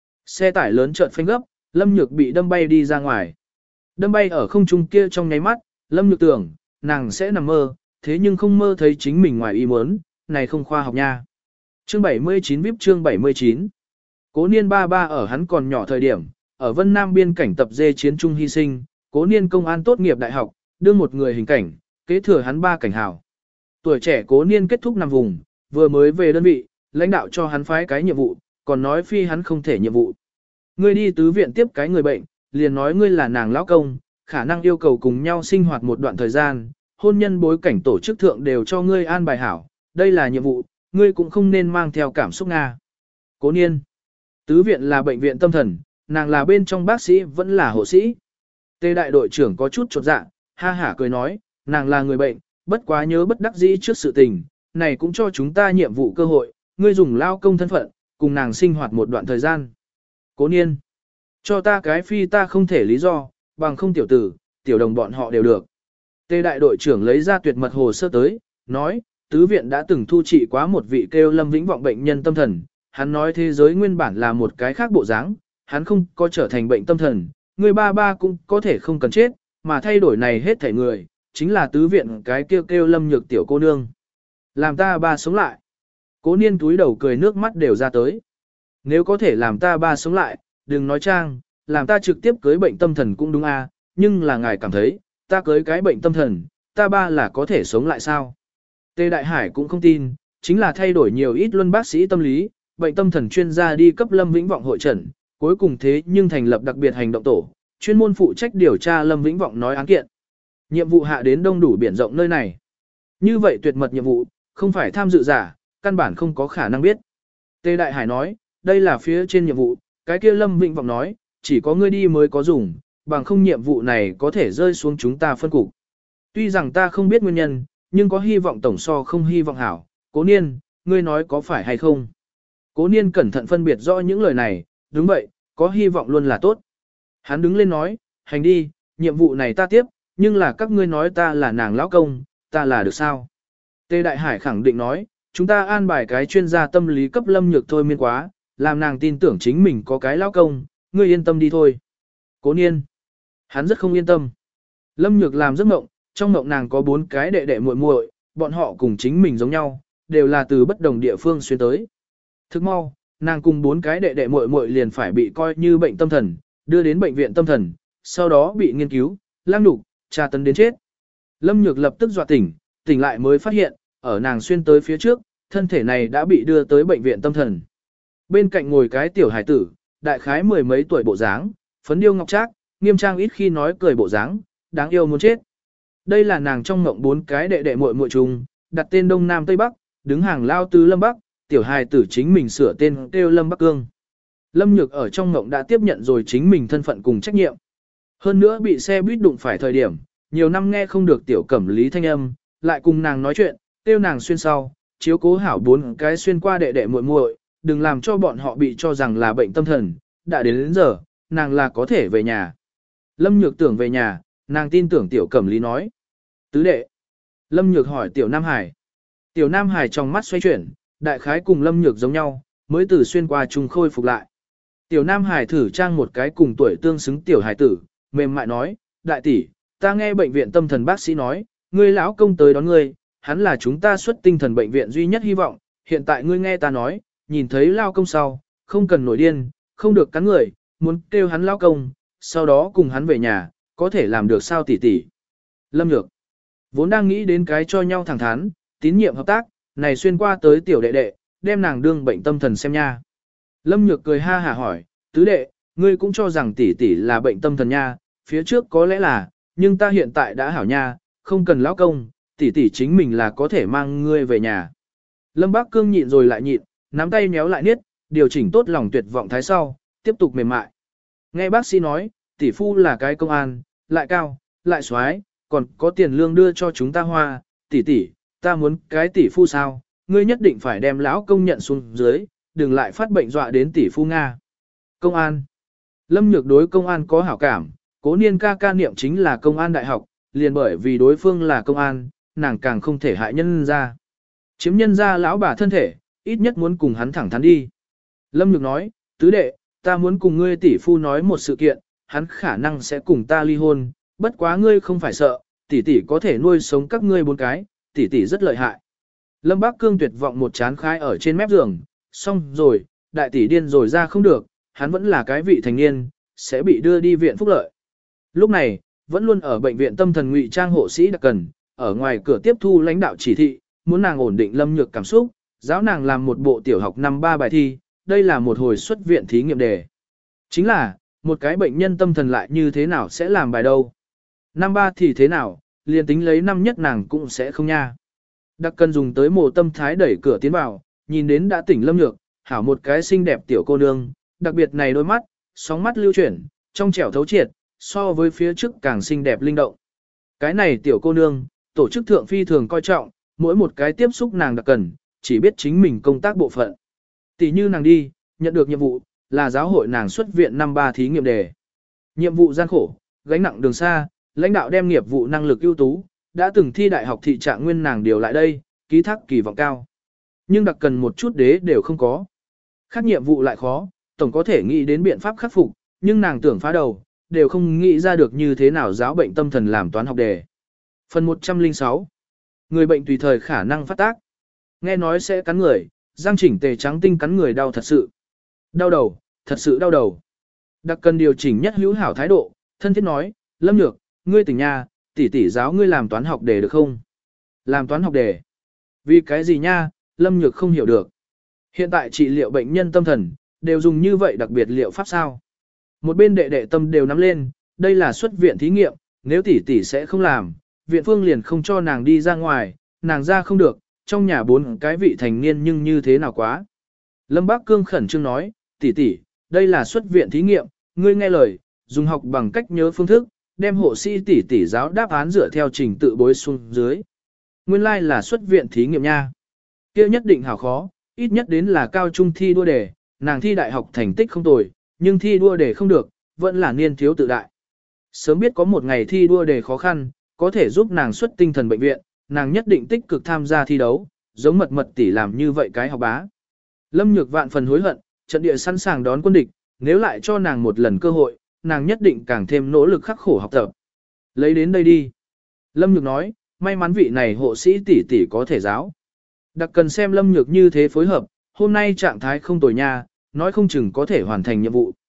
Xe tải lớn chợt phanh gấp, Lâm Nhược bị đâm bay đi ra ngoài. Đâm bay ở không trung kia trong nháy mắt, Lâm Nhược tưởng, nàng sẽ nằm mơ, thế nhưng không mơ thấy chính mình ngoài ý muốn, này không khoa học nha. Chương 79 VIP chương 79. Cố Niên ba ở hắn còn nhỏ thời điểm, ở Vân Nam biên cảnh tập dê chiến trung hy sinh, Cố Niên công an tốt nghiệp đại học, đưa một người hình cảnh, kế thừa hắn ba cảnh hào. Tuổi trẻ Cố Niên kết thúc nằm vùng, vừa mới về đơn vị, lãnh đạo cho hắn phái cái nhiệm vụ, còn nói phi hắn không thể nhiệm vụ. Ngươi đi tứ viện tiếp cái người bệnh, liền nói ngươi là nàng lão công, khả năng yêu cầu cùng nhau sinh hoạt một đoạn thời gian, hôn nhân bối cảnh tổ chức thượng đều cho ngươi an bài hảo, đây là nhiệm vụ, ngươi cũng không nên mang theo cảm xúc Nga. Cố Niên. Tứ viện là bệnh viện tâm thần, nàng là bên trong bác sĩ vẫn là hộ sĩ. Tê đại đội trưởng có chút chột dạ, ha hả cười nói, nàng là người bệnh, bất quá nhớ bất đắc dĩ trước sự tình, này cũng cho chúng ta nhiệm vụ cơ hội, ngươi dùng lao công thân phận, cùng nàng sinh hoạt một đoạn thời gian. Cố Niên. Cho ta cái phi ta không thể lý do, bằng không tiểu tử, tiểu đồng bọn họ đều được. Tê đại đội trưởng lấy ra tuyệt mật hồ sơ tới, nói, tứ viện đã từng thu trị quá một vị kêu Lâm Vĩnh Vọng bệnh nhân tâm thần, hắn nói thế giới nguyên bản là một cái khác bộ dáng, hắn không có trở thành bệnh tâm thần, người ba cũng có thể không cần chết, mà thay đổi này hết thể người, chính là tứ viện cái kêu Lâm Nhược tiểu cô nương. Làm ta ba sống lại. Cố Niên túi đầu cười nước mắt đều ra tới. Nếu có thể làm ta ba sống lại, đừng nói trang, làm ta trực tiếp cưới bệnh tâm thần cũng đúng a, nhưng là ngài cảm thấy, ta cưới cái bệnh tâm thần, ta ba là có thể sống lại sao? Tê Đại Hải cũng không tin, chính là thay đổi nhiều ít luân bác sĩ tâm lý, bệnh tâm thần chuyên gia đi cấp Lâm Vĩnh Vọng hội trần, cuối cùng thế nhưng thành lập đặc biệt hành động tổ, chuyên môn phụ trách điều tra Lâm Vĩnh Vọng nói án kiện. Nhiệm vụ hạ đến đông đủ biển rộng nơi này. Như vậy tuyệt mật nhiệm vụ, không phải tham dự giả, căn bản không có khả năng biết. Tê Đại Hải nói, đây là phía trên nhiệm vụ, cái kia Lâm Vĩnh Vọng nói, chỉ có ngươi đi mới có dùng, bằng không nhiệm vụ này có thể rơi xuống chúng ta phân cục. Tuy rằng ta không biết nguyên nhân, nhưng có hy vọng tổng so không hy vọng hảo. Cố Niên, ngươi nói có phải hay không? Cố Niên cẩn thận phân biệt rõ những lời này, đúng vậy, có hy vọng luôn là tốt. Hắn đứng lên nói, hành đi, nhiệm vụ này ta tiếp, nhưng là các ngươi nói ta là nàng lão công, ta là được sao? Tê Đại Hải khẳng định nói, chúng ta an bài cái chuyên gia tâm lý cấp Lâm Nhược thôi miên quá, làm nàng tin tưởng chính mình có cái lão công, ngươi yên tâm đi thôi. Cố Niên, hắn rất không yên tâm. Lâm Nhược làm giấc mộng, trong mộng nàng có 4 cái đệ đệ muội muội, bọn họ cùng chính mình giống nhau, đều là từ bất đồng địa phương xuyên tới. Thức mau, nàng cùng 4 cái đệ đệ muội muội liền phải bị coi như bệnh tâm thần, đưa đến bệnh viện tâm thần, sau đó bị nghiên cứu, lang đục, tra tấn đến chết. Lâm Nhược lập tức dọa tỉnh, tỉnh lại mới phát hiện, ở nàng xuyên tới phía trước, thân thể này đã bị đưa tới bệnh viện tâm thần. Bên cạnh ngồi cái tiểu hải tử, đại khái mười mấy tuổi bộ dáng, phấn điêu ngọc trác, nghiêm trang ít khi nói cười bộ dáng, đáng yêu muốn chết. Đây là nàng trong mộng 4 cái đệ đệ muội muội chung, đặt tên Đông Nam Tây Bắc, đứng hàng lao tứ Lâm Bắc, tiểu hài tử chính mình sửa tên kêu Lâm Bắc Cương. Lâm Nhược ở trong mộng đã tiếp nhận rồi chính mình thân phận cùng trách nhiệm. Hơn nữa bị xe buýt đụng phải thời điểm, nhiều năm nghe không được tiểu cẩm lý thanh âm, lại cùng nàng nói chuyện, kêu nàng xuyên sau, chiếu cố hảo 4 cái xuyên qua đệ đệ muội muội, đừng làm cho bọn họ bị cho rằng là bệnh tâm thần, đã đến giờ, nàng là có thể về nhà. Lâm Nhược tưởng về nhà, nàng tin tưởng tiểu cẩm lý nói. Tứ đệ. Lâm Nhược hỏi tiểu Nam Hải. Tiểu Nam Hải trong mắt xoay chuyển, đại khái cùng Lâm Nhược giống nhau, mới từ xuyên qua chung khôi phục lại. Tiểu Nam Hải thử trang một cái cùng tuổi tương xứng tiểu hải tử, mềm mại nói, đại tỷ, ta nghe bệnh viện tâm thần bác sĩ nói, ngươi lão công tới đón ngươi, hắn là chúng ta xuất tinh thần bệnh viện duy nhất hy vọng, hiện tại ngươi nghe ta nói, nhìn thấy lao công sau, không cần nổi điên, không được cắn người, muốn kêu hắn lao công, sau đó cùng hắn về nhà, có thể làm được sao tỷ tỷ. Lâm Nhược vốn đang nghĩ đến cái cho nhau thẳng thắn, tín nhiệm hợp tác, này xuyên qua tới tiểu đệ đệ, đem nàng đương bệnh tâm thần xem nha. Lâm Nhược cười ha hả hỏi, tứ đệ, ngươi cũng cho rằng tỷ tỷ là bệnh tâm thần nha, phía trước có lẽ là, nhưng ta hiện tại đã hảo nha, không cần lão công, tỷ tỷ chính mình là có thể mang ngươi về nhà. Lâm Bác Cương nhịn rồi lại nhịn, nắm tay méo lại niết, điều chỉnh tốt lòng tuyệt vọng thái sau, tiếp tục mềm mại. Nghe bác sĩ nói, tỷ phu là cái công an, lại cao, lại xoái, còn có tiền lương đưa cho chúng ta hoa, tỷ tỷ, ta muốn cái tỷ phu sao, ngươi nhất định phải đem lão công nhận xuống dưới, đừng lại phát bệnh dọa đến tỷ phu Nga. Công an. Lâm Nhược đối công an có hảo cảm, cố niên ca ca niệm chính là công an đại học, liền bởi vì đối phương là công an, nàng càng không thể hại nhân ra. Chiếm nhân ra lão bà thân thể, ít nhất muốn cùng hắn thẳng thắn đi. Lâm Nhược nói, tứ đệ, ta muốn cùng ngươi tỷ phu nói một sự kiện, hắn khả năng sẽ cùng ta ly hôn, bất quá ngươi không phải sợ, tỷ tỷ có thể nuôi sống các ngươi 4 cái, tỷ tỷ rất lợi hại. Lâm Bác Cương tuyệt vọng một chán khai ở trên mép giường, xong rồi, đại tỷ điên rồi ra không được, hắn vẫn là cái vị thành niên, sẽ bị đưa đi viện phúc lợi. Lúc này, vẫn luôn ở bệnh viện tâm thần ngụy trang hộ sĩ đặc cần, ở ngoài cửa tiếp thu lãnh đạo chỉ thị, muốn nàng ổn định Lâm Nhược cảm xúc, giáo nàng làm một bộ tiểu học năm 3 bài thi, đây là một hồi xuất viện thí nghiệm đề. Chính là, một cái bệnh nhân tâm thần lại như thế nào sẽ làm bài đâu. Năm 3 thì thế nào, liền tính lấy năm nhất nàng cũng sẽ không nha. Đặc cần dùng tới mồ tâm thái đẩy cửa tiến vào, nhìn đến đã tỉnh Lâm Nhược, hảo một cái xinh đẹp tiểu cô nương, đặc biệt này đôi mắt, sóng mắt lưu chuyển, trong trẻo thấu triệt, so với phía trước càng xinh đẹp linh động. Cái này tiểu cô nương, tổ chức thượng phi thường coi trọng, mỗi một cái tiếp xúc nàng đặc cần, chỉ biết chính mình công tác bộ phận. Tỷ như nàng đi, nhận được nhiệm vụ, là giáo hội nàng xuất viện năm 3 thí nghiệm đề. Nhiệm vụ gian khổ, gánh nặng đường xa, lãnh đạo đem nghiệp vụ năng lực ưu tú, đã từng thi đại học thị trạng nguyên nàng điều lại đây, ký thác kỳ vọng cao. Nhưng đặc cần một chút đế đều không có. Khác nhiệm vụ lại khó, tổng có thể nghĩ đến biện pháp khắc phục, nhưng nàng tưởng phá đầu, đều không nghĩ ra được như thế nào giáo bệnh tâm thần làm toán học đề. Phần 106. Người bệnh tùy thời khả năng phát tác. Nghe nói sẽ cắn người, răng chỉnh tề trắng tinh cắn người đau thật sự. Đau đầu, thật sự đau đầu. Đặc cần điều chỉnh nhất hữu hảo thái độ, thân thiết nói, Lâm Nhược, ngươi tỉnh nha, tỷ tỷ giáo ngươi làm toán học đề được không? Làm toán học đề. Vì cái gì nha, Lâm Nhược không hiểu được. Hiện tại trị liệu bệnh nhân tâm thần, đều dùng như vậy đặc biệt liệu pháp sao? Một bên đệ đệ tâm đều nắm lên, đây là xuất viện thí nghiệm, nếu tỷ tỷ sẽ không làm, viện phương liền không cho nàng đi ra ngoài, nàng ra không được, trong nhà 4 cái vị thành niên nhưng như thế nào quá. Lâm Bác Cương khẩn trương nói, tỷ tỷ, đây là xuất viện thí nghiệm, ngươi nghe lời, dùng học bằng cách nhớ phương thức, đem hộ sĩ tỷ tỷ giáo đáp án dựa theo trình tự bối xuống dưới. Nguyên lai like là xuất viện thí nghiệm nha. Kia nhất định hảo khó, ít nhất đến là cao trung thi đua đề, nàng thi đại học thành tích không tồi, nhưng thi đua đề không được, vẫn là niên thiếu tự đại. Sớm biết có một ngày thi đua đề khó khăn, có thể giúp nàng xuất tinh thần bệnh viện, nàng nhất định tích cực tham gia thi đấu, giống mật mật tỷ làm như vậy cái học bá. Lâm Nhược vạn phần hối hận, trận địa sẵn sàng đón quân địch, nếu lại cho nàng một lần cơ hội, nàng nhất định càng thêm nỗ lực khắc khổ học tập. Lấy đến đây đi. Lâm Nhược nói, may mắn vị này hộ sĩ tỷ tỷ có thể giáo. Đặc cần xem Lâm Nhược như thế phối hợp, hôm nay trạng thái không tồi nha, nói không chừng có thể hoàn thành nhiệm vụ.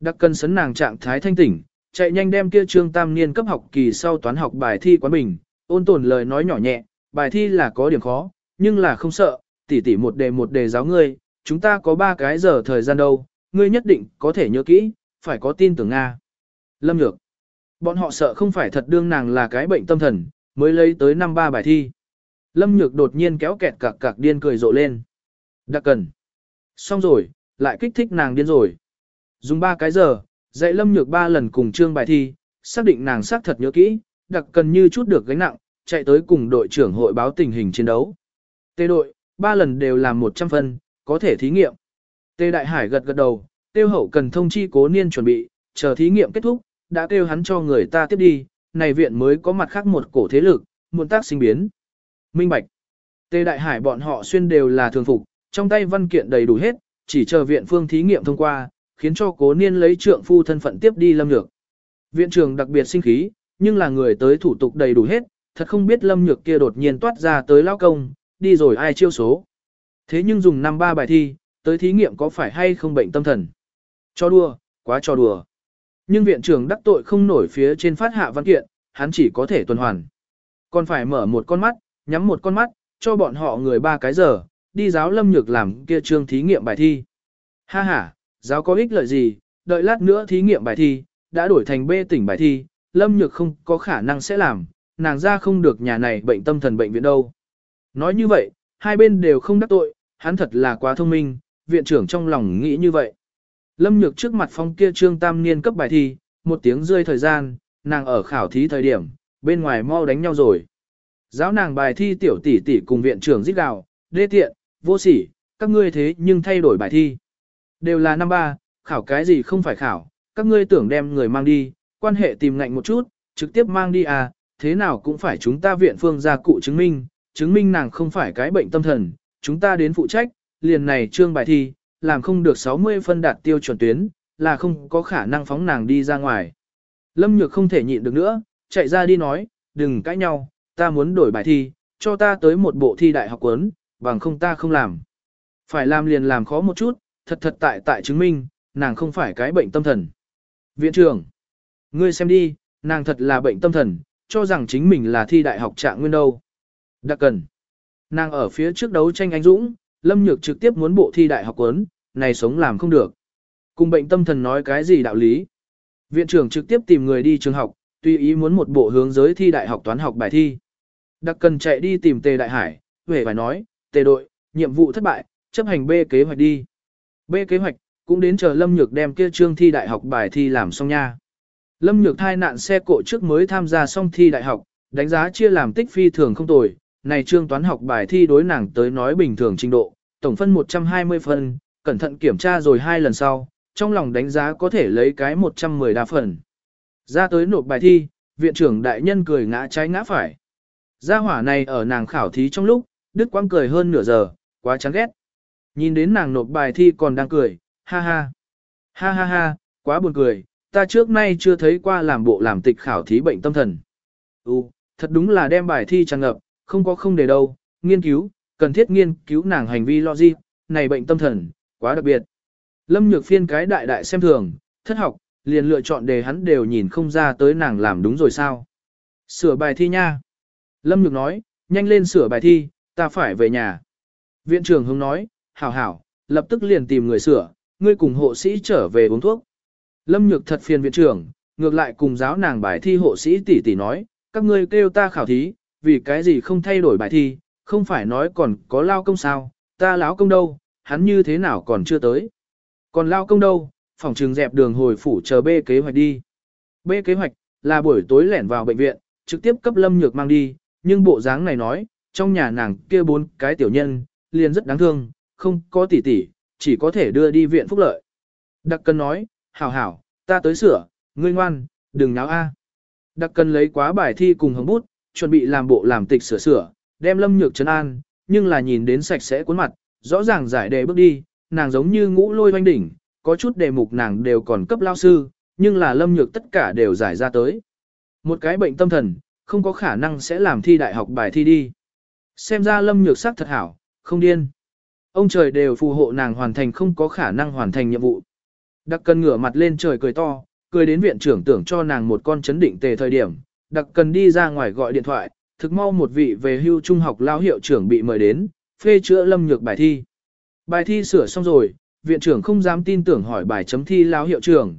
Đặc Cần sấn nàng trạng thái thanh tỉnh, chạy nhanh đem kia trương tam niên cấp học kỳ sau toán học bài thi quán bình, ôn tồn lời nói nhỏ nhẹ, bài thi là có điểm khó, nhưng là không sợ, tỉ tỉ một đề giáo ngươi, chúng ta có 3 cái giờ thời gian đâu, ngươi nhất định có thể nhớ kỹ, phải có tin tưởng Nga. Lâm Nhược, bọn họ sợ không phải thật đương nàng là cái bệnh tâm thần, mới lấy tới 5-3 bài thi. Lâm Nhược đột nhiên kéo kẹt cạc cạc điên cười rộ lên. Đặc Cần. Xong rồi, lại kích thích nàng điên rồi. Dùng 3 cái giờ, dạy Lâm Nhược 3 lần cùng chương bài thi, xác định nàng xác thật nhớ kỹ, Đặc Cần như chút được gánh nặng, chạy tới cùng đội trưởng hội báo tình hình chiến đấu. Tê đội, 3 lần đều làm 100 phân, có thể thí nghiệm. Tê Đại Hải gật gật đầu, tiêu hậu cần thông chi Cố Niên chuẩn bị, chờ thí nghiệm kết thúc, đã kêu hắn cho người ta tiếp đi, này viện mới có mặt khác một cổ thế lực, muộn tác sinh biến. Minh bạch. Tê Đại Hải bọn họ xuyên đều là thường phục, trong tay văn kiện đầy đủ hết, chỉ chờ viện phương thí nghiệm thông qua, khiến cho Cố Niên lấy trượng phu thân phận tiếp đi Lâm Nhược. Viện trưởng đặc biệt sinh khí, nhưng là người tới thủ tục đầy đủ hết, thật không biết Lâm Nhược kia đột nhiên toát ra tới lao công, đi rồi ai chiêu số. Thế nhưng dùng 5-3 bài thi, tới thí nghiệm có phải hay không bệnh tâm thần. Cho đùa, quá cho đùa. Nhưng viện trưởng đắc tội không nổi phía trên phát hạ văn kiện, hắn chỉ có thể tuần hoàn. Còn phải mở một con mắt, nhắm một con mắt, cho bọn họ người 3 cái giờ, đi giáo Lâm Nhược làm kia trương thí nghiệm bài thi. Ha ha, giáo có ích lợi gì, đợi lát nữa thí nghiệm bài thi, đã đổi thành B tỉnh bài thi, Lâm Nhược không có khả năng sẽ làm, nàng ra không được nhà này bệnh tâm thần bệnh viện đâu. Nói như vậy, hai bên đều không đắc tội, hắn thật là quá thông minh, viện trưởng trong lòng nghĩ như vậy. Lâm Nhược trước mặt phong kia trương tam niên cấp bài thi, một tiếng rơi thời gian, nàng ở khảo thí thời điểm, bên ngoài mau đánh nhau rồi. Giáo nàng bài thi tiểu tỷ tỷ cùng viện trưởng giết gào, đê tiện, vô sỉ, các ngươi thế nhưng thay đổi bài thi. Đều là 5-3, khảo cái gì không phải khảo, các ngươi tưởng đem người mang đi, quan hệ tìm ngạnh một chút, trực tiếp mang đi à, thế nào cũng phải chúng ta viện phương gia cụ chứng minh nàng không phải cái bệnh tâm thần, chúng ta đến phụ trách, liền này trương bài thi, làm không được 60 phân đạt tiêu chuẩn tuyến, là không có khả năng phóng nàng đi ra ngoài. Lâm Nhược không thể nhịn được nữa, chạy ra đi nói, đừng cãi nhau, ta muốn đổi bài thi, cho ta tới một bộ thi đại học cuốn, bằng không ta không làm. Phải làm liền làm khó một chút, thật tại chứng minh, nàng không phải cái bệnh tâm thần. Viện trưởng, ngươi xem đi, nàng thật là bệnh tâm thần, cho rằng chính mình là thi đại học trạng nguyên đâu. Đặc Cần, nàng ở phía trước đấu tranh anh dũng, Lâm Nhược trực tiếp muốn bộ thi đại học cuốn, này sống làm không được. Cùng bệnh tâm thần nói cái gì đạo lý. Viện trưởng trực tiếp tìm người đi trường học, tùy ý muốn một bộ hướng giới thi đại học toán học bài thi. Đặc Cần chạy đi tìm Tề Đại Hải, về phải nói, Tề đội, nhiệm vụ thất bại, chấp hành B kế hoạch đi. B kế hoạch, cũng đến chờ Lâm Nhược đem kia trương thi đại học bài thi làm xong nha. Lâm Nhược thai nạn xe cộ trước mới tham gia xong thi đại học, đánh giá chia làm tích phi thường không tồi, này trương toán học bài thi đối nàng tới nói bình thường trình độ, tổng phân 120 phân, cẩn thận kiểm tra rồi 2 lần sau, trong lòng đánh giá có thể lấy cái 110 đa phần. Ra tới nộp bài thi, viện trưởng đại nhân cười ngã trái ngã phải. Gia hỏa này ở nàng khảo thí trong lúc, đứt quãng cười hơn nửa giờ, quá chán ghét. Nhìn đến nàng nộp bài thi còn đang cười, ha ha. Ha ha ha, quá buồn cười, ta trước nay chưa thấy qua làm bộ làm tịch khảo thí bệnh tâm thần. Thật đúng là đem bài thi tràn ngập, không có không để đâu, nghiên cứu, cần thiết nghiên cứu nàng hành vi logic, này bệnh tâm thần, quá đặc biệt. Lâm Nhược phiên cái đại đại xem thường, thất học, liền lựa chọn đề hắn đều nhìn không ra tới nàng làm đúng rồi sao. Sửa bài thi nha. Lâm Nhược nói, nhanh lên sửa bài thi, ta phải về nhà. Viện trưởng hướng nói, hảo hảo, lập tức liền tìm người sửa, ngươi cùng hộ sĩ trở về uống thuốc. Lâm Nhược thật phiền viện trưởng, ngược lại cùng giáo nàng bài thi hộ sĩ tỷ tỷ nói, các ngươi kêu ta khảo thí, vì cái gì không thay đổi bài thi, không phải nói còn có lao công sao, ta láo công đâu, hắn như thế nào còn chưa tới. Còn lao công đâu, phòng trường dẹp đường hồi phủ chờ B kế hoạch đi. B kế hoạch, là buổi tối lẻn vào bệnh viện, trực tiếp cấp Lâm Nhược mang đi, nhưng bộ dáng này nói, trong nhà nàng kia 4 cái tiểu nhân, liền rất đáng thương, không có tỷ tỷ, chỉ có thể đưa đi viện phúc lợi. Đặc Cần nói, hảo hảo, ta tới sửa, ngươi ngoan, đừng náo a. Đặc Cần lấy quá bài thi cùng hồng bút, chuẩn bị làm bộ làm tịch sửa, đem Lâm Nhược trấn an, nhưng là nhìn đến sạch sẽ cuốn mặt, rõ ràng giải đề bước đi, nàng giống như ngũ lôi oanh đỉnh, có chút đề mục nàng đều còn cấp lao sư, nhưng là Lâm Nhược tất cả đều giải ra tới. Một cái bệnh tâm thần, không có khả năng sẽ làm thi đại học bài thi đi. Xem ra Lâm Nhược sắc thật hảo, không điên. Ông trời đều phù hộ nàng hoàn thành không có khả năng hoàn thành nhiệm vụ. Đặc Cần ngửa mặt lên trời cười to, cười đến viện trưởng tưởng cho nàng một con chấn định tề thời điểm. Đặc Cần đi ra ngoài gọi điện thoại, thực mau một vị về hưu trung học lao hiệu trưởng bị mời đến, phê chữa Lâm Nhược bài thi. Bài thi sửa xong rồi, viện trưởng không dám tin tưởng hỏi bài chấm thi lao hiệu trưởng,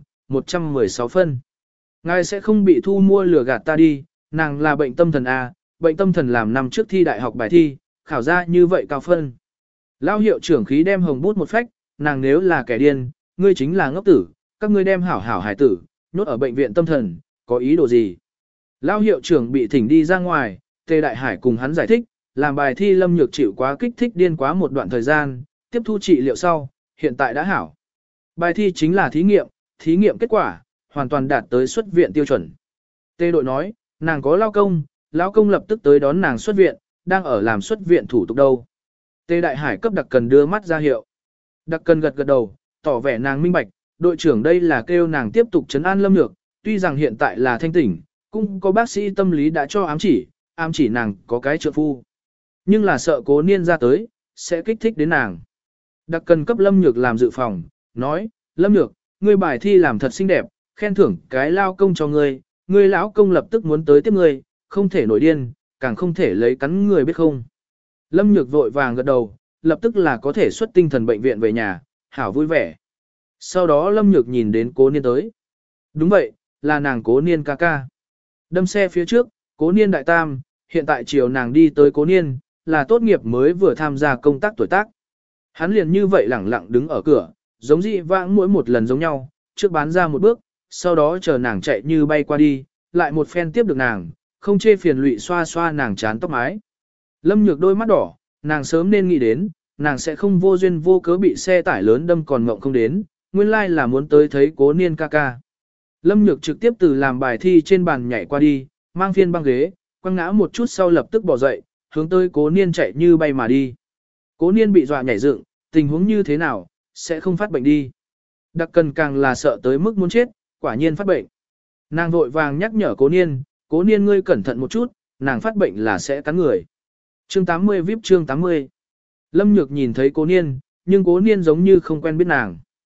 116 phân. Ngài sẽ không bị thu mua lừa gạt ta đi, nàng là bệnh tâm thần A, bệnh tâm thần làm năm trước thi đại học bài thi, khảo ra như vậy cao phân. Lao hiệu trưởng khí đem hồng bút một phách, nàng nếu là kẻ điên, ngươi chính là ngốc tử, các ngươi đem hảo hảo hải tử, nhốt ở bệnh viện tâm thần, có ý đồ gì? Lao hiệu trưởng bị thỉnh đi ra ngoài, Tề Đại Hải cùng hắn giải thích, làm bài thi Lâm Nhược chịu quá kích thích điên quá một đoạn thời gian, tiếp thu trị liệu sau, hiện tại đã hảo. Bài thi chính là thí nghiệm kết quả, hoàn toàn đạt tới xuất viện tiêu chuẩn. Tề đội nói, nàng có lao công lập tức tới đón nàng xuất viện, đang ở làm xuất viện thủ tục đâu. Tề Đại Hải cấp Đặc Cần đưa mắt ra hiệu. Đặc Cần gật gật đầu, tỏ vẻ nàng minh bạch, đội trưởng đây là kêu nàng tiếp tục trấn an Lâm Nhược, tuy rằng hiện tại là thanh tỉnh, cũng có bác sĩ tâm lý đã cho ám chỉ nàng có cái trượng phu. Nhưng là sợ Cố Niên ra tới, sẽ kích thích đến nàng. Đặc Cần cấp Lâm Nhược làm dự phòng, nói, Lâm Nhược, ngươi bài thi làm thật xinh đẹp, khen thưởng cái lao công cho ngươi, ngươi lão công lập tức muốn tới tiếp ngươi, không thể nổi điên, càng không thể lấy cắn người biết không. Lâm Nhược vội vàng gật đầu, lập tức là có thể xuất tinh thần bệnh viện về nhà, hảo vui vẻ. Sau đó Lâm Nhược nhìn đến Cố Niên tới. Đúng vậy, là nàng Cố Niên ca ca. Đâm xe phía trước, Cố Niên đại tam, hiện tại chiều nàng đi tới Cố Niên, là tốt nghiệp mới vừa tham gia công tác tuổi tác. Hắn liền như vậy lẳng lặng đứng ở cửa, giống dị vãng mỗi một lần giống nhau, trước bán ra một bước, sau đó chờ nàng chạy như bay qua đi, lại một phen tiếp được nàng, không chê phiền lụy xoa xoa nàng chán tóc mái. Lâm Nhược đôi mắt đỏ, nàng sớm nên nghĩ đến, nàng sẽ không vô duyên vô cớ bị xe tải lớn đâm còn mộng không đến, nguyên lai là muốn tới thấy Cố Niên ca ca. Lâm Nhược trực tiếp từ làm bài thi trên bàn nhảy qua đi, mang phiên băng ghế, quăng ngã một chút sau lập tức bỏ dậy, hướng tới Cố Niên chạy như bay mà đi. Cố Niên bị dọa nhảy dựng, tình huống như thế nào, sẽ không phát bệnh đi. Đặc Cần càng là sợ tới mức muốn chết, quả nhiên phát bệnh. Nàng vội vàng nhắc nhở Cố Niên ngươi cẩn thận một chút, nàng phát bệnh là sẽ cắn người. Chương 80 VIP chương 80. Lâm Nhược nhìn thấy Cố Niên, nhưng Cố Niên giống như không quen biết nàng.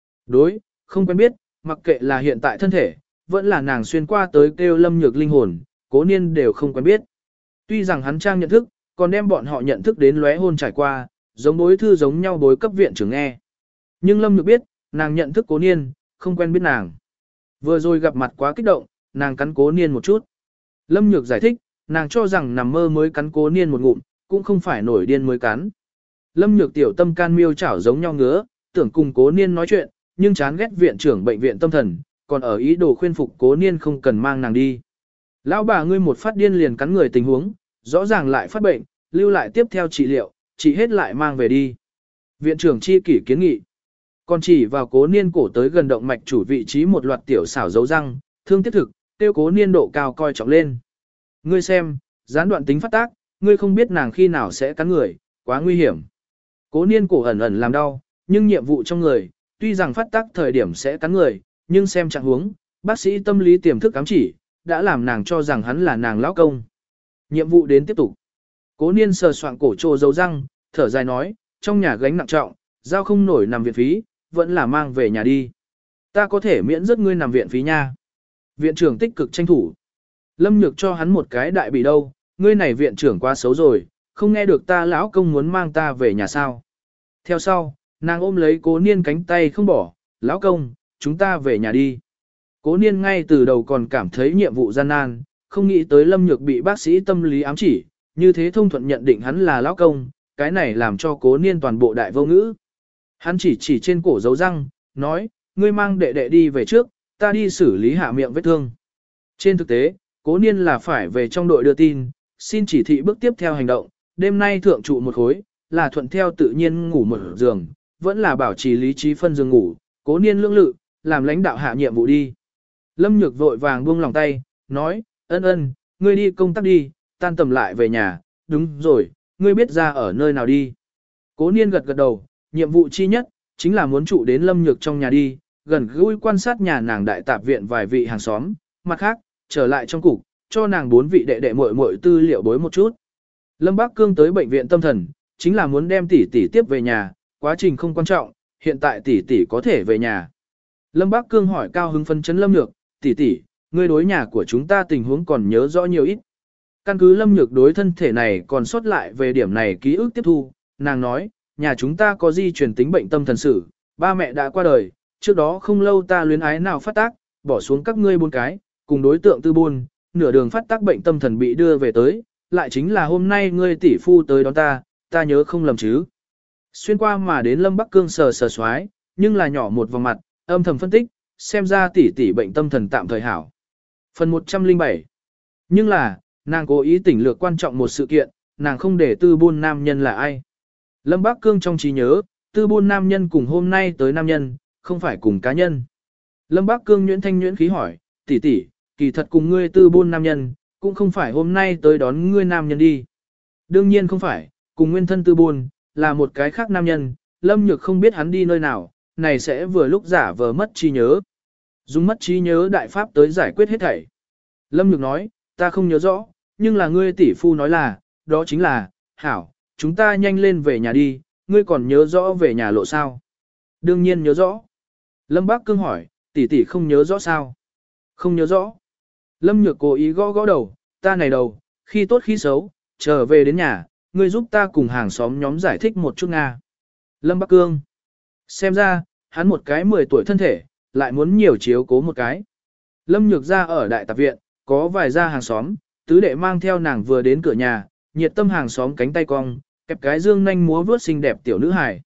Không quen biết, mặc kệ là hiện tại thân thể, vẫn là nàng xuyên qua tới kêu Lâm Nhược linh hồn, Cố Niên đều không quen biết. Tuy rằng hắn trang nhận thức, còn đem bọn họ nhận thức đến lóe hôn trải qua, giống bối thư giống nhau bối cấp viện trưởng nghe. Nhưng Lâm Nhược biết, nàng nhận thức Cố Niên, không quen biết nàng. Vừa rồi gặp mặt quá kích động, nàng cắn Cố Niên một chút. Lâm Nhược giải thích, nàng cho rằng nằm mơ mới cắn Cố Niên một ngụm, cũng không phải nổi điên mới cắn. Lâm Nhược tiểu tâm can miêu chảo giống nhau ngứa, tưởng cùng Cố Niên nói chuyện, nhưng chán ghét viện trưởng bệnh viện tâm thần, còn ở ý đồ khuyên phục Cố Niên không cần mang nàng đi. Lão bà ngươi một phát điên liền cắn người tình huống, rõ ràng lại phát bệnh, lưu lại tiếp theo trị liệu, chỉ hết lại mang về đi. Viện trưởng chi kỷ kiến nghị. Còn chỉ vào Cố Niên cổ tới gần động mạch chủ vị trí một loạt tiểu xảo dấu răng, thương tiếc thực, tiêu Cố Niên độ cao coi trọng lên. Ngươi xem, gián đoạn tính phát tác, ngươi không biết nàng khi nào sẽ cắn người, quá nguy hiểm. Cố Niên cổ ẩn ẩn làm đau, nhưng nhiệm vụ trong người, tuy rằng phát tác thời điểm sẽ cắn người, nhưng xem trạng huống, bác sĩ tâm lý tiềm thức ám chỉ, đã làm nàng cho rằng hắn là nàng lão công. Nhiệm vụ đến tiếp tục. Cố Niên sờ soạng cổ trô dấu răng, thở dài nói, trong nhà gánh nặng trọng, giao không nổi nằm viện phí, vẫn là mang về nhà đi. Ta có thể miễn rất ngươi nằm viện phí nha. Viện trưởng tích cực tranh thủ. Lâm Nhược cho hắn một cái đại bị đâu, ngươi này viện trưởng quá xấu rồi, không nghe được ta lão công muốn mang ta về nhà sao. Theo sau, nàng ôm lấy Cố Niên cánh tay không bỏ, lão công, chúng ta về nhà đi. Cố Niên ngay từ đầu còn cảm thấy nhiệm vụ gian nan, không nghĩ tới Lâm Nhược bị bác sĩ tâm lý ám chỉ, như thế thông thuận nhận định hắn là lão công, cái này làm cho Cố Niên toàn bộ đại vô ngữ. Hắn chỉ trên cổ dấu răng, nói, ngươi mang đệ đệ đi về trước, ta đi xử lý hạ miệng vết thương. Trên thực tế, Cố Niên là phải về trong đội đưa tin, xin chỉ thị bước tiếp theo hành động, đêm nay thượng trụ một khối, là thuận theo tự nhiên ngủ một giường, vẫn là bảo trì lý trí phân giường ngủ, Cố Niên lưỡng lự, làm lãnh đạo hạ nhiệm vụ đi. Lâm Nhược vội vàng buông lòng tay, nói, ân, ngươi đi công tác đi, tan tầm lại về nhà, đúng rồi, ngươi biết ra ở nơi nào đi. Cố Niên gật gật đầu, nhiệm vụ chi nhất, chính là muốn trụ đến Lâm Nhược trong nhà đi, gần gũi quan sát nhà nàng đại tạp viện vài vị hàng xóm, mặt khác, trở lại trong cục, cho nàng 4 vị đệ đệ muội muội tư liệu bối một chút. Lâm Bắc Cương tới bệnh viện tâm thần, chính là muốn đem tỷ tỷ tiếp về nhà, quá trình không quan trọng, hiện tại tỷ tỷ có thể về nhà. Lâm Bác Cương hỏi cao hứng phân chấn Lâm Nhược, tỷ tỷ, ngươi đối nhà của chúng ta tình huống còn nhớ rõ nhiều ít. Căn cứ Lâm Nhược đối thân thể này còn sót lại về điểm này ký ức tiếp thu, nàng nói, nhà chúng ta có di truyền tính bệnh tâm thần sử, ba mẹ đã qua đời, trước đó không lâu ta luyến ái nào phát tác, bỏ xuống các ngươi 4 cái, cùng đối tượng tư buôn, nửa đường phát tác bệnh tâm thần bị đưa về tới, lại chính là hôm nay ngươi tỷ phu tới đón ta nhớ không lầm chứ. Xuyên qua mà đến Lâm Bắc Cương sờ soái, nhưng là nhỏ một vòng mặt, âm thầm phân tích, xem ra tỷ tỷ bệnh tâm thần tạm thời hảo. Phần 107. Nhưng là, nàng cố ý tỉnh lược quan trọng một sự kiện, nàng không để tư buôn nam nhân là ai. Lâm Bắc Cương trong trí nhớ, tư buôn nam nhân cùng hôm nay tới nam nhân, không phải cùng cá nhân. Lâm Bắc Cương nhuyễn thanh nhuyễn khí hỏi, tỷ tỷ, kỳ thật cùng ngươi tư buôn nam nhân, cũng không phải hôm nay tới đón ngươi nam nhân đi. Đương nhiên không phải, cùng nguyên thân tư buôn, là một cái khác nam nhân, Lâm Nhược không biết hắn đi nơi nào, này sẽ vừa lúc giả vờ mất trí nhớ. Dùng mất trí nhớ đại pháp tới giải quyết hết thảy. Lâm Nhược nói, ta không nhớ rõ, nhưng là ngươi tỷ phu nói là, đó chính là, hảo, chúng ta nhanh lên về nhà đi, ngươi còn nhớ rõ về nhà lộ sao? Đương nhiên nhớ rõ. Lâm Bác Cương hỏi, tỷ tỷ không nhớ rõ sao? Không nhớ rõ. Lâm Nhược cố ý gõ gõ đầu, ta này đầu, khi tốt khi xấu, trở về đến nhà, ngươi giúp ta cùng hàng xóm nhóm giải thích một chút Nga. Lâm Bắc Cương. Xem ra, hắn một cái 10 tuổi thân thể, lại muốn nhiều chiếu cố một cái. Lâm Nhược ra ở đại tạp viện, có vài gia hàng xóm, tứ đệ mang theo nàng vừa đến cửa nhà, nhiệt tâm hàng xóm cánh tay cong, kẹp cái dương nhanh múa vướt xinh đẹp tiểu nữ hài.